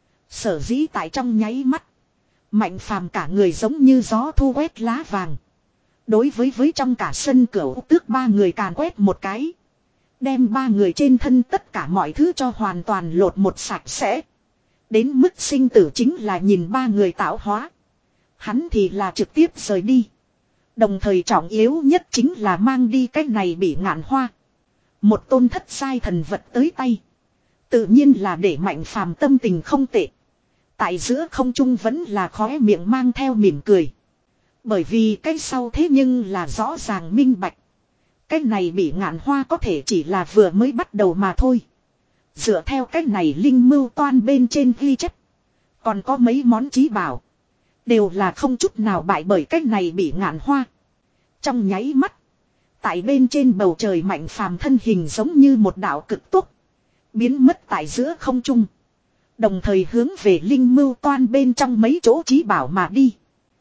Sở dĩ tại trong nháy mắt. Mạnh Phàm cả người giống như gió thu quét lá vàng. Đối với với trong cả sân cửu tước ba người càn quét một cái. Đem ba người trên thân tất cả mọi thứ cho hoàn toàn lột một sạch sẽ. Đến mức sinh tử chính là nhìn ba người tạo hóa. Hắn thì là trực tiếp rời đi. Đồng thời trọng yếu nhất chính là mang đi cái này bị ngạn hoa. Một tôn thất sai thần vật tới tay. Tự nhiên là để Mạnh Phàm tâm tình không tệ. Tại giữa không trung vẫn là khóe miệng mang theo mỉm cười. Bởi vì cái sau thế nhưng là rõ ràng minh bạch. Cái này bị ngạn hoa có thể chỉ là vừa mới bắt đầu mà thôi. Dựa theo cái này linh mưu toan bên trên ghi chép. Còn có mấy món chí bảo. Đều là không chút nào bại bởi cái này bị ngạn hoa. Trong nháy mắt. Tại bên trên bầu trời Mạnh Phàm thân hình giống như một đạo cực tốc. Biến mất tại giữa không trung. Đồng thời hướng về linh mưu toan bên trong mấy chỗ chí bảo mà đi.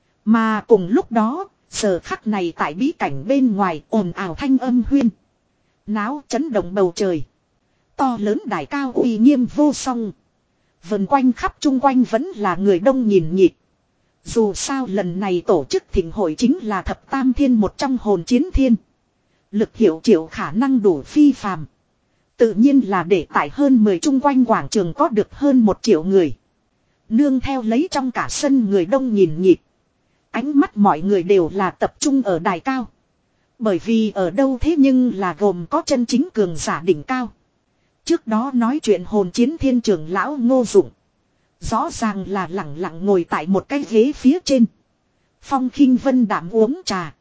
Mà cùng lúc đó, giờ khắc này tại bí cảnh bên ngoài ồn ào thanh âm huyên. Náo chấn động bầu trời. To lớn đài cao uy nghiêm vô song. Vần quanh khắp chung quanh vẫn là người đông nhìn nhịp. Dù sao lần này tổ chức thịnh hội chính là thập tam thiên một trong hồn chiến thiên. Lực hiệu triệu khả năng đủ phi phàm. Tự nhiên là để tại hơn mười chung quanh quảng trường có được hơn một triệu người. Nương theo lấy trong cả sân người đông nhìn nhịp. Ánh mắt mọi người đều là tập trung ở đài cao. Bởi vì ở đâu thế nhưng là gồm có chân chính cường giả đỉnh cao. Trước đó nói chuyện hồn chiến thiên trưởng lão Ngô Dụng. Rõ ràng là lặng lặng ngồi tại một cái ghế phía trên. Phong khinh vân đạm uống trà.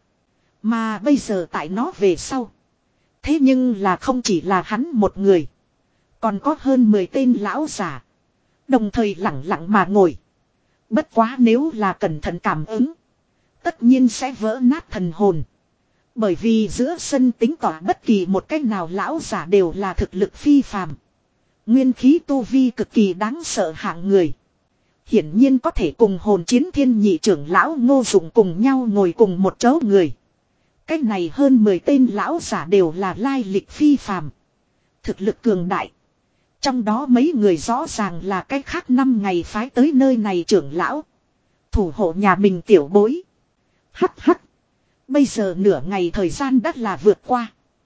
Mà bây giờ tại nó về sau. Thế nhưng là không chỉ là hắn một người. Còn có hơn mười tên lão giả. Đồng thời lặng lặng mà ngồi. Bất quá nếu là cẩn thận cảm ứng. Tất nhiên sẽ vỡ nát thần hồn. Bởi vì giữa sân tính tỏa bất kỳ một cách nào lão giả đều là thực lực phi phàm. Nguyên khí tu vi cực kỳ đáng sợ hạng người. Hiển nhiên có thể cùng hồn chiến thiên nhị trưởng lão Ngô Dụng cùng nhau ngồi cùng một chỗ người. Cách này hơn mười tên lão giả đều là lai lịch phi phàm. Thực lực cường đại. Trong đó mấy người rõ ràng là cách khác năm ngày phái tới nơi này trưởng lão. Thủ hộ nhà mình tiểu bối. Hắc hắc. Bây giờ nửa ngày thời gian đã là vượt qua.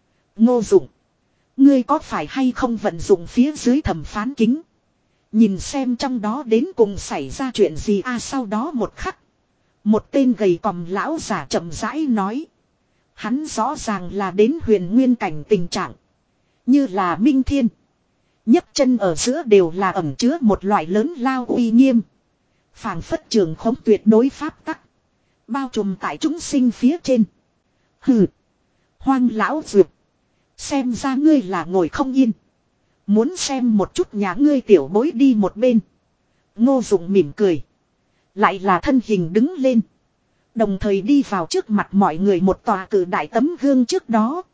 Ngô Dụng. Ngươi có phải hay không vận dụng phía dưới thẩm phán kính. Nhìn xem trong đó đến cùng xảy ra chuyện gì a à, sau đó một khắc. Một tên gầy còm lão giả chậm rãi nói. Hắn rõ ràng là đến huyền nguyên cảnh tình trạng. Như là minh thiên. nhấc chân ở giữa đều là ẩn chứa một loại lớn lao uy nghiêm. Phảng phất trường khống tuyệt đối pháp tắc. Bao trùm tại chúng sinh phía trên. Hừ. Hoang lão dược. Xem ra ngươi là ngồi không yên. Muốn xem một chút nhà ngươi tiểu bối đi một bên. Ngô Dụng mỉm cười. Lại là thân hình đứng lên. Đồng thời đi vào trước mặt mọi người một tòa cự đại tấm gương trước đó.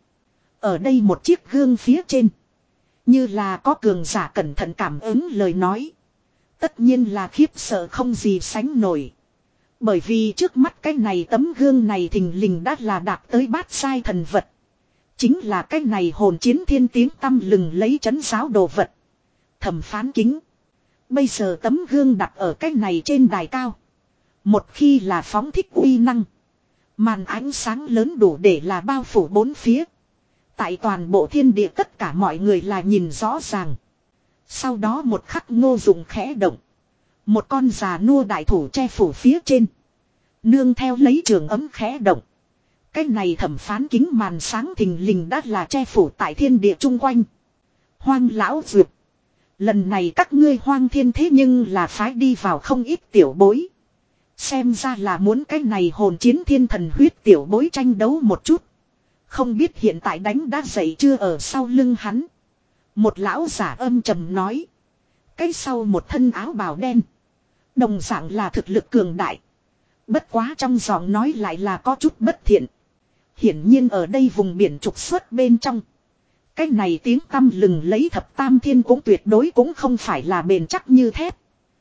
Ở đây một chiếc gương phía trên. Như là có cường giả cẩn thận cảm ứng lời nói. Tất nhiên là khiếp sợ không gì sánh nổi. Bởi vì trước mắt cái này tấm gương này thình lình đã là đạt tới bát sai thần vật. Chính là cái này hồn chiến thiên tiếng tăm lừng lấy trấn giáo đồ vật. Thẩm phán kính. Bây giờ tấm gương đặt ở cái này trên đài cao. Một khi là phóng thích uy năng. Màn ánh sáng lớn đủ để là bao phủ bốn phía. Tại toàn bộ thiên địa tất cả mọi người là nhìn rõ ràng. Sau đó một khắc Ngô Dụng khẽ động. Một con già nua đại thủ che phủ phía trên. Nương theo lấy trường ấm khẽ động. Cái này thẩm phán kính màn sáng thình lình đã là che phủ tại thiên địa chung quanh. Hoang lão dược. Lần này các ngươi hoang thiên thế nhưng là phái đi vào không ít tiểu bối. Xem ra là muốn cái này hồn chiến thiên thần huyết tiểu bối tranh đấu một chút. Không biết hiện tại đánh đã dậy chưa ở sau lưng hắn. Một lão giả âm trầm nói. Cái sau một thân áo bào đen. Đồng dạng là thực lực cường đại. Bất quá trong giọng nói lại là có chút bất thiện. Hiển nhiên ở đây vùng biển trục xuất bên trong. Cái này tiếng tăm lừng lấy thập tam thiên cũng tuyệt đối cũng không phải là bền chắc như thép.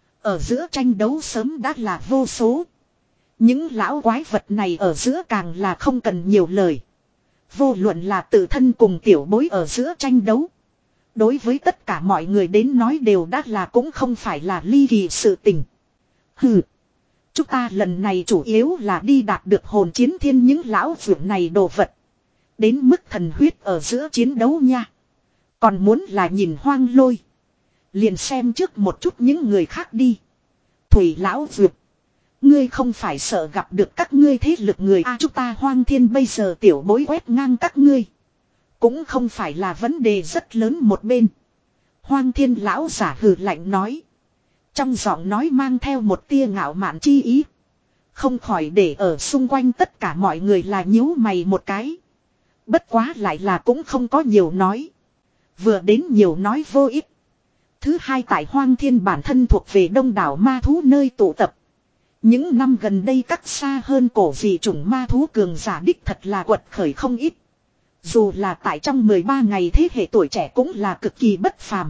Ở giữa tranh đấu sớm đã là vô số. Những lão quái vật này ở giữa càng là không cần nhiều lời. Vô luận là tự thân cùng tiểu bối ở giữa tranh đấu. Đối với tất cả mọi người đến nói đều đã là cũng không phải là ly kỳ sự tình. Hừ. Chúng ta lần này chủ yếu là đi đạt được hồn chiến thiên những lão vượn này đồ vật. Đến mức thần huyết ở giữa chiến đấu nha. Còn muốn là nhìn hoang lôi. Liền xem trước một chút những người khác đi. Thủy lão vượt. Ngươi không phải sợ gặp được các ngươi thế lực người a à, chúng ta hoang thiên bây giờ tiểu bối quét ngang các ngươi. Cũng không phải là vấn đề rất lớn một bên. Hoang thiên lão giả hừ lạnh nói. Trong giọng nói mang theo một tia ngạo mạn chi ý. Không khỏi để ở xung quanh tất cả mọi người là nhíu mày một cái. Bất quá lại là cũng không có nhiều nói. Vừa đến nhiều nói vô ích. Thứ hai tại hoang thiên bản thân thuộc về đông đảo ma thú nơi tụ tập. Những năm gần đây các xa hơn cổ dị chủng ma thú cường giả đích thật là quật khởi không ít. Dù là tại trong mười ba ngày thế hệ tuổi trẻ cũng là cực kỳ bất phàm.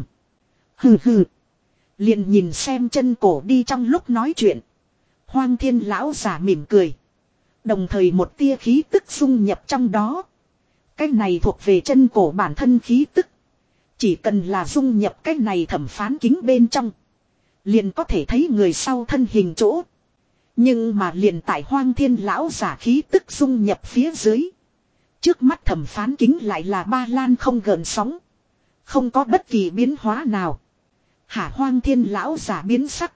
Hừ hừ. Liền nhìn xem chân cổ đi trong lúc nói chuyện. Hoang thiên lão giả mỉm cười. Đồng thời một tia khí tức dung nhập trong đó. Cái này thuộc về chân cổ bản thân khí tức. Chỉ cần là dung nhập cái này thẩm phán kính bên trong. Liền có thể thấy người sau thân hình chỗ. Nhưng mà liền tại hoang thiên lão giả khí tức dung nhập phía dưới. Trước mắt thẩm phán kính lại là ba lan không gợn sóng. Không có bất kỳ biến hóa nào. Hả hoang thiên lão giả biến sắc.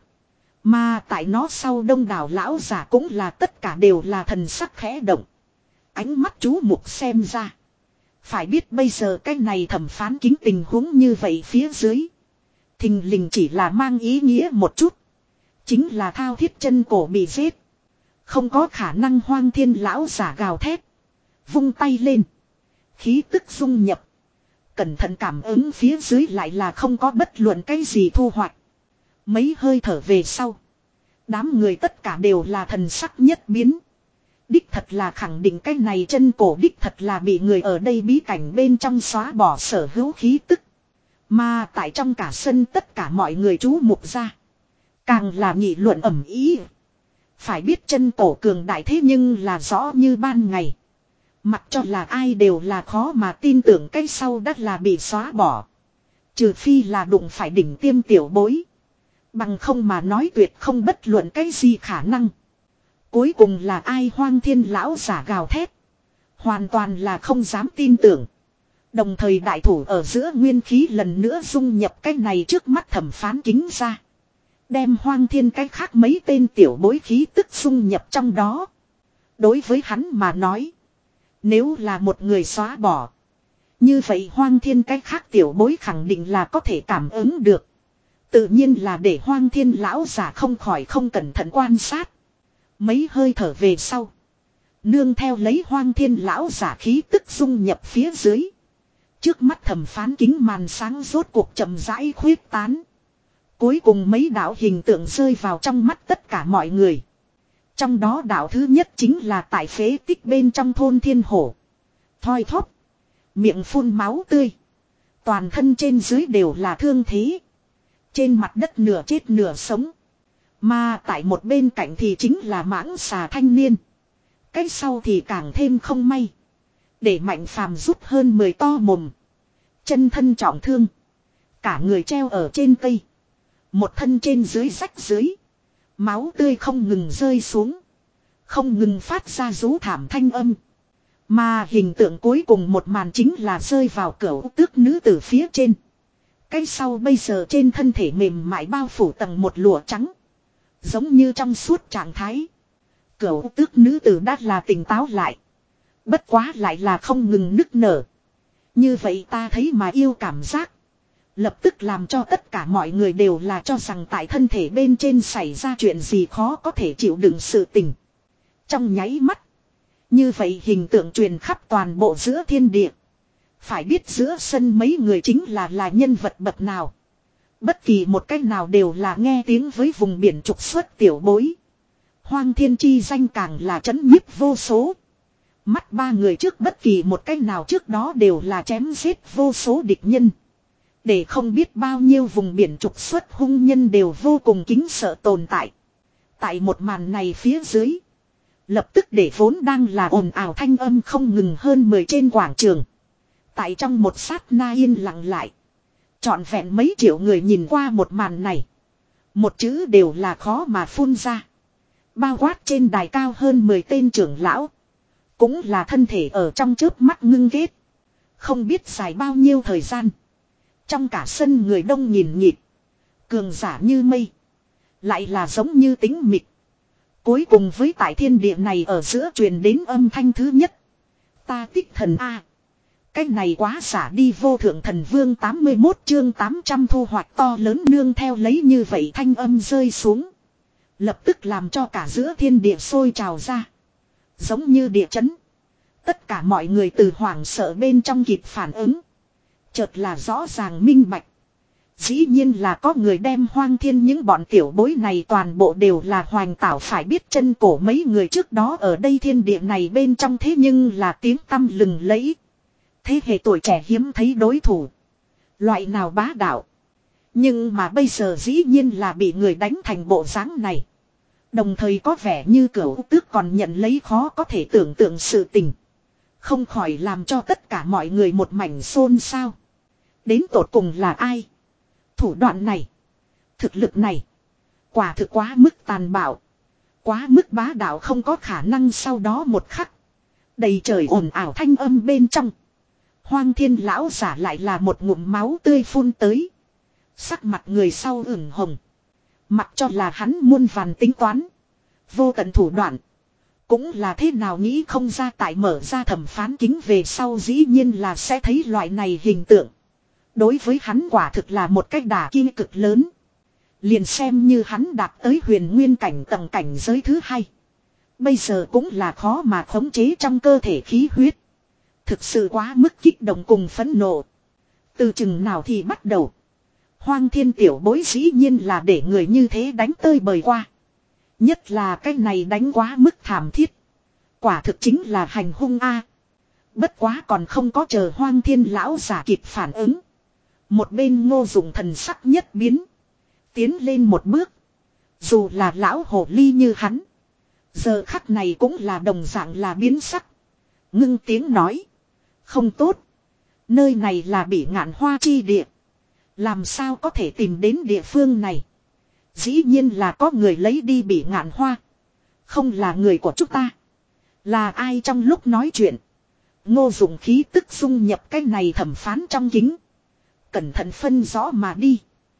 Mà tại nó sau đông đảo lão giả cũng là tất cả đều là thần sắc khẽ động. Ánh mắt chú mục xem ra. Phải biết bây giờ cái này thẩm phán kính tình huống như vậy phía dưới. Thình lình chỉ là mang ý nghĩa một chút. Chính là thao thiết chân cổ bị giết. Không có khả năng hoang thiên lão giả gào thét. Vung tay lên. Khí tức dung nhập. Cẩn thận cảm ứng phía dưới lại là không có bất luận cái gì thu hoạch. Mấy hơi thở về sau. Đám người tất cả đều là thần sắc nhất biến. Đích thật là khẳng định cái này chân cổ đích thật là bị người ở đây bí cảnh bên trong xóa bỏ sở hữu khí tức. Mà tại trong cả sân tất cả mọi người chú mục ra. Càng là nghị luận ẩm ý. Phải biết chân cổ cường đại thế nhưng là rõ như ban ngày. Mặc cho là ai đều là khó mà tin tưởng cái sau đã là bị xóa bỏ. Trừ phi là đụng phải đỉnh tiêm tiểu bối. Bằng không mà nói tuyệt không bất luận cái gì khả năng. Cuối cùng là ai hoang thiên lão giả gào thét. Hoàn toàn là không dám tin tưởng. Đồng thời đại thủ ở giữa nguyên khí lần nữa dung nhập cái này trước mắt thẩm phán kính ra. Đem hoang thiên cái khác mấy tên tiểu bối khí tức dung nhập trong đó. Đối với hắn mà nói. Nếu là một người xóa bỏ. Như vậy hoang thiên cái khác tiểu bối khẳng định là có thể cảm ứng được. Tự nhiên là để hoang thiên lão giả không khỏi không cẩn thận quan sát. Mấy hơi thở về sau. Nương theo lấy hoang thiên lão giả khí tức dung nhập phía dưới. Trước mắt thẩm phán kính màn sáng rốt cuộc chậm rãi khuyết tán. Cuối cùng mấy đạo hình tượng rơi vào trong mắt tất cả mọi người. Trong đó đạo thứ nhất chính là tại phế tích bên trong thôn thiên hổ. Thoi thóp. Miệng phun máu tươi. Toàn thân trên dưới đều là thương thế. Trên mặt đất nửa chết nửa sống. Mà tại một bên cạnh thì chính là mãng xà thanh niên. Cái sau thì càng thêm không may. Để Mạnh Phàm rút hơn mười to mồm. Chân thân trọng thương. Cả người treo ở trên cây. Một thân trên dưới rách dưới. Máu tươi không ngừng rơi xuống. Không ngừng phát ra rú thảm thanh âm. Mà hình tượng cuối cùng một màn chính là rơi vào cửa tước nữ từ phía trên. Cái sau bây giờ trên thân thể mềm mại bao phủ tầng một lụa trắng. Giống như trong suốt trạng thái. Cửu tước nữ tử đã là tỉnh táo lại. Bất quá lại là không ngừng nức nở. Như vậy ta thấy mà yêu cảm giác. Lập tức làm cho tất cả mọi người đều là cho rằng tại thân thể bên trên xảy ra chuyện gì khó có thể chịu đựng sự tình. Trong nháy mắt. Như vậy hình tượng truyền khắp toàn bộ giữa thiên địa. Phải biết giữa sân mấy người chính là là nhân vật bậc nào. Bất kỳ một cách nào đều là nghe tiếng với vùng biển trục xuất tiểu bối. Hoang Thiên chi danh càng là trấn nhiếp vô số. Mắt ba người trước bất kỳ một cách nào trước đó đều là chém giết vô số địch nhân. Để không biết bao nhiêu vùng biển trục xuất hung nhân đều vô cùng kính sợ tồn tại. Tại một màn này phía dưới. Lập tức để vốn đang là ồn ào thanh âm không ngừng hơn mười trên quảng trường. Tại trong một sát na yên lặng lại. Trọn vẹn mấy triệu người nhìn qua một màn này. Một chữ đều là khó mà phun ra. Bao quát trên đài cao hơn mười tên trưởng lão. Cũng là thân thể ở trong chớp mắt ngưng ghét. Không biết dài bao nhiêu thời gian. Trong cả sân người đông nhìn nhịp. Cường giả như mây. Lại là giống như tính mịt. Cuối cùng với tại thiên địa này ở giữa truyền đến âm thanh thứ nhất. Ta tích thần A. Cái này quá giả đi vô thượng thần vương tám mươi mốt chương tám trăm thu hoạch to lớn nương theo lấy như vậy thanh âm rơi xuống. Lập tức làm cho cả giữa thiên địa sôi trào ra. Giống như địa chấn. Tất cả mọi người từ hoảng sợ bên trong kịp phản ứng. Chợt là rõ ràng minh bạch. Dĩ nhiên là có người đem Hoang Thiên những bọn tiểu bối này toàn bộ đều là hoành tảo phải biết chân cổ mấy người trước đó ở đây thiên địa này bên trong thế nhưng là tiếng tăm lừng lẫy. Thế hệ tuổi trẻ hiếm thấy đối thủ. Loại nào bá đạo. Nhưng mà bây giờ dĩ nhiên là bị người đánh thành bộ dáng này. Đồng thời có vẻ như cửu tước còn nhận lấy khó có thể tưởng tượng sự tình. Không khỏi làm cho tất cả mọi người một mảnh xôn xao. Đến tột cùng là ai? Thủ đoạn này. Thực lực này. Quả thực quá mức tàn bạo. Quá mức bá đạo không có khả năng sau đó một khắc. Đầy trời ồn ào thanh âm bên trong. Hoang Thiên lão giả lại là một ngụm máu tươi phun tới. Sắc mặt người sau ửng hồng. Mặc cho là hắn muôn vàn tính toán. Vô tận thủ đoạn. Cũng là thế nào nghĩ không ra tại mở ra thẩm phán kính về sau dĩ nhiên là sẽ thấy loại này hình tượng. Đối với hắn quả thực là một cách đả kích cực lớn. Liền xem như hắn đạt tới huyền nguyên cảnh tầng cảnh giới thứ hai. Bây giờ cũng là khó mà khống chế trong cơ thể khí huyết. Thực sự quá mức kích động cùng phẫn nộ. Từ chừng nào thì bắt đầu. Hoang Thiên tiểu bối dĩ nhiên là để người như thế đánh tơi bời qua. Nhất là cái này đánh quá mức thảm thiết. Quả thực chính là hành hung a. Bất quá còn không có chờ Hoang Thiên lão giả kịp phản ứng. Một bên Ngô Dụng thần sắc nhất biến. Tiến lên một bước. Dù là lão hồ ly như hắn. Giờ khắc này cũng là đồng dạng là biến sắc. Ngưng tiếng nói. Không tốt. Nơi này là Bỉ Ngạn Hoa chi địa. Làm sao có thể tìm đến địa phương này. Dĩ nhiên là có người lấy đi Bỉ Ngạn Hoa. Không là người của chúng ta. Là ai trong lúc nói chuyện. Ngô Dụng khí tức dung nhập cái này thẩm phán trong kính. Cẩn thận phân rõ mà đi.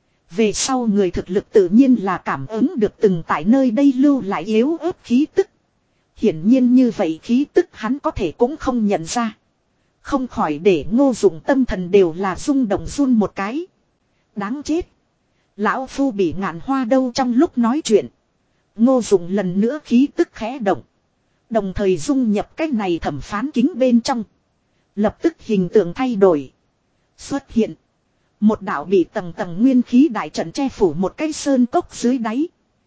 Về sau người thực lực tự nhiên là cảm ứng được từng tại nơi đây lưu lại yếu ớt khí tức. Hiển nhiên như vậy khí tức hắn có thể cũng không nhận ra. Không khỏi để Ngô Dụng tâm thần đều là rung động run một cái. Đáng chết. Lão phu Bỉ Ngạn Hoa đâu trong lúc nói chuyện. Ngô Dụng lần nữa khí tức khẽ động. Đồng thời dung nhập cái này thẩm phán kính bên trong. Lập tức hình tượng thay đổi. Xuất hiện. Một đạo bị tầng tầng nguyên khí đại trận che phủ một cái sơn cốc dưới đáy.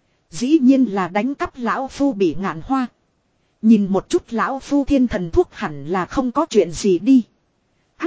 Dĩ nhiên là đánh cắp lão phu Bỉ Ngạn Hoa. Nhìn một chút lão phu thiên thần thuốc hẳn là không có chuyện gì đi. Ách!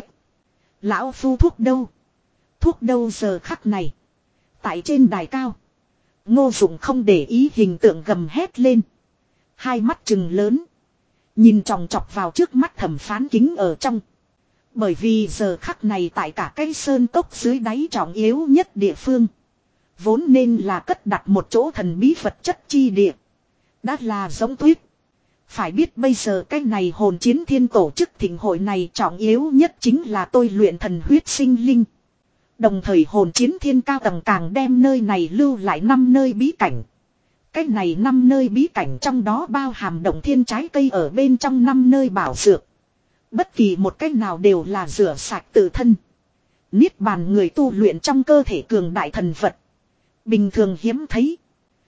Lão phu thuốc đâu? Thuốc đâu giờ khắc này? Tại trên đài cao. Ngô Dụng không để ý hình tượng gầm hét lên. Hai mắt trừng lớn. Nhìn chòng chọc vào trước mắt thẩm phán kính ở trong. Bởi vì giờ khắc này tại cả cái sơn cốc dưới đáy trọng yếu nhất địa phương. Vốn nên là cất đặt một chỗ thần bí vật chất chi địa. Đã là giống tuyết. Phải biết bây giờ cái này hồn chiến thiên tổ chức thịnh hội này trọng yếu nhất chính là tôi luyện thần huyết sinh linh. Đồng thời hồn chiến thiên cao tầng càng đem nơi này lưu lại năm nơi bí cảnh. Cái này năm nơi bí cảnh trong đó bao hàm động thiên trái cây ở bên trong năm nơi bảo dược. Bất kỳ một cách nào đều là rửa sạch tự thân. Niết bàn người tu luyện trong cơ thể cường đại thần vật. Bình thường hiếm thấy.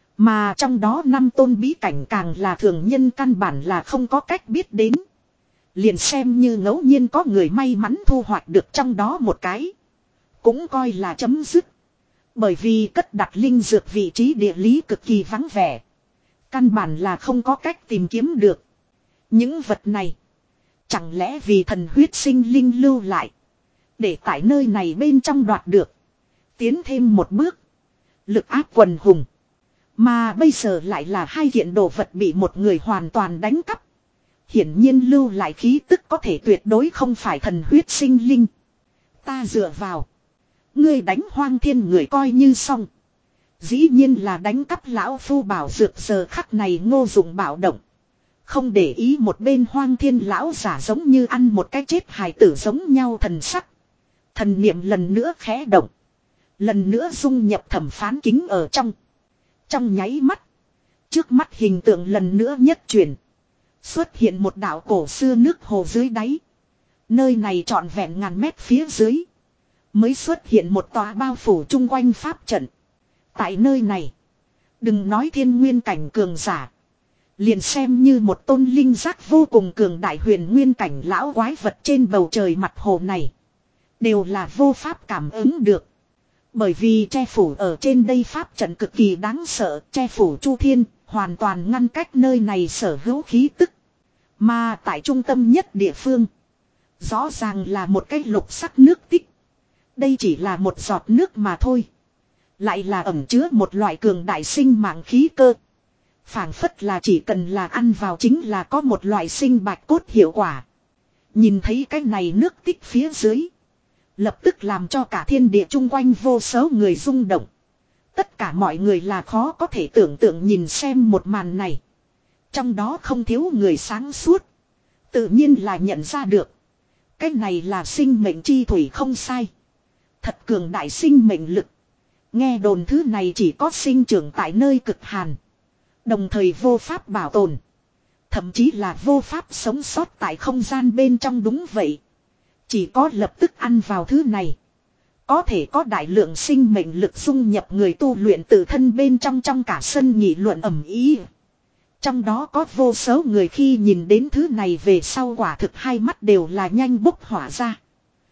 Mà trong đó năm tôn bí cảnh càng là thường nhân căn bản là không có cách biết đến. Liền xem như ngẫu nhiên có người may mắn thu hoạch được trong đó một cái. Cũng coi là chấm dứt. Bởi vì cất đặt linh dược vị trí địa lý cực kỳ vắng vẻ. Căn bản là không có cách tìm kiếm được. Những vật này. Chẳng lẽ vì thần huyết sinh linh lưu lại. Để tại nơi này bên trong đoạt được. Tiến thêm một bước. Lực áp quần hùng. Mà bây giờ lại là hai kiện đồ vật bị một người hoàn toàn đánh cắp. Hiển nhiên lưu lại khí tức có thể tuyệt đối không phải thần huyết sinh linh. Ta dựa vào. Ngươi đánh Hoang Thiên người coi như xong. Dĩ nhiên là đánh cắp lão phu bảo dược, giờ khắc này Ngô Dụng bạo động. Không để ý một bên Hoang Thiên lão giả giống như ăn một cái chết hài tử giống nhau thần sắc. Thần niệm lần nữa khẽ động. Lần nữa dung nhập thẩm phán kính ở trong. Trong nháy mắt. Trước mắt hình tượng lần nữa nhất chuyển. Xuất hiện một đảo cổ xưa nước hồ dưới đáy. Nơi này trọn vẹn ngàn mét phía dưới. Mới xuất hiện một tòa bao phủ chung quanh pháp trận. Tại nơi này. Đừng nói thiên nguyên cảnh cường giả. Liền xem như một tôn linh giác vô cùng cường đại huyền nguyên cảnh lão quái vật trên bầu trời mặt hồ này. Đều là vô pháp cảm ứng được. Bởi vì che phủ ở trên đây pháp trận cực kỳ đáng sợ. Che phủ chu thiên hoàn toàn ngăn cách nơi này sở hữu khí tức. Mà tại trung tâm nhất địa phương. Rõ ràng là một cái lục sắc nước tích. Đây chỉ là một giọt nước mà thôi. Lại là ẩn chứa một loại cường đại sinh mạng khí cơ. Phảng phất là chỉ cần là ăn vào chính là có một loại sinh bạch cốt hiệu quả. Nhìn thấy cái này nước tích phía dưới. Lập tức làm cho cả thiên địa chung quanh vô số người rung động. Tất cả mọi người là khó có thể tưởng tượng nhìn xem một màn này. Trong đó không thiếu người sáng suốt. Tự nhiên là nhận ra được. Cái này là sinh mệnh chi thủy không sai. Thật cường đại sinh mệnh lực. Nghe đồn thứ này chỉ có sinh trưởng tại nơi cực hàn. Đồng thời vô pháp bảo tồn. Thậm chí là vô pháp sống sót tại không gian bên trong, đúng vậy. Chỉ có lập tức ăn vào thứ này. Có thể có đại lượng sinh mệnh lực dung nhập người tu luyện tự thân bên trong, trong cả sân nghị luận ầm ĩ. Trong đó có vô số người khi nhìn đến thứ này về sau quả thực hai mắt đều là nhanh bốc hỏa ra.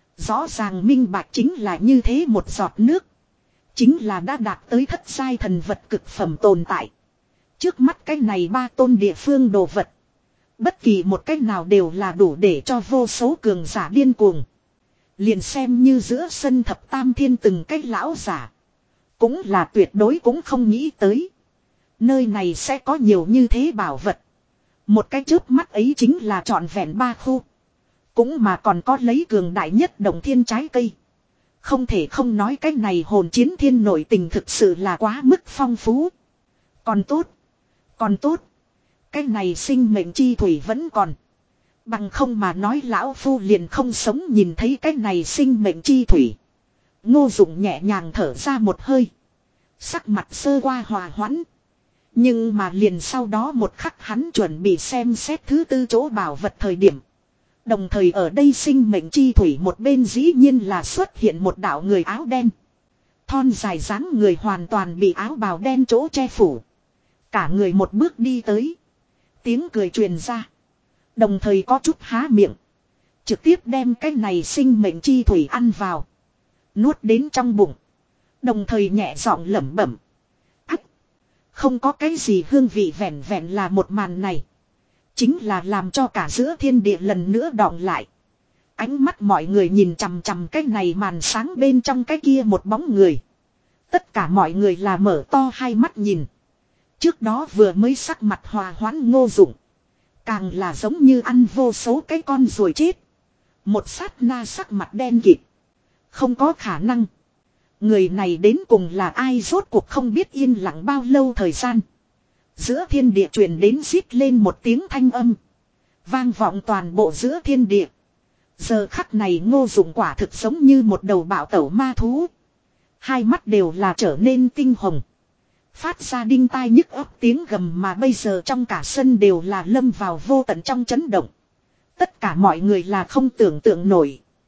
Rõ ràng minh bạch chính là như thế một giọt nước. Chính là đã đạt tới thất giai thần vật cực phẩm tồn tại. Trước mắt cái này ba tôn địa phương đồ vật. Bất kỳ một cách nào đều là đủ để cho vô số cường giả điên cuồng. Liền xem như giữa sân thập tam thiên từng cách lão giả. Cũng là tuyệt đối cũng không nghĩ tới. Nơi này sẽ có nhiều như thế bảo vật. Một cái chớp mắt ấy chính là trọn vẹn ba khu. Cũng mà còn có lấy cường đại nhất động thiên trái cây. Không thể không nói cái này hồn chiến thiên nội tình thực sự là quá mức phong phú. Còn tốt. Còn tốt. Cái này sinh mệnh chi thủy vẫn còn. Bằng không mà nói lão phu liền không sống nhìn thấy cái này sinh mệnh chi thủy. Ngô Dụng nhẹ nhàng thở ra một hơi. Sắc mặt sơ qua hòa hoãn. Nhưng mà liền sau đó một khắc hắn chuẩn bị xem xét thứ tư chỗ bảo vật thời điểm. Đồng thời ở đây sinh mệnh chi thủy một bên dĩ nhiên là xuất hiện một đạo người áo đen. Thon dài dáng người hoàn toàn bị áo bào đen chỗ che phủ. Cả người một bước đi tới. Tiếng cười truyền ra. Đồng thời có chút há miệng. Trực tiếp đem cái này sinh mệnh chi thủy ăn vào. Nuốt đến trong bụng. Đồng thời nhẹ giọng lẩm bẩm. Ách. Không có cái gì hương vị, vẹn vẹn là một màn này. Chính là làm cho cả giữa thiên địa lần nữa đọng lại. Ánh mắt mọi người nhìn chằm chằm cái này màn sáng bên trong cái kia một bóng người. Tất cả mọi người là mở to hai mắt nhìn. Trước đó vừa mới sắc mặt hòa hoãn Ngô Dụng. Càng là giống như ăn vô số cái con ruồi chết. Một sát na sắc mặt đen kịt. Không có khả năng. Người này đến cùng là ai, rốt cuộc không biết yên lặng bao lâu thời gian. Giữa thiên địa truyền đến rít lên một tiếng thanh âm. Vang vọng toàn bộ giữa thiên địa. Giờ khắc này Ngô Dụng quả thực giống như một đầu bạo tẩu ma thú. Hai mắt đều là trở nên tinh hồng. Phát ra đinh tai nhức óc tiếng gầm, mà bây giờ trong cả sân đều là lâm vào vô tận trong chấn động. Tất cả mọi người là không tưởng tượng nổi.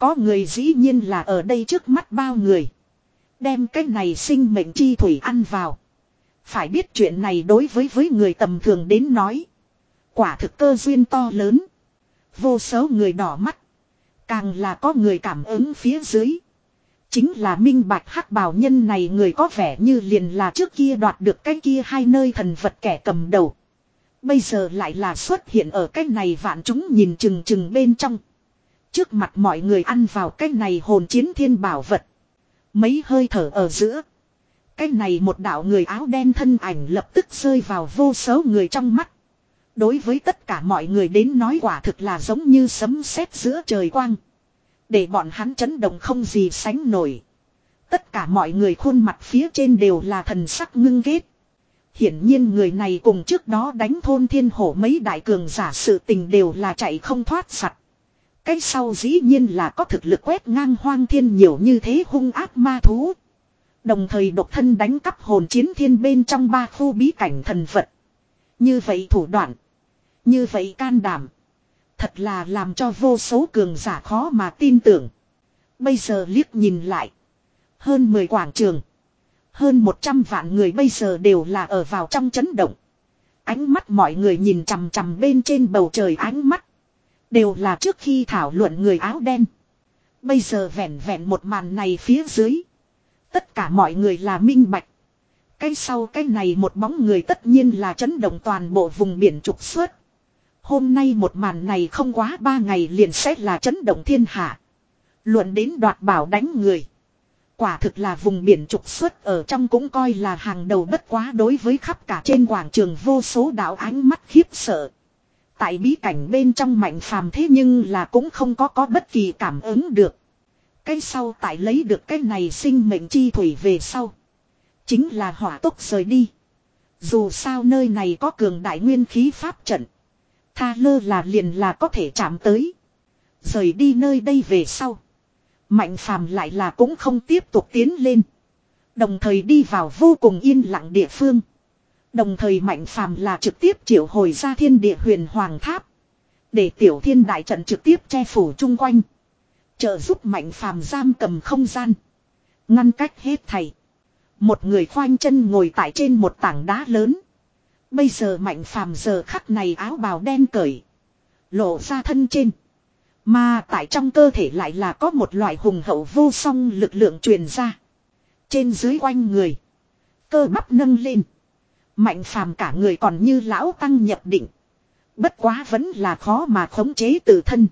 Có người dĩ nhiên là ở đây trước mắt bao người. Đem cái này sinh mệnh chi thủy ăn vào. Phải biết chuyện này đối với với người tầm thường đến nói. Quả thực cơ duyên to lớn. Vô số người đỏ mắt. Càng là có người cảm ứng phía dưới. Chính là minh bạch hắc bào nhân này người có vẻ như liền là trước kia đoạt được cái kia hai nơi thần vật kẻ cầm đầu. Bây giờ lại là xuất hiện ở cái này vạn chúng nhìn chừng chừng bên trong. Trước mặt mọi người ăn vào cái này hồn chiến thiên bảo vật. Mấy hơi thở ở giữa. Cái này một đạo người áo đen thân ảnh lập tức rơi vào vô số người trong mắt. Đối với tất cả mọi người đến nói quả thực là giống như sấm sét giữa trời quang. Để bọn hắn chấn động không gì sánh nổi. Tất cả mọi người khuôn mặt phía trên đều là thần sắc ngưng ghét. Hiển nhiên người này cùng trước đó đánh thôn thiên hổ mấy đại cường giả sự tình đều là chạy không thoát sạch. Cái sau dĩ nhiên là có thực lực quét ngang hoang thiên nhiều như thế hung ác ma thú. Đồng thời độc thân đánh cắp hồn chiến thiên bên trong ba khu bí cảnh thần vật. Như vậy thủ đoạn. Như vậy can đảm. Thật là làm cho vô số cường giả khó mà tin tưởng. Bây giờ liếc nhìn lại. Hơn mười quảng trường. Hơn một trăm vạn người bây giờ đều là ở vào trong chấn động. Ánh mắt mọi người nhìn chằm chằm bên trên bầu trời ánh mắt. Đều là trước khi thảo luận người áo đen. Bây giờ vẹn vẹn một màn này phía dưới. Tất cả mọi người là minh bạch. Cái sau cái này một bóng người tất nhiên là chấn động toàn bộ vùng biển trục xuất. Hôm nay một màn này không quá ba ngày liền sẽ là chấn động thiên hạ. Luận đến đoạt bảo đánh người. Quả thực là vùng biển trục xuất ở trong cũng coi là hàng đầu bất quá đối với khắp cả trên quảng trường vô số đạo ánh mắt khiếp sợ. Tại bí cảnh bên trong Mạnh Phàm thế nhưng là cũng không có có bất kỳ cảm ứng được. Cái sau tại lấy được cái này sinh mệnh chi thủy về sau. Chính là hỏa tốc rời đi. Dù sao nơi này có cường đại nguyên khí pháp trận. Tha lơ là liền là có thể chạm tới. Rời đi nơi đây về sau. Mạnh Phàm lại là cũng không tiếp tục tiến lên. Đồng thời đi vào vô cùng yên lặng địa phương. Đồng thời Mạnh Phàm là trực tiếp triệu hồi ra thiên địa huyền hoàng tháp. Để tiểu thiên đại trận trực tiếp che phủ chung quanh. Trợ giúp Mạnh Phàm giam cầm không gian. Ngăn cách hết thảy. Một người khoanh chân ngồi tại trên một tảng đá lớn. Bây giờ Mạnh Phàm giờ khắc này áo bào đen cởi. Lộ ra thân trên. Mà tại trong cơ thể lại là có một loại hùng hậu vô song lực lượng truyền ra. Trên dưới quanh người. Cơ bắp nâng lên. Mạnh Phàm cả người còn như lão tăng nhập định. Bất quá vẫn là khó mà khống chế tự thân.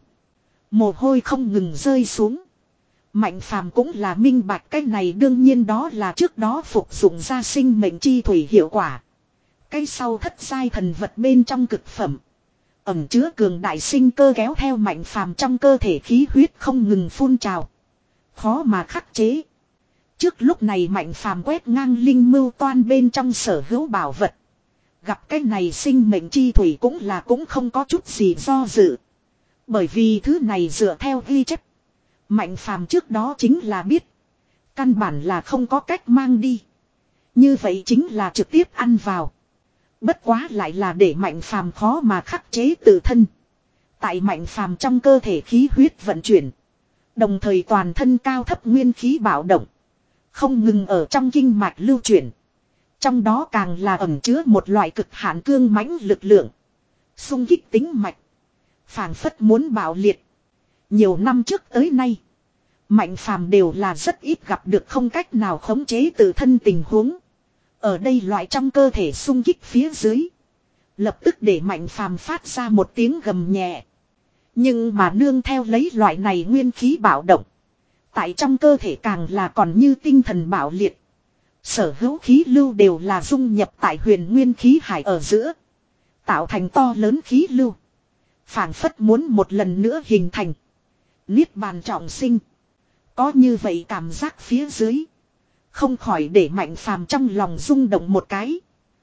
Mồ hôi không ngừng rơi xuống. Mạnh Phàm cũng là minh bạch cái này đương nhiên đó là trước đó phục dụng ra sinh mệnh chi thủy hiệu quả. Cái sau thất giai thần vật bên trong cực phẩm. Ẩm chứa cường đại sinh cơ kéo theo Mạnh Phàm trong cơ thể khí huyết không ngừng phun trào. Khó mà khắc chế. Trước lúc này Mạnh Phàm quét ngang linh mưu toan bên trong sở hữu bảo vật. Gặp cái này sinh mệnh chi thủy cũng là cũng không có chút gì do dự. Bởi vì thứ này dựa theo ghi chép. Mạnh Phàm trước đó chính là biết. Căn bản là không có cách mang đi. Như vậy chính là trực tiếp ăn vào. Bất quá lại là để Mạnh Phàm khó mà khắc chế tự thân. Tại Mạnh Phàm trong cơ thể khí huyết vận chuyển. Đồng thời toàn thân cao thấp nguyên khí bạo động. Không ngừng ở trong kinh mạch lưu chuyển. Trong đó càng là ẩn chứa một loại cực hạn cương mãnh lực lượng. Xung kích tính mạch. Phảng phất muốn bạo liệt. Nhiều năm trước tới nay. Mạnh Phàm đều là rất ít gặp được không cách nào khống chế tự thân tình huống. Ở đây loại trong cơ thể xung kích phía dưới. Lập tức để Mạnh Phàm phát ra một tiếng gầm nhẹ. Nhưng mà nương theo lấy loại này nguyên khí bạo động. Tại trong cơ thể càng là còn như tinh thần bạo liệt. Sở hữu khí lưu đều là dung nhập tại huyền nguyên khí hải ở giữa. Tạo thành to lớn khí lưu. Phảng phất muốn một lần nữa hình thành. Niết bàn trọng sinh. Có như vậy cảm giác phía dưới. Không khỏi để Mạnh Phàm trong lòng rung động một cái.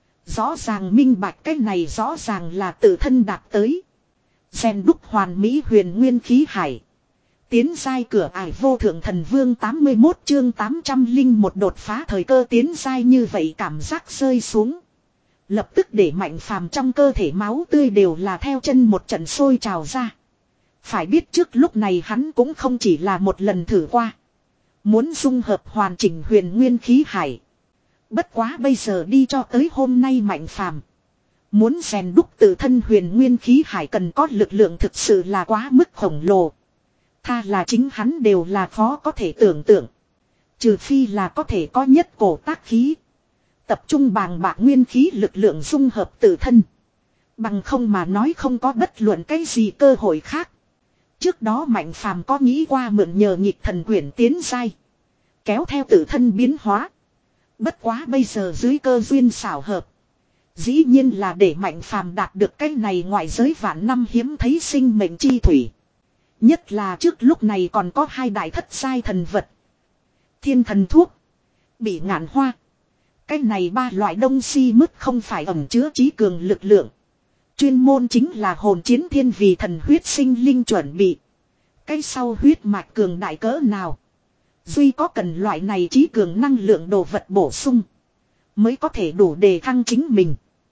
Rõ ràng minh bạch cái này rõ ràng là tự thân đạt tới. Gen đúc hoàn mỹ huyền nguyên khí hải. Tiến giai cửa ải vô thượng thần vương tám mươi mốt chương tám trăm linh một đột phá thời cơ tiến giai như vậy cảm giác rơi xuống. Lập tức để Mạnh Phàm trong cơ thể máu tươi đều là theo chân một trận sôi trào ra. Phải biết trước lúc này hắn cũng không chỉ là một lần thử qua. Muốn dung hợp hoàn chỉnh huyền nguyên khí hải. Bất quá bây giờ đi cho tới hôm nay Mạnh Phàm muốn rèn đúc tự thân huyền nguyên khí hải cần có lực lượng thực sự là quá mức khổng lồ. Tha là chính hắn đều là khó có thể tưởng tượng. Trừ phi là có thể có nhất cổ tác khí. Tập trung bàng bạc nguyên khí lực lượng dung hợp tự thân. Bằng không mà nói không có bất luận cái gì cơ hội khác. Trước đó Mạnh Phàm có nghĩ qua mượn nhờ nghịch thần quyển tiến giai. Kéo theo tự thân biến hóa. Bất quá bây giờ dưới cơ duyên xảo hợp. Dĩ nhiên là để Mạnh Phàm đạt được cái này ngoại giới vạn năm hiếm thấy sinh mệnh chi thủy. Nhất là trước lúc này còn có hai đại thất giai thần vật. Thiên thần thuốc. Bị ngạn hoa. Cái này ba loại đông si mứt không phải ẩn chứa trí cường lực lượng. Chuyên môn chính là hồn chiến thiên vì thần huyết sinh linh chuẩn bị. Cái sau huyết mạch cường đại cỡ nào. Duy có cần loại này trí cường năng lượng đồ vật bổ sung. Mới có thể đủ đề thăng chính mình.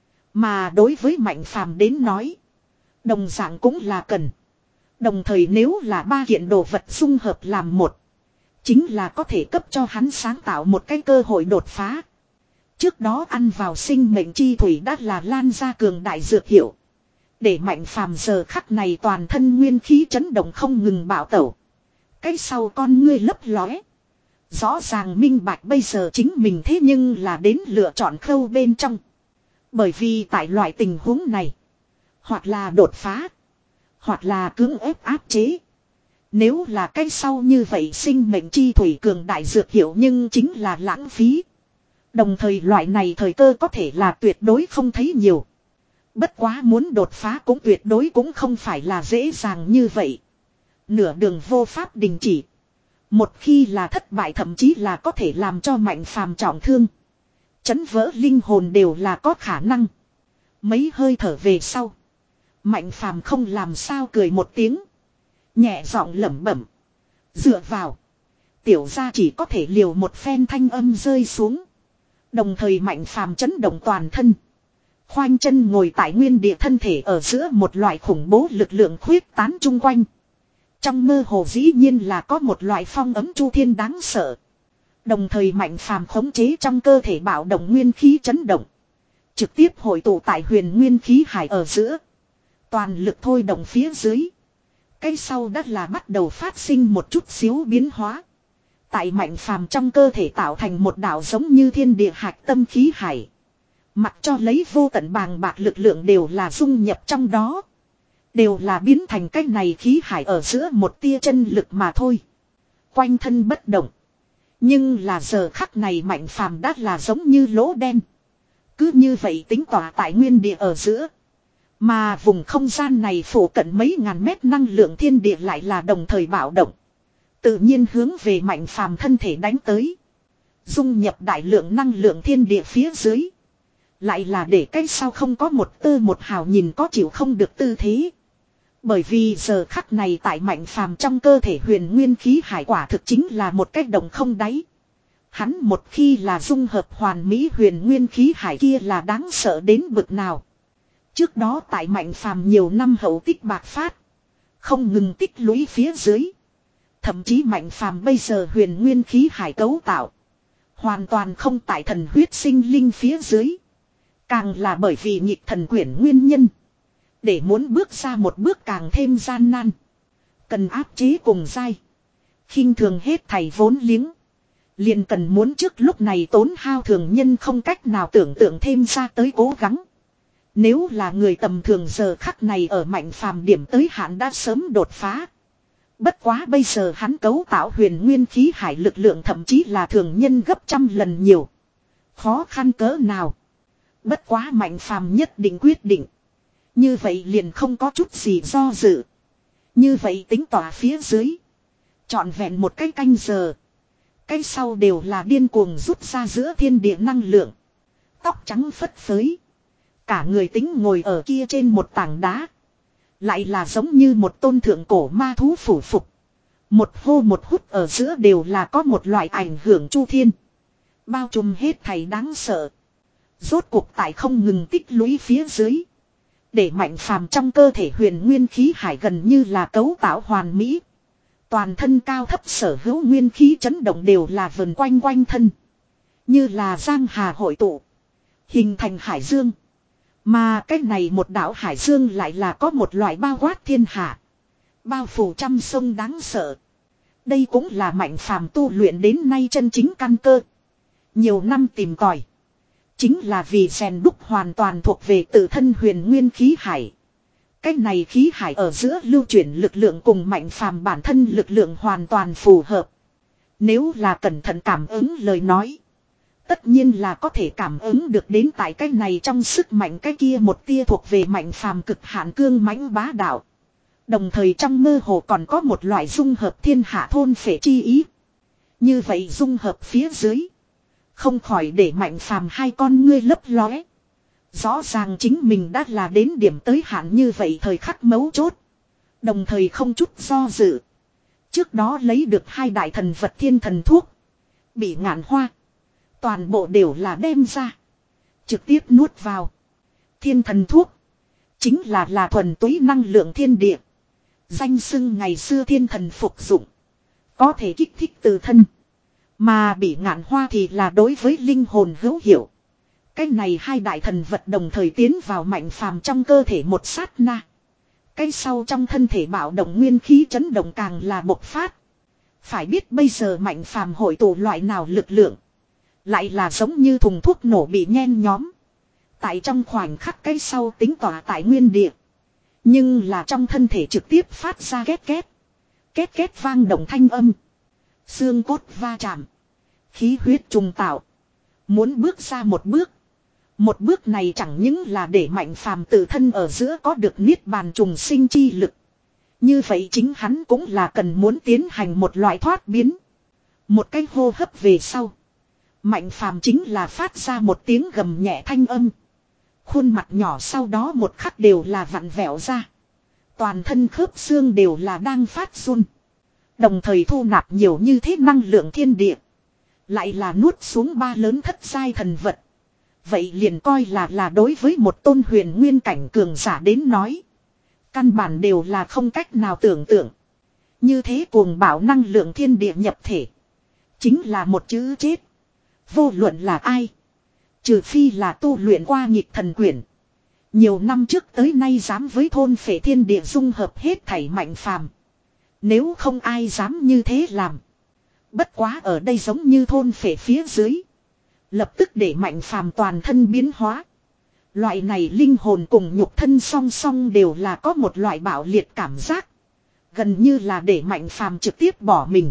Mà đối với Mạnh Phàm đến nói. Đồng dạng cũng là cần. Đồng thời nếu là ba kiện đồ vật dung hợp làm một. Chính là có thể cấp cho hắn sáng tạo một cái cơ hội đột phá. Trước đó ăn vào sinh mệnh chi thủy đã là lan ra cường đại dược hiệu. Để Mạnh Phàm giờ khắc này toàn thân nguyên khí chấn động không ngừng bạo tẩu. Cái sau con ngươi lấp lóe. Rõ ràng minh bạch bây giờ chính mình thế nhưng là đến lựa chọn khâu bên trong. Bởi vì tại loại tình huống này. Hoặc là đột phá. Hoặc là cưỡng ép áp chế. Nếu là cái sau như vậy sinh mệnh chi thủy cường đại dược hiệu nhưng chính là lãng phí. Đồng thời loại này thời cơ có thể là tuyệt đối không thấy nhiều. Bất quá muốn đột phá cũng tuyệt đối cũng không phải là dễ dàng như vậy. Nửa đường vô pháp đình chỉ. Một khi là thất bại thậm chí là có thể làm cho Mạnh Phàm trọng thương. Chấn vỡ linh hồn đều là có khả năng. Mấy hơi thở về sau. Mạnh Phàm không làm sao cười một tiếng. Nhẹ giọng lẩm bẩm. Dựa vào. Tiểu gia chỉ có thể liều một phen thanh âm rơi xuống. Đồng thời Mạnh Phàm chấn động toàn thân. Khoanh chân ngồi tại nguyên địa thân thể ở giữa một loại khủng bố lực lượng khuyết tán chung quanh. Trong mơ hồ dĩ nhiên là có một loại phong ấm chu thiên đáng sợ. Đồng thời Mạnh Phàm khống chế trong cơ thể bạo động nguyên khí chấn động. Trực tiếp hội tụ tại huyền nguyên khí hải ở giữa. Toàn lực thôi động phía dưới. Cái sau đất là bắt đầu phát sinh một chút xíu biến hóa. Tại Mạnh Phàm trong cơ thể tạo thành một đảo giống như thiên địa hạch tâm khí hải. Mặc cho lấy vô tận bàng bạc lực lượng đều là dung nhập trong đó. Đều là biến thành cái này khí hải ở giữa một tia chân lực mà thôi. Quanh thân bất động. Nhưng là giờ khắc này Mạnh Phàm đã là giống như lỗ đen. Cứ như vậy tính tỏa tại nguyên địa ở giữa. Mà vùng không gian này phủ cận mấy ngàn mét năng lượng thiên địa lại là đồng thời bạo động. Tự nhiên hướng về Mạnh Phàm thân thể đánh tới. Dung nhập đại lượng năng lượng thiên địa phía dưới. Lại là để cái sau không có một tơ một hào nhìn có chịu không được tư thế. Bởi vì giờ khắc này tại Mạnh Phàm trong cơ thể huyền nguyên khí hải quả thực chính là một cái động không đáy. Hắn một khi là dung hợp hoàn mỹ huyền nguyên khí hải kia là đáng sợ đến bực nào. Trước đó tại Mạnh Phàm nhiều năm hậu tích bạc phát. Không ngừng tích lũy phía dưới. Thậm chí Mạnh Phàm bây giờ huyền nguyên khí hải cấu tạo. Hoàn toàn không tại thần huyết sinh linh phía dưới. Càng là bởi vì nhịp thần quyển nguyên nhân. Để muốn bước ra một bước càng thêm gian nan. Cần áp chế cùng dai. Khinh thường hết thảy vốn liếng. Liền cần muốn trước lúc này tốn hao thường nhân không cách nào tưởng tượng thêm ra tới cố gắng. Nếu là người tầm thường giờ khắc này ở Mạnh Phàm điểm tới hạn đã sớm đột phá. Bất quá bây giờ hắn cấu tạo huyền nguyên khí hải lực lượng thậm chí là thường nhân gấp trăm lần nhiều. Khó khăn cỡ nào. Bất quá Mạnh Phàm nhất định quyết định. Như vậy liền không có chút gì do dự. Như vậy tính tỏa phía dưới. Trọn vẹn một cái canh giờ. Cái sau đều là điên cuồng rút ra giữa thiên địa năng lượng. Tóc trắng phất phới. Cả người tính ngồi ở kia trên một tảng đá. Lại là giống như một tôn thượng cổ ma thú phủ phục. Một hô một hút ở giữa đều là có một loại ảnh hưởng chu thiên. Bao trùm hết thảy đáng sợ. Rốt cuộc tại không ngừng tích lũy phía dưới. Để Mạnh Phàm trong cơ thể huyền nguyên khí hải gần như là cấu tạo hoàn mỹ. Toàn thân cao thấp sở hữu nguyên khí chấn động đều là vần quanh quanh thân. Như là giang hà hội tụ. Hình thành hải dương. Mà cái này một đảo hải dương lại là có một loại bao quát thiên hạ. Bao phủ trăm sông đáng sợ. Đây cũng là Mạnh Phàm tu luyện đến nay chân chính căn cơ. Nhiều năm tìm tòi. Chính là vì rèn đúc hoàn toàn thuộc về tự thân huyền nguyên khí hải. Cái này khí hải ở giữa lưu chuyển lực lượng cùng Mạnh Phàm bản thân lực lượng hoàn toàn phù hợp. Nếu là cẩn thận cảm ứng lời nói. Tất nhiên là có thể cảm ứng được đến tại cái này trong sức mạnh cái kia một tia thuộc về Mạnh Phàm cực hạn cương mãnh bá đạo. Đồng thời trong mơ hồ còn có một loại dung hợp thiên hạ thôn phệ chi ý. Như vậy dung hợp phía dưới. Không khỏi để Mạnh Phàm hai con ngươi lấp lóe. Rõ ràng chính mình đã là đến điểm tới hạn như vậy thời khắc mấu chốt. Đồng thời không chút do dự. Trước đó lấy được hai đại thần vật thiên thần thuốc. Bị ngạn hoa. Toàn bộ đều là đem ra. Trực tiếp nuốt vào. Thiên thần thuốc. Chính là là thuần túy năng lượng thiên địa. Danh xưng ngày xưa thiên thần phục dụng. Có thể kích thích từ thân. Mà bị ngạn hoa thì là đối với linh hồn hữu hiệu. Cái này hai đại thần vật đồng thời tiến vào Mạnh Phàm trong cơ thể một sát na. Cái sau trong thân thể bạo động nguyên khí chấn động càng là bộc phát. Phải biết bây giờ Mạnh Phàm hội tụ loại nào lực lượng. Lại là giống như thùng thuốc nổ bị nhen nhóm. Tại trong khoảnh khắc cái sau tính tỏa tại nguyên địa. Nhưng là trong thân thể trực tiếp phát ra két két. Két két vang động thanh âm. Xương cốt va chạm. Khí huyết trùng tạo. Muốn bước ra một bước. Một bước này chẳng những là để Mạnh Phàm tự thân ở giữa có được niết bàn trùng sinh chi lực. Như vậy chính hắn cũng là cần muốn tiến hành một loại thoát biến. Một cái hô hấp về sau. Mạnh Phàm chính là phát ra một tiếng gầm nhẹ thanh âm. Khuôn mặt nhỏ sau đó một khắc đều là vặn vẹo ra. Toàn thân khớp xương đều là đang phát run. Đồng thời thu nạp nhiều như thế năng lượng thiên địa. Lại là nuốt xuống ba lớn thất giai thần vật. Vậy liền coi là là đối với một tôn huyền nguyên cảnh cường giả đến nói. Căn bản đều là không cách nào tưởng tượng. Như thế cuồng bạo năng lượng thiên địa nhập thể. Chính là một chữ chết. Vô luận là ai. Trừ phi là tu luyện qua nghịch thần quyển. Nhiều năm trước tới nay dám với thôn phệ thiên địa dung hợp hết thảy Mạnh Phàm. Nếu không ai dám như thế làm. Bất quá ở đây giống như thôn phệ phía dưới. Lập tức để Mạnh Phàm toàn thân biến hóa. Loại này linh hồn cùng nhục thân song song đều là có một loại bạo liệt cảm giác. Gần như là để Mạnh Phàm trực tiếp bỏ mình.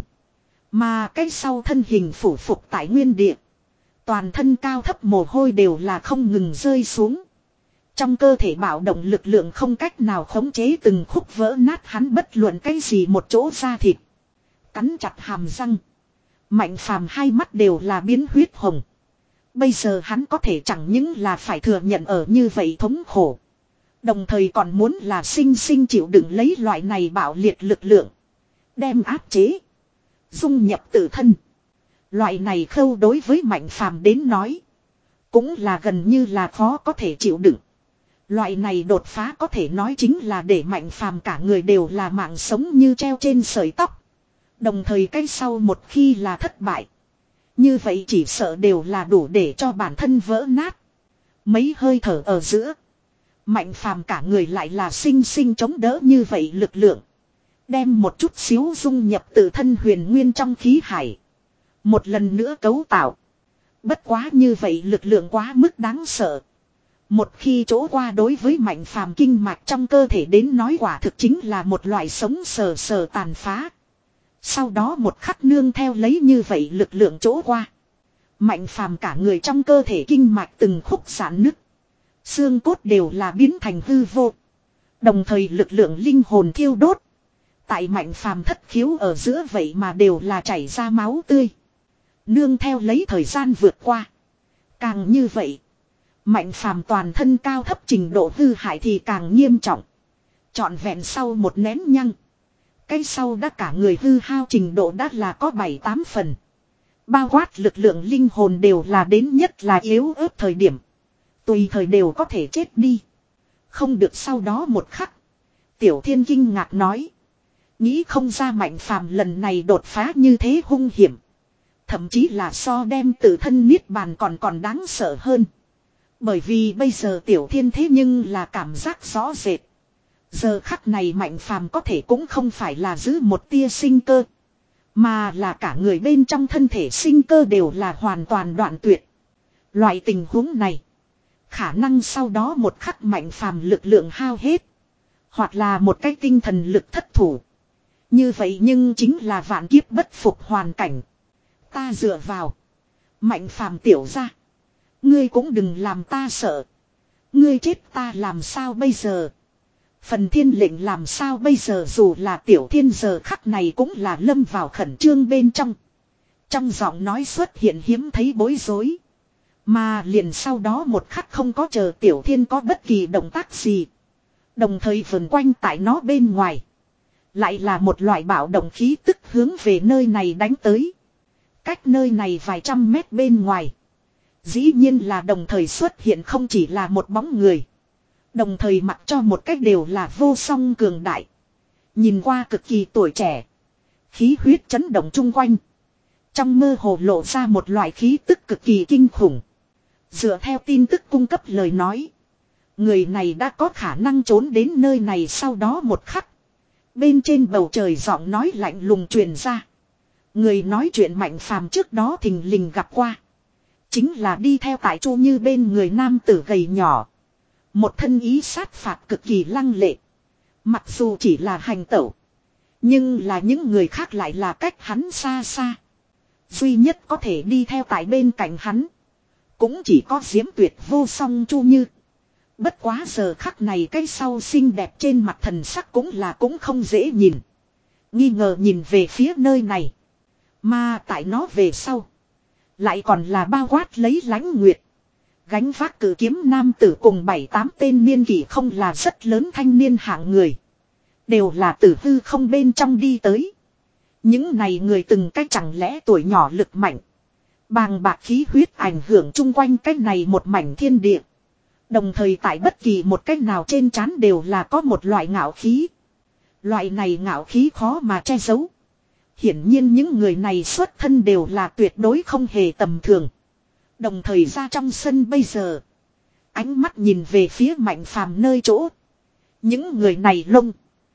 Mà cái sau thân hình phủ phục tại nguyên địa. Toàn thân cao thấp mồ hôi đều là không ngừng rơi xuống. Trong cơ thể bạo động lực lượng không cách nào khống chế từng khúc vỡ nát hắn bất luận cái gì một chỗ da thịt. Cắn chặt hàm răng. Mạnh Phàm hai mắt đều là biến huyết hồng. Bây giờ hắn có thể chẳng những là phải thừa nhận ở như vậy thống khổ. Đồng thời còn muốn là sinh sinh chịu đựng lấy loại này bạo liệt lực lượng. Đem áp chế. Dung nhập tự thân. Loại này khâu đối với Mạnh Phàm đến nói. Cũng là gần như là khó có thể chịu đựng. Loại này đột phá có thể nói chính là để Mạnh Phàm cả người đều là mạng sống như treo trên sợi tóc. Đồng thời cái sau một khi là thất bại. Như vậy chỉ sợ đều là đủ để cho bản thân vỡ nát. Mấy hơi thở ở giữa. Mạnh Phàm cả người lại là sinh sinh chống đỡ như vậy lực lượng. Đem một chút xíu dung nhập tự thân huyền nguyên trong khí hải. Một lần nữa cấu tạo. Bất quá như vậy lực lượng quá mức đáng sợ. Một khi chỗ qua đối với Mạnh Phàm kinh mạch trong cơ thể đến nói quả thực chính là một loại sống sờ sờ tàn phá. Sau đó một khắc nương theo lấy như vậy lực lượng chỗ qua. Mạnh Phàm cả người trong cơ thể kinh mạch từng khúc giãn nứt. Xương cốt đều là biến thành hư vô. Đồng thời lực lượng linh hồn thiêu đốt. Tại Mạnh Phàm thất khiếu ở giữa vậy mà đều là chảy ra máu tươi. Nương theo lấy thời gian vượt qua. Càng như vậy. Mạnh Phàm toàn thân cao thấp trình độ hư hại thì càng nghiêm trọng. Trọn vẹn sau một nén nhăng. Cái sau đã cả người hư hao trình độ đã là có bảy tám phần. Bao quát lực lượng linh hồn đều là đến nhất là yếu ớt thời điểm. Tùy thời đều có thể chết đi. Không được, sau đó một khắc. Tiểu Thiên kinh ngạc nói. Nghĩ không ra Mạnh Phàm lần này đột phá như thế hung hiểm. Thậm chí là so đem tự thân niết bàn còn còn đáng sợ hơn. Bởi vì bây giờ Tiểu Thiên thế nhưng là cảm giác rõ rệt. Giờ khắc này Mạnh Phàm có thể cũng không phải là giữ một tia sinh cơ. Mà là cả người bên trong thân thể sinh cơ đều là hoàn toàn đoạn tuyệt. Loại tình huống này. Khả năng sau đó một khắc Mạnh Phàm lực lượng hao hết. Hoặc là một cái tinh thần lực thất thủ. Như vậy nhưng chính là vạn kiếp bất phục hoàn cảnh. Ta dựa vào. Mạnh Phàm tiểu ra. Ngươi cũng đừng làm ta sợ. Ngươi chết ta làm sao bây giờ. Phần thiên lệnh làm sao bây giờ, dù là Tiểu Thiên giờ khắc này cũng là lâm vào khẩn trương bên trong. Trong giọng nói xuất hiện hiếm thấy bối rối. Mà liền sau đó một khắc không có chờ Tiểu Thiên có bất kỳ động tác gì. Đồng thời vần quanh tại nó bên ngoài. Lại là một loại bạo động khí tức hướng về nơi này đánh tới. Cách nơi này vài trăm mét bên ngoài. Dĩ nhiên là đồng thời xuất hiện không chỉ là một bóng người. Đồng thời mặc cho một cách đều là vô song cường đại. Nhìn qua cực kỳ tuổi trẻ. Khí huyết chấn động chung quanh. Trong mơ hồ lộ ra một loại khí tức cực kỳ kinh khủng. Dựa theo tin tức cung cấp lời nói. Người này đã có khả năng trốn đến nơi này sau đó một khắc. Bên trên bầu trời giọng nói lạnh lùng truyền ra. Người nói chuyện Mạnh Phàm trước đó thình lình gặp qua. Chính là đi theo tại Chu Như bên người nam tử gầy nhỏ. Một thân ý sát phạt cực kỳ lăng lệ. Mặc dù chỉ là hành tẩu. Nhưng là những người khác lại là cách hắn xa xa. Duy nhất có thể đi theo tại bên cạnh hắn. Cũng chỉ có diễm tuyệt vô song Chu Như. Bất quá giờ khắc này cái sau xinh đẹp trên mặt thần sắc cũng là cũng không dễ nhìn. Nghi ngờ nhìn về phía nơi này. Mà tại nó về sau. Lại còn là bao quát lấy Lãnh Nguyệt. Gánh vác cử kiếm nam tử cùng bảy tám tên niên kỷ không là rất lớn thanh niên hạng người. Đều là tử hư không bên trong đi tới. Những này người từng cách chẳng lẽ tuổi nhỏ lực mạnh. Bàng bạc khí huyết ảnh hưởng chung quanh cách này một mảnh thiên địa. Đồng thời tại bất kỳ một cách nào trên trán đều là có một loại ngạo khí. Loại này ngạo khí khó mà che giấu. Hiển nhiên những người này xuất thân đều là tuyệt đối không hề tầm thường. Đồng thời ra trong sân bây giờ. Ánh mắt nhìn về phía Mạnh Phàm nơi chỗ. Những người này lông.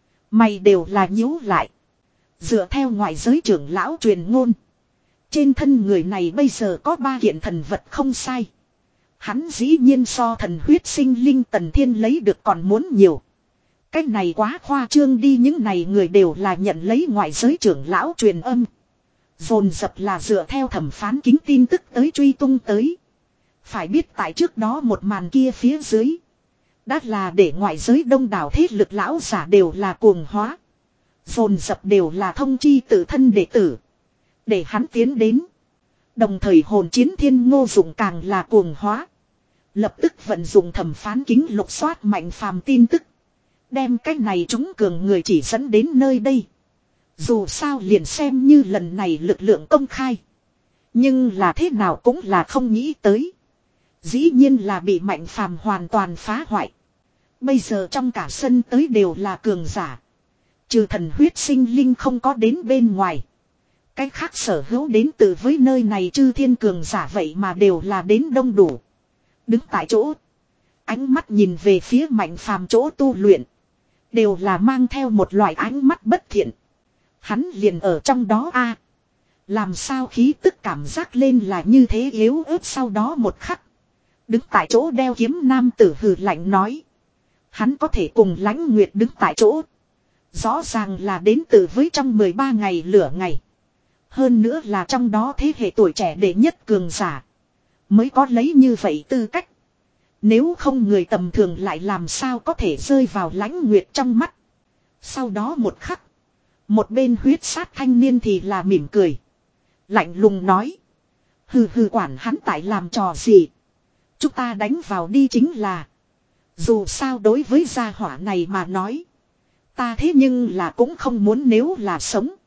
Mày đều là nhíu lại. Dựa theo ngoại giới trưởng lão truyền ngôn. Trên thân người này bây giờ có ba kiện thần vật không sai. Hắn dĩ nhiên so thần huyết sinh linh Tần Thiên lấy được còn muốn nhiều. Cái này quá khoa trương đi, những này người đều là nhận lấy ngoại giới trưởng lão truyền âm. Dồn dập là dựa theo thẩm phán kính tin tức tới truy tung tới. Phải biết tại trước đó một màn kia phía dưới. Đã là để ngoại giới đông đảo thế lực lão giả đều là cuồng hóa. Dồn dập đều là thông chi tự thân đệ tử. Để hắn tiến đến. Đồng thời hồn chiến thiên Ngô Dụng càng là cuồng hóa. Lập tức vận dụng thẩm phán kính lục soát Mạnh Phàm tin tức. Đem cái này chúng cường người chỉ dẫn đến nơi đây. Dù sao liền xem như lần này lực lượng công khai. Nhưng là thế nào cũng là không nghĩ tới. Dĩ nhiên là bị Mạnh Phàm hoàn toàn phá hoại. Bây giờ trong cả sân tới đều là cường giả. Trừ thần huyết sinh linh không có đến bên ngoài. Cái khác sở hữu đến từ với nơi này chư thiên cường giả vậy mà đều là đến đông đủ. Đứng tại chỗ. Ánh mắt nhìn về phía Mạnh Phàm chỗ tu luyện. Đều là mang theo một loại ánh mắt bất thiện. Hắn liền ở trong đó a. Làm sao khí tức cảm giác lên là như thế yếu ớt, sau đó một khắc. Đứng tại chỗ đeo kiếm nam tử hừ lạnh nói. Hắn có thể cùng Lãnh Nguyệt đứng tại chỗ. Rõ ràng là đến từ với trong mười ba ngày lửa ngày. Hơn nữa là trong đó thế hệ tuổi trẻ đệ nhất cường giả. Mới có lấy như vậy tư cách. Nếu không người tầm thường lại làm sao có thể rơi vào Lãnh Nguyệt trong mắt. Sau đó một khắc. Một bên huyết sát thanh niên thì là mỉm cười. Lạnh lùng nói. Hừ hừ, quản hắn tại làm trò gì. Chúng ta đánh vào đi chính là. Dù sao đối với gia hỏa này mà nói. Ta thế nhưng là cũng không muốn, nếu là sống.